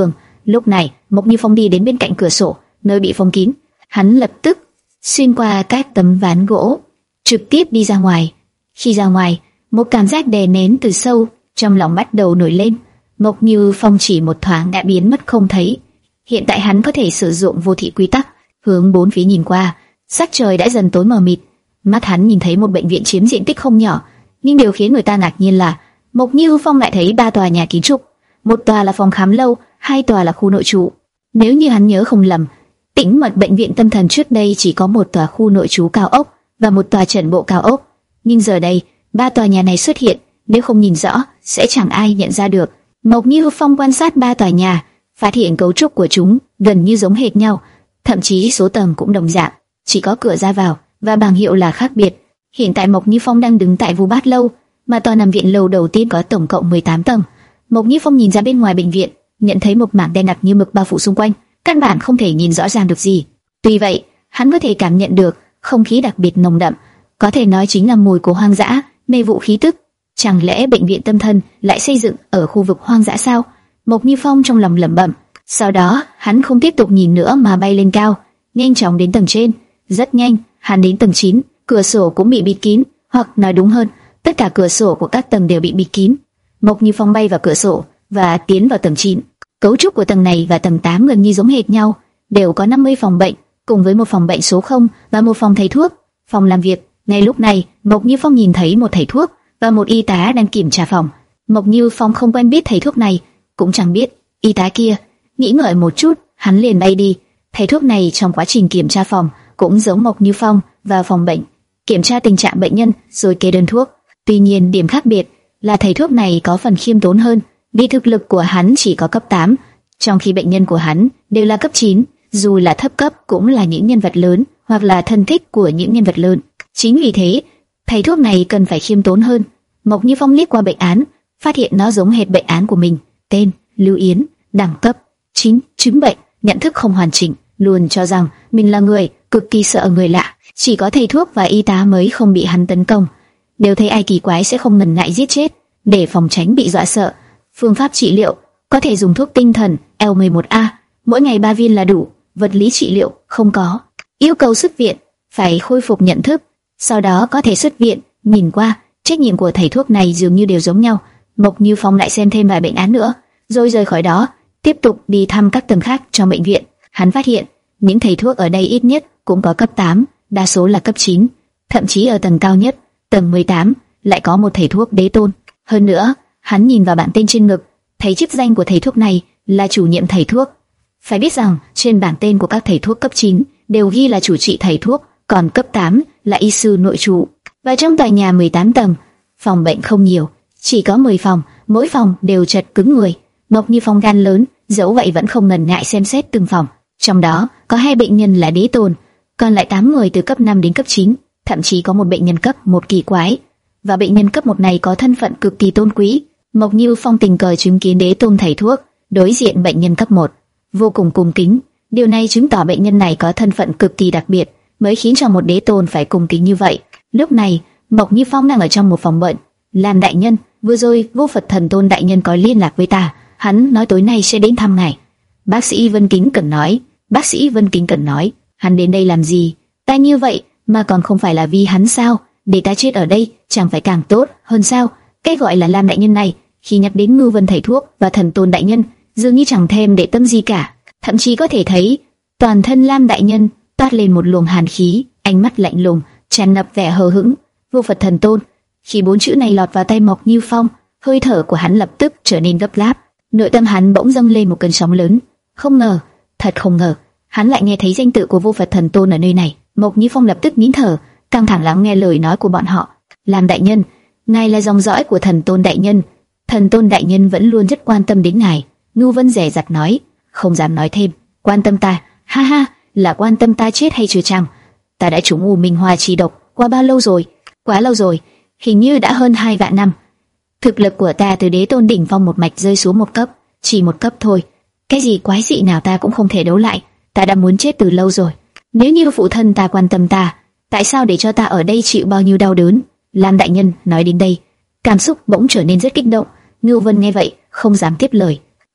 Lúc này, Mộc Như Phong đi đến bên cạnh cửa sổ, nơi bị phong kín. Hắn lập tức xuyên qua các tấm ván gỗ, trực tiếp đi ra ngoài. Khi ra ngoài, một cảm giác đè nén từ sâu trong lòng bắt đầu nổi lên. Mộc Như Phong chỉ một thoáng đã biến mất không thấy. Hiện tại hắn có thể sử dụng vô thị quy tắc, hướng bốn phía nhìn qua. Sắc trời đã dần tối mờ mịt. Mắt hắn nhìn thấy một bệnh viện chiếm diện tích không nhỏ, nhưng điều khiến người ta ngạc nhiên là Mộc Như Phong lại thấy ba tòa nhà kiến trúc, một tòa là phòng khám lâu, hai tòa là khu nội trú. Nếu như hắn nhớ không lầm, Tĩnh Mật bệnh viện tâm thần trước đây chỉ có một tòa khu nội trú cao ốc và một tòa trần bộ cao ốc, nhưng giờ đây ba tòa nhà này xuất hiện, nếu không nhìn rõ sẽ chẳng ai nhận ra được. Mộc Như Phong quan sát ba tòa nhà, phát hiện cấu trúc của chúng gần như giống hệt nhau, thậm chí số tầng cũng đồng dạng, chỉ có cửa ra vào và bảng hiệu là khác biệt. Hiện tại Mộc Như Phong đang đứng tại Vu Bát lâu, mà tòa nằm viện lầu đầu tiên có tổng cộng mười tám tầng. Mộc Như Phong nhìn ra bên ngoài bệnh viện, nhận thấy một mảng đen đặc như mực bao phủ xung quanh, căn bản không thể nhìn rõ ràng được gì. Tuy vậy, hắn có thể cảm nhận được không khí đặc biệt nồng đậm, có thể nói chính là mùi của hoang dã, mê vụ khí tức. Chẳng lẽ bệnh viện tâm thần lại xây dựng ở khu vực hoang dã sao? Mộc Như Phong trong lòng lẩm bẩm. Sau đó, hắn không tiếp tục nhìn nữa mà bay lên cao, nhanh chóng đến tầng trên. Rất nhanh, hắn đến tầng chín, cửa sổ cũng bị bịt kín, hoặc nói đúng hơn, tất cả cửa sổ của các tầng đều bị bịt kín. Mộc Như Phong bay vào cửa sổ và tiến vào tầng chín. Cấu trúc của tầng này và tầng tám gần như giống hệt nhau, đều có năm mươi phòng bệnh, cùng với một phòng bệnh số không và một phòng thầy thuốc, phòng làm việc. Ngay lúc này, Mộc Như Phong nhìn thấy một thầy thuốc và một y tá đang kiểm tra phòng. Mộc Như Phong không quen biết thầy thuốc này, cũng chẳng biết y tá kia. Nghĩ ngợi một chút, hắn liền bay đi. Thầy thuốc này trong quá trình kiểm tra phòng cũng giống Mộc Như Phong vào phòng bệnh, kiểm tra tình trạng bệnh nhân rồi kê đơn thuốc. Tuy nhiên điểm khác biệt là thầy thuốc này có phần khiêm tốn hơn, vì thực lực của hắn chỉ có cấp tám, trong khi bệnh nhân của hắn đều là cấp chín, dù là thấp cấp cũng là những nhân vật lớn hoặc là thân thích của những nhân vật lớn. Chính vì thế, thầy thuốc này cần phải khiêm tốn hơn. Mộc Như Phong liếc qua bệnh án, phát hiện nó giống hệt bệnh án của mình. Tên: Lưu Yến, đẳng cấp chín, chứng bệnh, nhận thức không hoàn chỉnh, luôn cho rằng mình là người cực kỳ sợ người lạ. Chỉ có thầy thuốc và y tá mới không bị hắn tấn công. Nếu thấy ai kỳ quái sẽ không ngần ngại giết chết, để phòng tránh bị dọa sợ. Phương pháp trị liệu có thể dùng thuốc tinh thần L mười một A, mỗi ngày ba viên là đủ. Vật lý trị liệu không có. Yêu cầu xuất viện, phải khôi phục nhận thức, sau đó có thể xuất viện. Nhìn qua, trách nhiệm của thầy thuốc này dường như đều giống nhau. Mộc Như Phong lại xem thêm vài bệnh án nữa, rồi rời khỏi đó, tiếp tục đi thăm các tầng khác trong bệnh viện. Hắn phát hiện những thầy thuốc ở đây ít nhất cũng có cấp tám, đa số là cấp chín, thậm chí ở tầng cao nhất, tầng mười tám, lại có một thầy thuốc đế tôn. Hơn nữa, hắn nhìn vào bảng tên trên ngực, thấy chức danh của thầy thuốc này là chủ nhiệm thầy thuốc. Phải biết rằng trên bảng tên của các thầy thuốc cấp chín đều ghi là chủ trị thầy thuốc, còn cấp tám là y sư nội trú. Và trong tòa nhà mười tám tầng, phòng bệnh không nhiều, chỉ có mười phòng, mỗi phòng đều chật cứng người. Mộc Như Phong gan lớn, dẫu vậy vẫn không ngần ngại xem xét từng phòng. Trong đó có hai bệnh nhân là đế tôn, còn lại tám người từ cấp năm đến cấp chín, thậm chí có một bệnh nhân cấp một kỳ quái, và bệnh nhân cấp một này có thân phận cực kỳ tôn quý. Mộc Như Phong tình cờ chứng kiến đế tôn thầy thuốc đối diện bệnh nhân cấp một, vô cùng cung kính. Điều này chứng tỏ bệnh nhân này có thân phận cực kỳ đặc biệt, mới khiến cho một đế tôn phải cung kính như vậy. Lúc này, Mộc Như Phong đang ở trong một phòng bệnh. Lam đại nhân, vừa rồi Vô Phật Thần Tôn đại nhân có liên lạc với ta, hắn nói tối nay sẽ đến thăm ngài. Bác sĩ Vân Kính Cẩn nói. Bác sĩ Vân Kính Cẩn nói, hắn đến đây làm gì? Ta như vậy mà còn không phải là vì hắn sao? Để ta chết ở đây chẳng phải càng tốt hơn sao? Cái gọi là Lam đại nhân này, khi nhắc đến Ngưu Vân thầy thuốc và Thần Tôn đại nhân, dường như chẳng thèm để tâm gì cả. Thậm chí có thể thấy toàn thân Lam đại nhân toát lên một luồng hàn khí, ánh mắt lạnh lùng, tràn ngập vẻ hờ hững. Vô Phật Thần Tôn. Khi bốn chữ này lọt vào tay Mộc Như Phong, hơi thở của hắn lập tức trở nên gấp gáp, nội tâm hắn bỗng dâng lên một cơn sóng lớn. Không ngờ, thật không ngờ, hắn lại nghe thấy danh tự của Vô Phật Thần Tôn ở nơi này. Mộc Như Phong lập tức nín thở, căng thẳng lắng nghe lời nói của bọn họ. Lam đại nhân, ngài là dòng dõi của Thần Tôn đại nhân, Thần Tôn đại nhân vẫn luôn rất quan tâm đến ngài. Ngưu Vân dè dặt nói, không dám nói thêm. Quan tâm ta? Ha ha, là quan tâm ta chết hay chưa chăng? Ta đã trúng U Minh Hoa chi độc qua bao lâu rồi? Quá lâu rồi, hình như đã hơn hai vạn năm. Thực lực của ta từ đế tôn đỉnh phong một mạch rơi xuống một cấp, chỉ một cấp thôi. Cái gì quái dị nào ta cũng không thể đấu lại. Ta đã muốn chết từ lâu rồi. Nếu như phụ thân ta quan tâm ta, tại sao để cho ta ở đây chịu bao nhiêu đau đớn? Lam đại nhân nói đến đây, cảm xúc bỗng trở nên rất kích động. Ngưu Vân nghe vậy, không dám tiếp lời.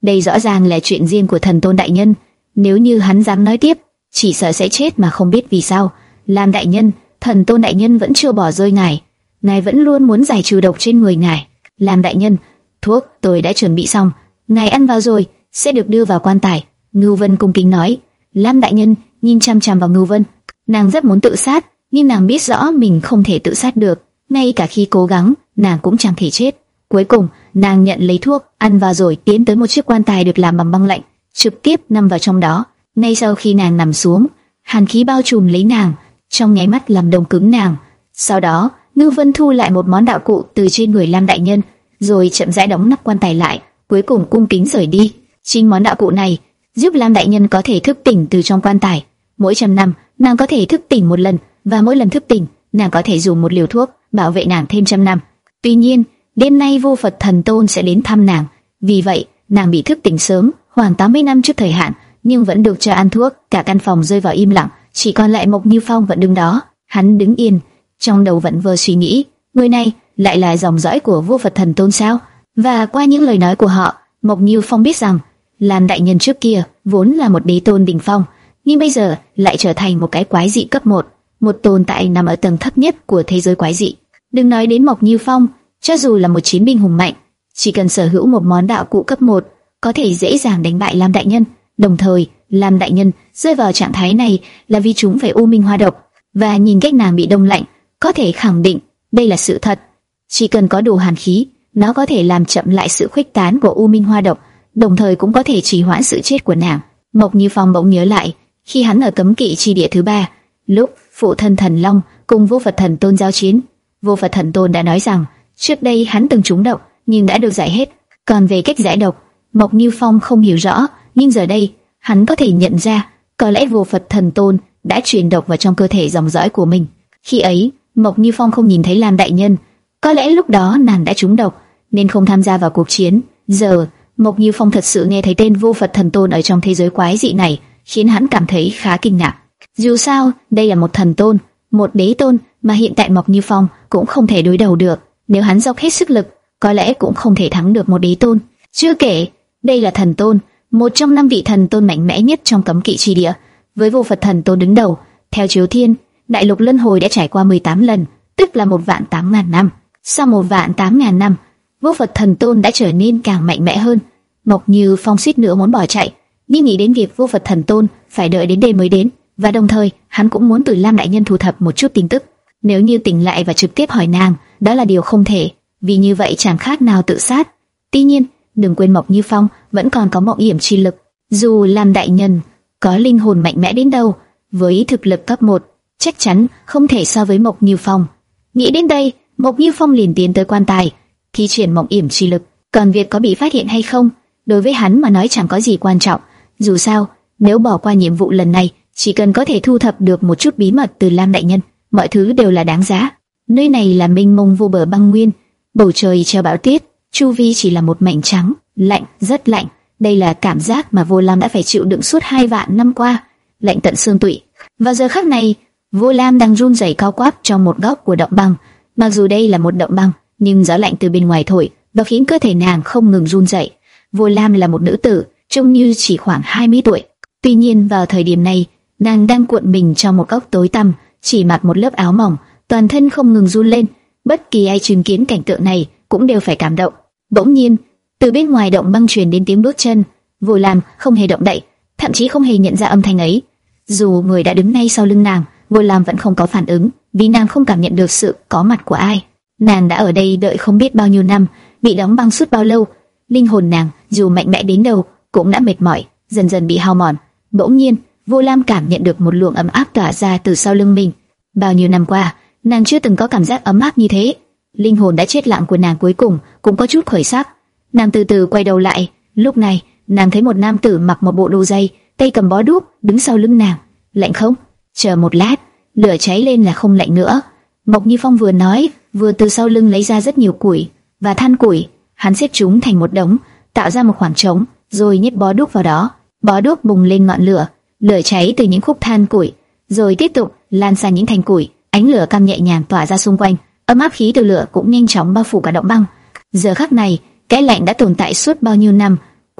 Đây rõ ràng là chuyện riêng của thần tôn đại nhân. Nếu như hắn dám nói tiếp, chỉ sợ sẽ chết mà không biết vì sao. Lam đại nhân, thần tôn đại nhân vẫn chưa bỏ rơi ngài. Ngài vẫn luôn muốn giải trừ độc trên người ngài. Lam đại nhân, thuốc tôi đã chuẩn bị xong, ngài ăn vào rồi sẽ được đưa vào quan tài. Ngưu Vân cung kính nói. Lam đại nhân nhìn chăm chăm vào Ngưu Vân. Nàng rất muốn tự sát, nhưng nàng biết rõ mình không thể tự sát được. Ngay cả khi cố gắng, nàng cũng chẳng thể chết. Cuối cùng, nàng nhận lấy thuốc, ăn vào rồi tiến tới một chiếc quan tài được làm bằng băng lạnh, trực tiếp nằm vào trong đó. Ngay sau khi nàng nằm xuống, hàn khí bao trùm lấy nàng, trong nháy mắt làm đông cứng nàng. Sau đó, Ngưu Vân thu lại một món đạo cụ từ trên người Lam đại nhân, rồi chậm rãi đóng nắp quan tài lại, cuối cùng cung kính rời đi. Chính món đạo cụ này giúp Lam đại nhân có thể thức tỉnh từ trong quan tài. Mỗi trăm năm, nàng có thể thức tỉnh một lần, và mỗi lần thức tỉnh, nàng có thể dùng một liều thuốc bảo vệ nàng thêm trăm năm. Tuy nhiên, đêm nay Vô Phật Thần Tôn sẽ đến thăm nàng, vì vậy nàng bị thức tỉnh sớm, khoảng tám mươi năm trước thời hạn, nhưng vẫn được cho ăn thuốc. Cả căn phòng rơi vào im lặng, chỉ còn lại Mộc Như Phong vẫn đứng đó. Hắn đứng yên, trong đầu vẫn vơ suy nghĩ, người này lại là dòng dõi của Vô Phật Thần Tôn sao? Và qua những lời nói của họ, Mộc Như Phong biết rằng Lam đại nhân trước kia vốn là một đế tôn đỉnh phong, nhưng bây giờ lại trở thành một cái quái dị cấp một, một tồn tại nằm ở tầng thấp nhất của thế giới quái dị. Đừng nói đến Mộc Như Phong, cho dù là một chiến binh hùng mạnh, chỉ cần sở hữu một món đạo cụ cấp một, có thể dễ dàng đánh bại Lam đại nhân. Đồng thời, Lam đại nhân rơi vào trạng thái này là vì chúng phải u minh hoa độc, và nhìn cách nàng bị đông lạnh, có thể khẳng định đây là sự thật. Chỉ cần có đủ hàn khí, nó có thể làm chậm lại sự khuếch tán của u minh hoa độc, đồng thời cũng có thể trì hoãn sự chết của nàng. Mộc Như Phong bỗng nhớ lại, khi hắn ở cấm kỵ chi địa thứ ba, lúc phụ thân thần long cùng Vô Phật Thần Tôn giao chiến, Vô Phật Thần Tôn đã nói rằng trước đây hắn từng trúng độc nhưng đã được giải hết. Còn về cách giải độc, Mộc Như Phong không hiểu rõ, nhưng giờ đây hắn có thể nhận ra, có lẽ Vô Phật Thần Tôn đã truyền độc vào trong cơ thể dòng dõi của mình. Khi ấy, Mộc Như Phong không nhìn thấy Lam đại nhân, có lẽ lúc đó nàng đã trúng độc nên không tham gia vào cuộc chiến. Giờ, Mộc Như Phong thật sự nghe thấy tên Vô Phật Thần Tôn ở trong thế giới quái dị này, khiến hắn cảm thấy khá kinh ngạc. Dù sao, đây là một thần tôn, một đế tôn mà hiện tại Mộc Như Phong cũng không thể đối đầu được. Nếu hắn dốc hết sức lực, có lẽ cũng không thể thắng được một đế tôn. Chưa kể, đây là thần tôn, một trong năm vị thần tôn mạnh mẽ nhất trong cấm kỵ chi địa, với Vô Phật Thần Tôn đứng đầu. Theo Chiếu Thiên, đại lục luân hồi đã trải qua mười tám lần, tức là một vạn tám ngàn năm. Sau một vạn tám ngàn năm, Vô Phật Thần Tôn đã trở nên càng mạnh mẽ hơn. Mộc Như Phong suýt nữa muốn bỏ chạy, nhưng nghĩ đến việc Vô Phật Thần Tôn phải đợi đến đêm mới đến, và đồng thời hắn cũng muốn từ Lam đại nhân thu thập một chút tin tức. Nếu như tỉnh lại và trực tiếp hỏi nàng, đó là điều không thể, vì như vậy chẳng khác nào tự sát. Tuy nhiên, đừng quên Mộc Như Phong vẫn còn có mộng yểm chi lực. Dù Lam đại nhân có linh hồn mạnh mẽ đến đâu, với thực lực cấp một, chắc chắn không thể so với Mộc Như Phong. Nghĩ đến đây, Mộc Như Phong liền tiến tới quan tài, thi triển mộng yểm chi lực. Còn việc có bị phát hiện hay không, đối với hắn mà nói chẳng có gì quan trọng. Dù sao, nếu bỏ qua nhiệm vụ lần này, chỉ cần có thể thu thập được một chút bí mật từ Lam đại nhân, mọi thứ đều là đáng giá. Nơi này là mênh mông vô bờ băng nguyên, bầu trời treo bão tuyết, chu vi chỉ là một mảnh trắng, lạnh, rất lạnh. Đây là cảm giác mà Vô Lam đã phải chịu đựng suốt hai vạn năm qua, lạnh tận xương tủy. Vào giờ khắc này, Vô Lam đang run rẩy cao quắp trong một góc của động băng. Mặc dù đây là một động băng, nhưng gió lạnh từ bên ngoài thổi và khiến cơ thể nàng không ngừng run rẩy. Vô Lam là một nữ tử, trông như chỉ khoảng hai mươi tuổi. Tuy nhiên vào thời điểm này, nàng đang cuộn mình trong một góc tối tăm, chỉ mặc một lớp áo mỏng, toàn thân không ngừng run lên. Bất kỳ ai chứng kiến cảnh tượng này cũng đều phải cảm động. Bỗng nhiên, từ bên ngoài động băng truyền đến tiếng bước chân. Vô Lam không hề động đậy, thậm chí không hề nhận ra âm thanh ấy. Dù người đã đứng ngay sau lưng nàng, Vô Lam vẫn không có phản ứng, vì nàng không cảm nhận được sự có mặt của ai. Nàng đã ở đây đợi không biết bao nhiêu năm, bị đóng băng suốt bao lâu. Linh hồn nàng dù mạnh mẽ đến đâu cũng đã mệt mỏi, dần dần bị hao mòn. Bỗng nhiên, Vô Lam cảm nhận được một luồng ấm áp tỏa ra từ sau lưng mình. Bao nhiêu năm qua, nàng chưa từng có cảm giác ấm áp như thế. Linh hồn đã chết lặng của nàng cuối cùng cũng có chút khởi sắc. Nàng từ từ quay đầu lại, lúc này nàng thấy một nam tử mặc một bộ đồ dày, tay cầm bó đuốc, đứng sau lưng nàng. Lạnh không? Chờ một lát, lửa cháy lên là không lạnh nữa. Mộc Như Phong vừa nói, vừa từ sau lưng lấy ra rất nhiều củi và than củi. Hắn xếp chúng thành một đống, tạo ra một khoảng trống, rồi nhét bó đuốc vào đó. Bó đuốc bùng lên ngọn lửa, lửa cháy từ những khúc than củi, rồi tiếp tục lan sang những thành củi. Ánh lửa cam nhẹ nhàng tỏa ra xung quanh, ấm áp khí từ lửa cũng nhanh chóng bao phủ cả động băng. Giờ khắc này, cái lạnh đã tồn tại suốt bao nhiêu năm,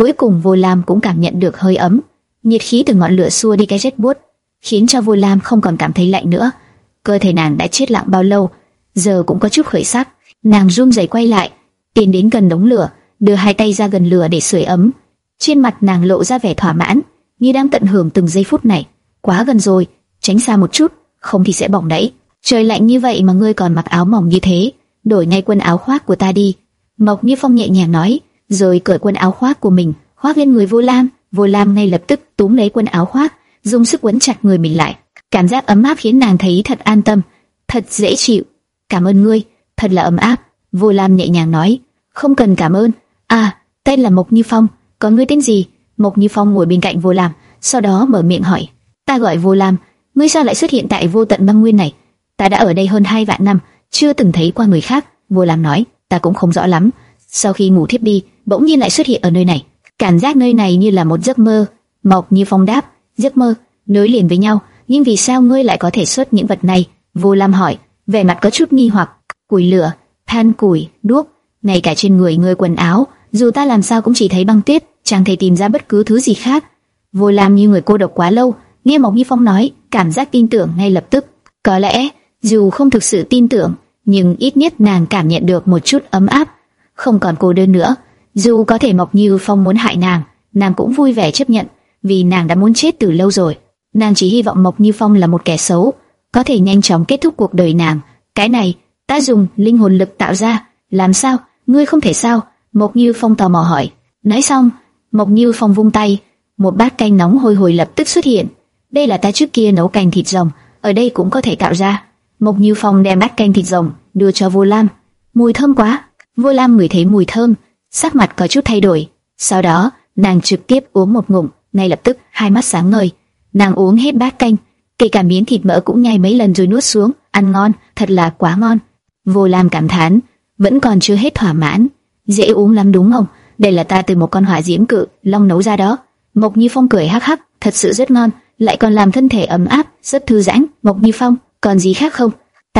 Cuối cùng Vô Lam cũng cảm nhận được hơi ấm, nhiệt khí từ ngọn lửa xua đi cái rét buốt, khiến cho Vô Lam không còn cảm thấy lạnh nữa. Cơ thể nàng đã chết lặng bao lâu, giờ cũng có chút khởi sắc. Nàng run rẩy quay lại, tiến đến gần đống lửa, đưa hai tay ra gần lửa để sưởi ấm. Trên mặt nàng lộ ra vẻ thỏa mãn, như đang tận hưởng từng giây phút này. Quá gần rồi, tránh xa một chút, không thì sẽ bỏng đấy. Trời lạnh như vậy mà ngươi còn mặc áo mỏng như thế, đổi ngay quần áo khoác của ta đi. Mộc Như Phong nhẹ nhàng nói, rồi cởi quần áo khoác của mình, khoác lên người Vô Lam. Vô Lam ngay lập tức túm lấy quần áo khoác, dùng sức quấn chặt người mình lại. Cảm giác ấm áp khiến nàng thấy thật an tâm, thật dễ chịu. Cảm ơn ngươi, thật là ấm áp. Vô Lam nhẹ nhàng nói, không cần cảm ơn. À, tên là Mộc Như Phong, còn ngươi tên gì? Mộc Như Phong ngồi bên cạnh Vô Lam, sau đó mở miệng hỏi, ta gọi Vô Lam, ngươi sao lại xuất hiện tại Vô Tận Băng Nguyên này? Ta đã ở đây hơn hai vạn năm, chưa từng thấy qua người khác. Vô Lam nói, ta cũng không rõ lắm. Sau khi ngủ thiếp đi, bỗng nhiên lại xuất hiện ở nơi này. Cảm giác nơi này như là một giấc mơ. Mộc Như Phong đáp, giấc mơ nối liền với nhau, nhưng vì sao ngươi lại có thể xuất những vật này? Vô Lam hỏi, vẻ mặt có chút nghi hoặc. Củi lửa, than củi, đuốc, ngay cả trên người ngươi quần áo, dù ta làm sao cũng chỉ thấy băng tuyết, chẳng thể tìm ra bất cứ thứ gì khác. Vô Lam như người cô độc quá lâu, nghe Mộc Như Phong nói, cảm giác tin tưởng ngay lập tức. Có lẽ, dù không thực sự tin tưởng, nhưng ít nhất nàng cảm nhận được một chút ấm áp, không còn cô đơn nữa. Dù có thể Mộc Như Phong muốn hại nàng, nàng cũng vui vẻ chấp nhận, vì nàng đã muốn chết từ lâu rồi. Nàng chỉ hy vọng Mộc Như Phong là một kẻ xấu, có thể nhanh chóng kết thúc cuộc đời nàng. Cái này, ta dùng linh hồn lực tạo ra, làm sao? Ngươi không thể sao? Mộc Như Phong tò mò hỏi. Nói xong, Mộc Như Phong vung tay, một bát canh nóng hôi hổi lập tức xuất hiện. Đây là ta trước kia nấu canh thịt rồng, ở đây cũng có thể tạo ra. Mộc Như Phong đem bát canh thịt rồng đưa cho Vô Lam. Mùi thơm quá. Vô Lam ngửi thấy mùi thơm, sắc mặt có chút thay đổi. Sau đó, nàng trực tiếp uống một ngụm, ngay lập tức hai mắt sáng ngời. Nàng uống hết bát canh, kể cả miếng thịt mỡ cũng nhai mấy lần rồi nuốt xuống. Ăn ngon, thật là quá ngon. Vô Lam cảm thán, vẫn còn chưa hết thỏa mãn. Dễ uống lắm đúng không? Đây là ta từ một con hỏa diễm cự long nấu ra đó. Mộc Như Phong cười hắc hắc, thật sự rất ngon, lại còn làm thân thể ấm áp, rất thư giãn. Mộc Như Phong, còn gì khác không?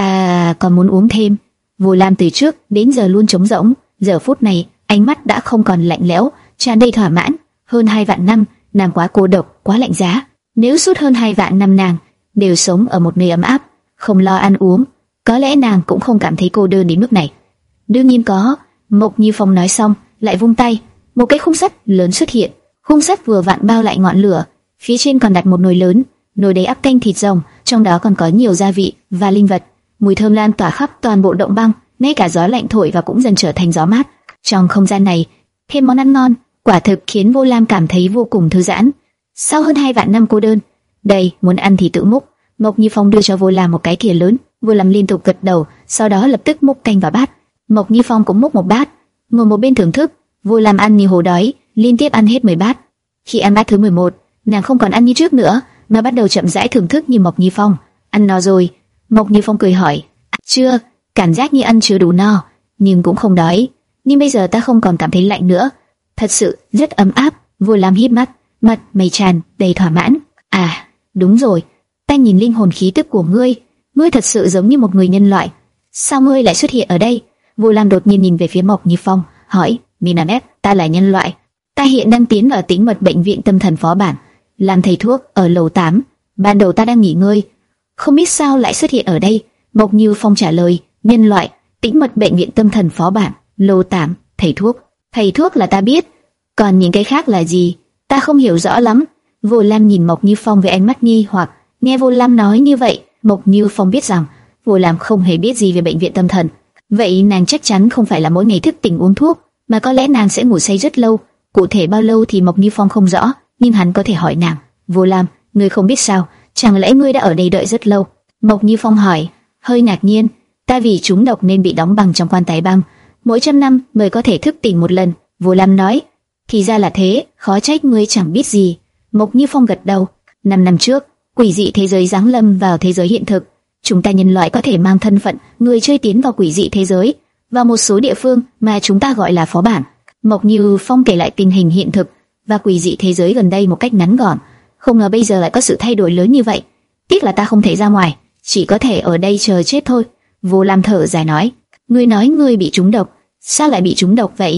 Ta còn muốn uống thêm. Vô Lam từ trước đến giờ luôn trống rỗng, giờ phút này ánh mắt đã không còn lạnh lẽo, tràn đầy thỏa mãn. Hơn hai vạn năm, nàng quá cô độc, quá lạnh giá. Nếu suốt hơn hai vạn năm nàng đều sống ở một nơi ấm áp, không lo ăn uống, có lẽ nàng cũng không cảm thấy cô đơn đến mức này. Đương nhiên có. Mộc Như Phong nói xong, lại vung tay, một cái khung sắt lớn xuất hiện. Khung sắt vừa vặn bao lại ngọn lửa, phía trên còn đặt một nồi lớn, nồi đầy ắp canh thịt rồng, trong đó còn có nhiều gia vị và linh vật. Mùi thơm lan tỏa khắp toàn bộ động băng, ngay cả gió lạnh thổi và cũng dần trở thành gió mát. Trong không gian này, thêm món ăn ngon, quả thực khiến Vô Lam cảm thấy vô cùng thư giãn. Sau hơn hai vạn năm cô đơn, đây, muốn ăn thì tự múc. Mộc Như Phong đưa cho Vô Lam một cái thìa lớn, Vô Lam liên tục gật đầu, sau đó lập tức múc canh vào bát. Mộc Như Phong cũng múc một bát, ngồi một bên thưởng thức. Vô Lam ăn như hổ đói, liên tiếp ăn hết mười bát. Khi ăn bát thứ mười một, nàng không còn ăn như trước nữa, mà bắt đầu chậm rãi thưởng thức như Mộc Như Phong. Ăn no rồi? Mộc Như Phong cười hỏi. Chưa, cảm giác như ăn chưa đủ no, nhưng cũng không đói. Nhưng bây giờ ta không còn cảm thấy lạnh nữa, thật sự rất ấm áp. Vô Lam híp mắt, mặt mày tràn đầy thỏa mãn. À, đúng rồi, ta nhìn linh hồn khí tức của ngươi, ngươi thật sự giống như một người nhân loại. Sao ngươi lại xuất hiện ở đây? Vô Lam đột nhiên nhìn về phía Mộc Như Phong, hỏi. Minamet, ta là nhân loại. Ta hiện đang tiến vào tĩnh mật bệnh viện tâm thần phó bản, làm thầy thuốc ở lầu tám. Ban đầu ta đang nghỉ ngơi, không biết sao lại xuất hiện ở đây. Mộc Như Phong trả lời. Nhân loại, tĩnh mật bệnh viện tâm thần phó bản, lầu tám, thầy thuốc. Thầy thuốc là ta biết, còn những cái khác là gì? Ta không hiểu rõ lắm. Vô Lam nhìn Mộc Như Phong với ánh mắt nghi hoặc. Nghe Vô Lam nói như vậy, Mộc Như Phong biết rằng Vô Lam không hề biết gì về bệnh viện tâm thần. Vậy nàng chắc chắn không phải là mỗi ngày thức tỉnh uống thuốc, mà có lẽ nàng sẽ ngủ say rất lâu. Cụ thể bao lâu thì Mộc Như Phong không rõ, nhưng hắn có thể hỏi nàng. Vô Lam, ngươi không biết sao? Chẳng lẽ ngươi đã ở đây đợi rất lâu? Mộc Như Phong hỏi, hơi ngạc nhiên. Ta vì trúng độc nên bị đóng băng trong quan tài băng, mỗi trăm năm mới có thể thức tỉnh một lần. Vô Lam nói. Thì ra là thế, khó trách ngươi chẳng biết gì. Mộc Như Phong gật đầu. Năm năm trước, quỷ dị thế giới giáng lâm vào thế giới hiện thực. Chúng ta nhân loại có thể mang thân phận người chơi tiến vào quỷ dị thế giới, vào một số địa phương mà chúng ta gọi là phó bản. Mộc Như Phong kể lại tình hình hiện thực và quỷ dị thế giới gần đây một cách ngắn gọn. Không ngờ bây giờ lại có sự thay đổi lớn như vậy. Tiếc là ta không thể ra ngoài, chỉ có thể ở đây chờ chết thôi. Vô Lam thở dài nói. Ngươi nói ngươi bị trúng độc, sao lại bị trúng độc vậy?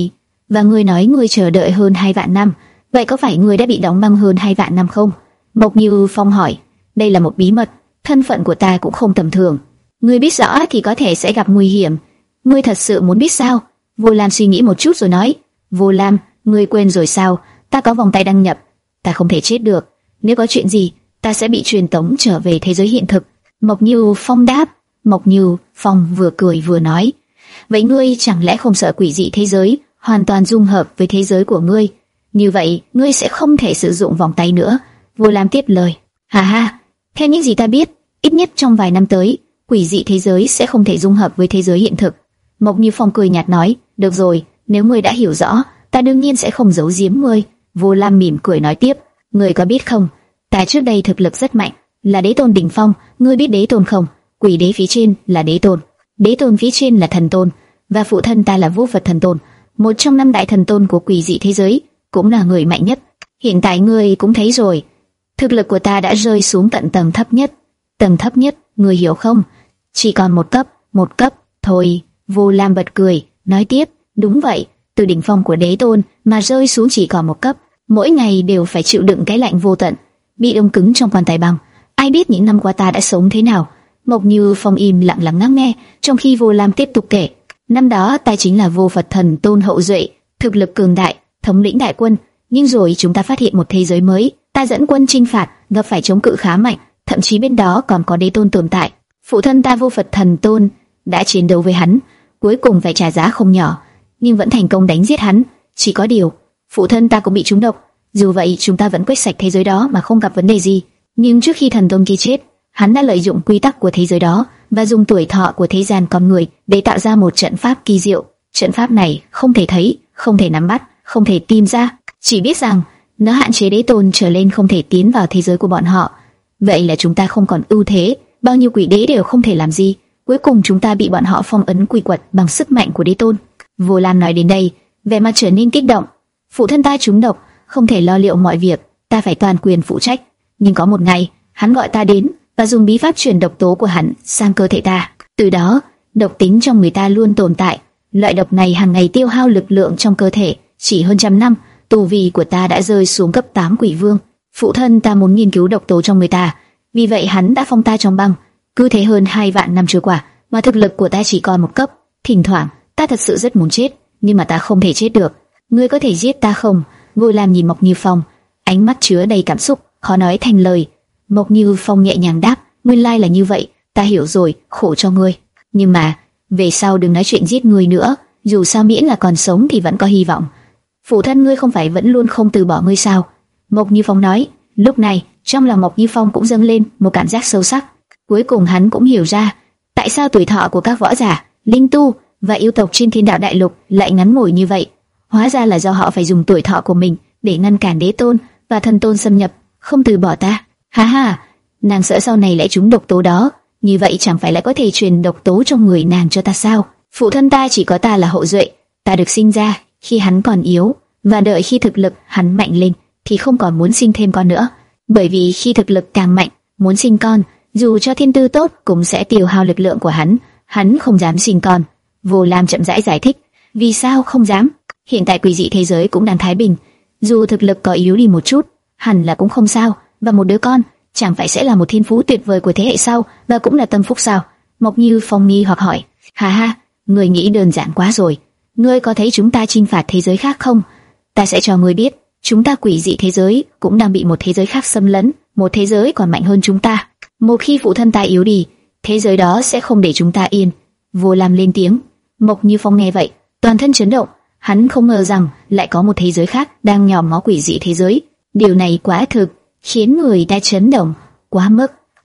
Và ngươi nói ngươi chờ đợi hơn hai vạn năm, vậy có phải ngươi đã bị đóng băng hơn hai vạn năm không? Mộc Như Phong hỏi. Đây là một bí mật, thân phận của ta cũng không tầm thường. Ngươi biết rõ thì có thể sẽ gặp nguy hiểm. Ngươi thật sự muốn biết sao? Vô Lam suy nghĩ một chút rồi nói. Vô Lam, ngươi quên rồi sao? Ta có vòng tay đăng nhập, ta không thể chết được. Nếu có chuyện gì, ta sẽ bị truyền tống trở về thế giới hiện thực. Mộc Như Phong đáp. Mộc Như Phong vừa cười vừa nói. Vậy ngươi chẳng lẽ không sợ quỷ dị thế giới hoàn toàn dung hợp với thế giới của ngươi? Như vậy, ngươi sẽ không thể sử dụng vòng tay nữa. Vô Lam tiếp lời. Hà ha, theo những gì ta biết, ít nhất trong vài năm tới, quỷ dị thế giới sẽ không thể dung hợp với thế giới hiện thực. Mộc Như Phong cười nhạt nói. Được rồi, nếu ngươi đã hiểu rõ, ta đương nhiên sẽ không giấu giếm ngươi. Vô Lam mỉm cười nói tiếp. Ngươi có biết không, ta trước đây thực lực rất mạnh, là đế tôn đỉnh phong. Ngươi biết đế tôn không? Quỷ đế phía trên là đế tôn, đế tôn phía trên là thần tôn, và phụ thân ta là vô Phật thần tôn, một trong năm đại thần tôn của quỷ dị thế giới, cũng là người mạnh nhất. Hiện tại ngươi cũng thấy rồi, thực lực của ta đã rơi xuống tận tầng thấp nhất. Tầng thấp nhất, ngươi hiểu không? Chỉ còn một cấp, một cấp thôi. Vô Lam bật cười, nói tiếp. Đúng vậy, từ đỉnh phong của đế tôn mà rơi xuống chỉ còn một cấp, mỗi ngày đều phải chịu đựng cái lạnh vô tận, bị đông cứng trong quan tài băng. Ai biết những năm qua ta đã sống thế nào? Mộc Như Phong im lặng lắng nghe, trong khi Vô Lam tiếp tục kể. Năm đó ta chính là vô Phật thần tôn hậu duệ, thực lực cường đại, thống lĩnh đại quân. Nhưng rồi chúng ta phát hiện một thế giới mới, ta dẫn quân chinh phạt, gặp phải chống cự khá mạnh, thậm chí bên đó còn có đế tôn tồn tại. Phụ thân ta vô Phật thần tôn đã chiến đấu với hắn, cuối cùng phải trả giá không nhỏ, nhưng vẫn thành công đánh giết hắn. Chỉ có điều, phụ thân ta cũng bị trúng độc. Dù vậy, chúng ta vẫn quét sạch thế giới đó mà không gặp vấn đề gì. Nhưng trước khi thần tôn kia chết, hắn đã lợi dụng quy tắc của thế giới đó và dùng tuổi thọ của thế gian con người để tạo ra một trận pháp kỳ diệu. Trận pháp này không thể thấy, không thể nắm bắt, không thể tìm ra, chỉ biết rằng nó hạn chế đế tôn trở lên không thể tiến vào thế giới của bọn họ. Vậy là chúng ta không còn ưu thế, bao nhiêu quỷ đế đều không thể làm gì. Cuối cùng chúng ta bị bọn họ phong ấn quy quật bằng sức mạnh của đế tôn. Vô Lam nói đến đây, vẻ mặt trở nên kích động. Phụ thân ta trúng độc, không thể lo liệu mọi việc, ta phải toàn quyền phụ trách. Nhưng có một ngày, hắn gọi ta đến và dùng bí pháp truyền độc tố của hắn sang cơ thể ta. Từ đó, độc tính trong người ta luôn tồn tại. Loại độc này hàng ngày tiêu hao lực lượng trong cơ thể. Chỉ hơn trăm năm, tu vi của ta đã rơi xuống cấp tám quỷ vương. Phụ thân ta muốn nghiên cứu độc tố trong người ta, vì vậy hắn đã phong ta trong băng. Cứ thế hơn hai vạn năm trôi qua, mà thực lực của ta chỉ còn một cấp. Thỉnh thoảng, ta thật sự rất muốn chết, nhưng mà ta không thể chết được. Ngươi có thể giết ta không? Vô Lam nhìn Mộc Như Phong, ánh mắt chứa đầy cảm xúc, khó nói thành lời. Mộc Như Phong nhẹ nhàng đáp, nguyên lai là như vậy, ta hiểu rồi, khổ cho ngươi. Nhưng mà, về sau đừng nói chuyện giết ngươi nữa, dù sao miễn là còn sống thì vẫn có hy vọng. Phụ thân ngươi không phải vẫn luôn không từ bỏ ngươi sao? Mộc Như Phong nói. Lúc này, trong lòng Mộc Như Phong cũng dâng lên một cảm giác sâu sắc. Cuối cùng hắn cũng hiểu ra, tại sao tuổi thọ của các võ giả, linh tu và yêu tộc trên Thiên Đạo Đại Lục lại ngắn ngủi như vậy. Hóa ra là do họ phải dùng tuổi thọ của mình để ngăn cản đế tôn và thần tôn xâm nhập, không từ bỏ ta. Ha ha, nàng sợ sau này lại trúng độc tố đó, như vậy chẳng phải lại có thể truyền độc tố trong người nàng cho ta sao? Phụ thân ta chỉ có ta là hậu duệ, ta được sinh ra khi hắn còn yếu, và đợi khi thực lực hắn mạnh lên thì không còn muốn sinh thêm con nữa, bởi vì khi thực lực càng mạnh, muốn sinh con, dù cho thiên tư tốt cũng sẽ tiêu hao lực lượng của hắn, hắn không dám sinh con. Vô Lam chậm rãi giải thích, vì sao không dám? Hiện tại quỷ dị thế giới cũng đang thái bình, dù thực lực có yếu đi một chút, hẳn là cũng không sao, và một đứa con chẳng phải sẽ là một thiên phú tuyệt vời của thế hệ sau, và cũng là tâm phúc sao? Mộc Như Phong nghi hoặc hỏi. Ha ha, ngươi nghĩ đơn giản quá rồi. Ngươi có thấy chúng ta chinh phạt thế giới khác không? Ta sẽ cho ngươi biết, chúng ta quỷ dị thế giới cũng đang bị một thế giới khác xâm lấn, một thế giới còn mạnh hơn chúng ta. Một khi phụ thân ta yếu đi, thế giới đó sẽ không để chúng ta yên. Vô Lam lên tiếng. Mộc Như Phong nghe vậy, toàn thân chấn động. Hắn không ngờ rằng lại có một thế giới khác đang nhòm ngó quỷ dị thế giới. Điều này quá thực, khiến người ta chấn động quá mức.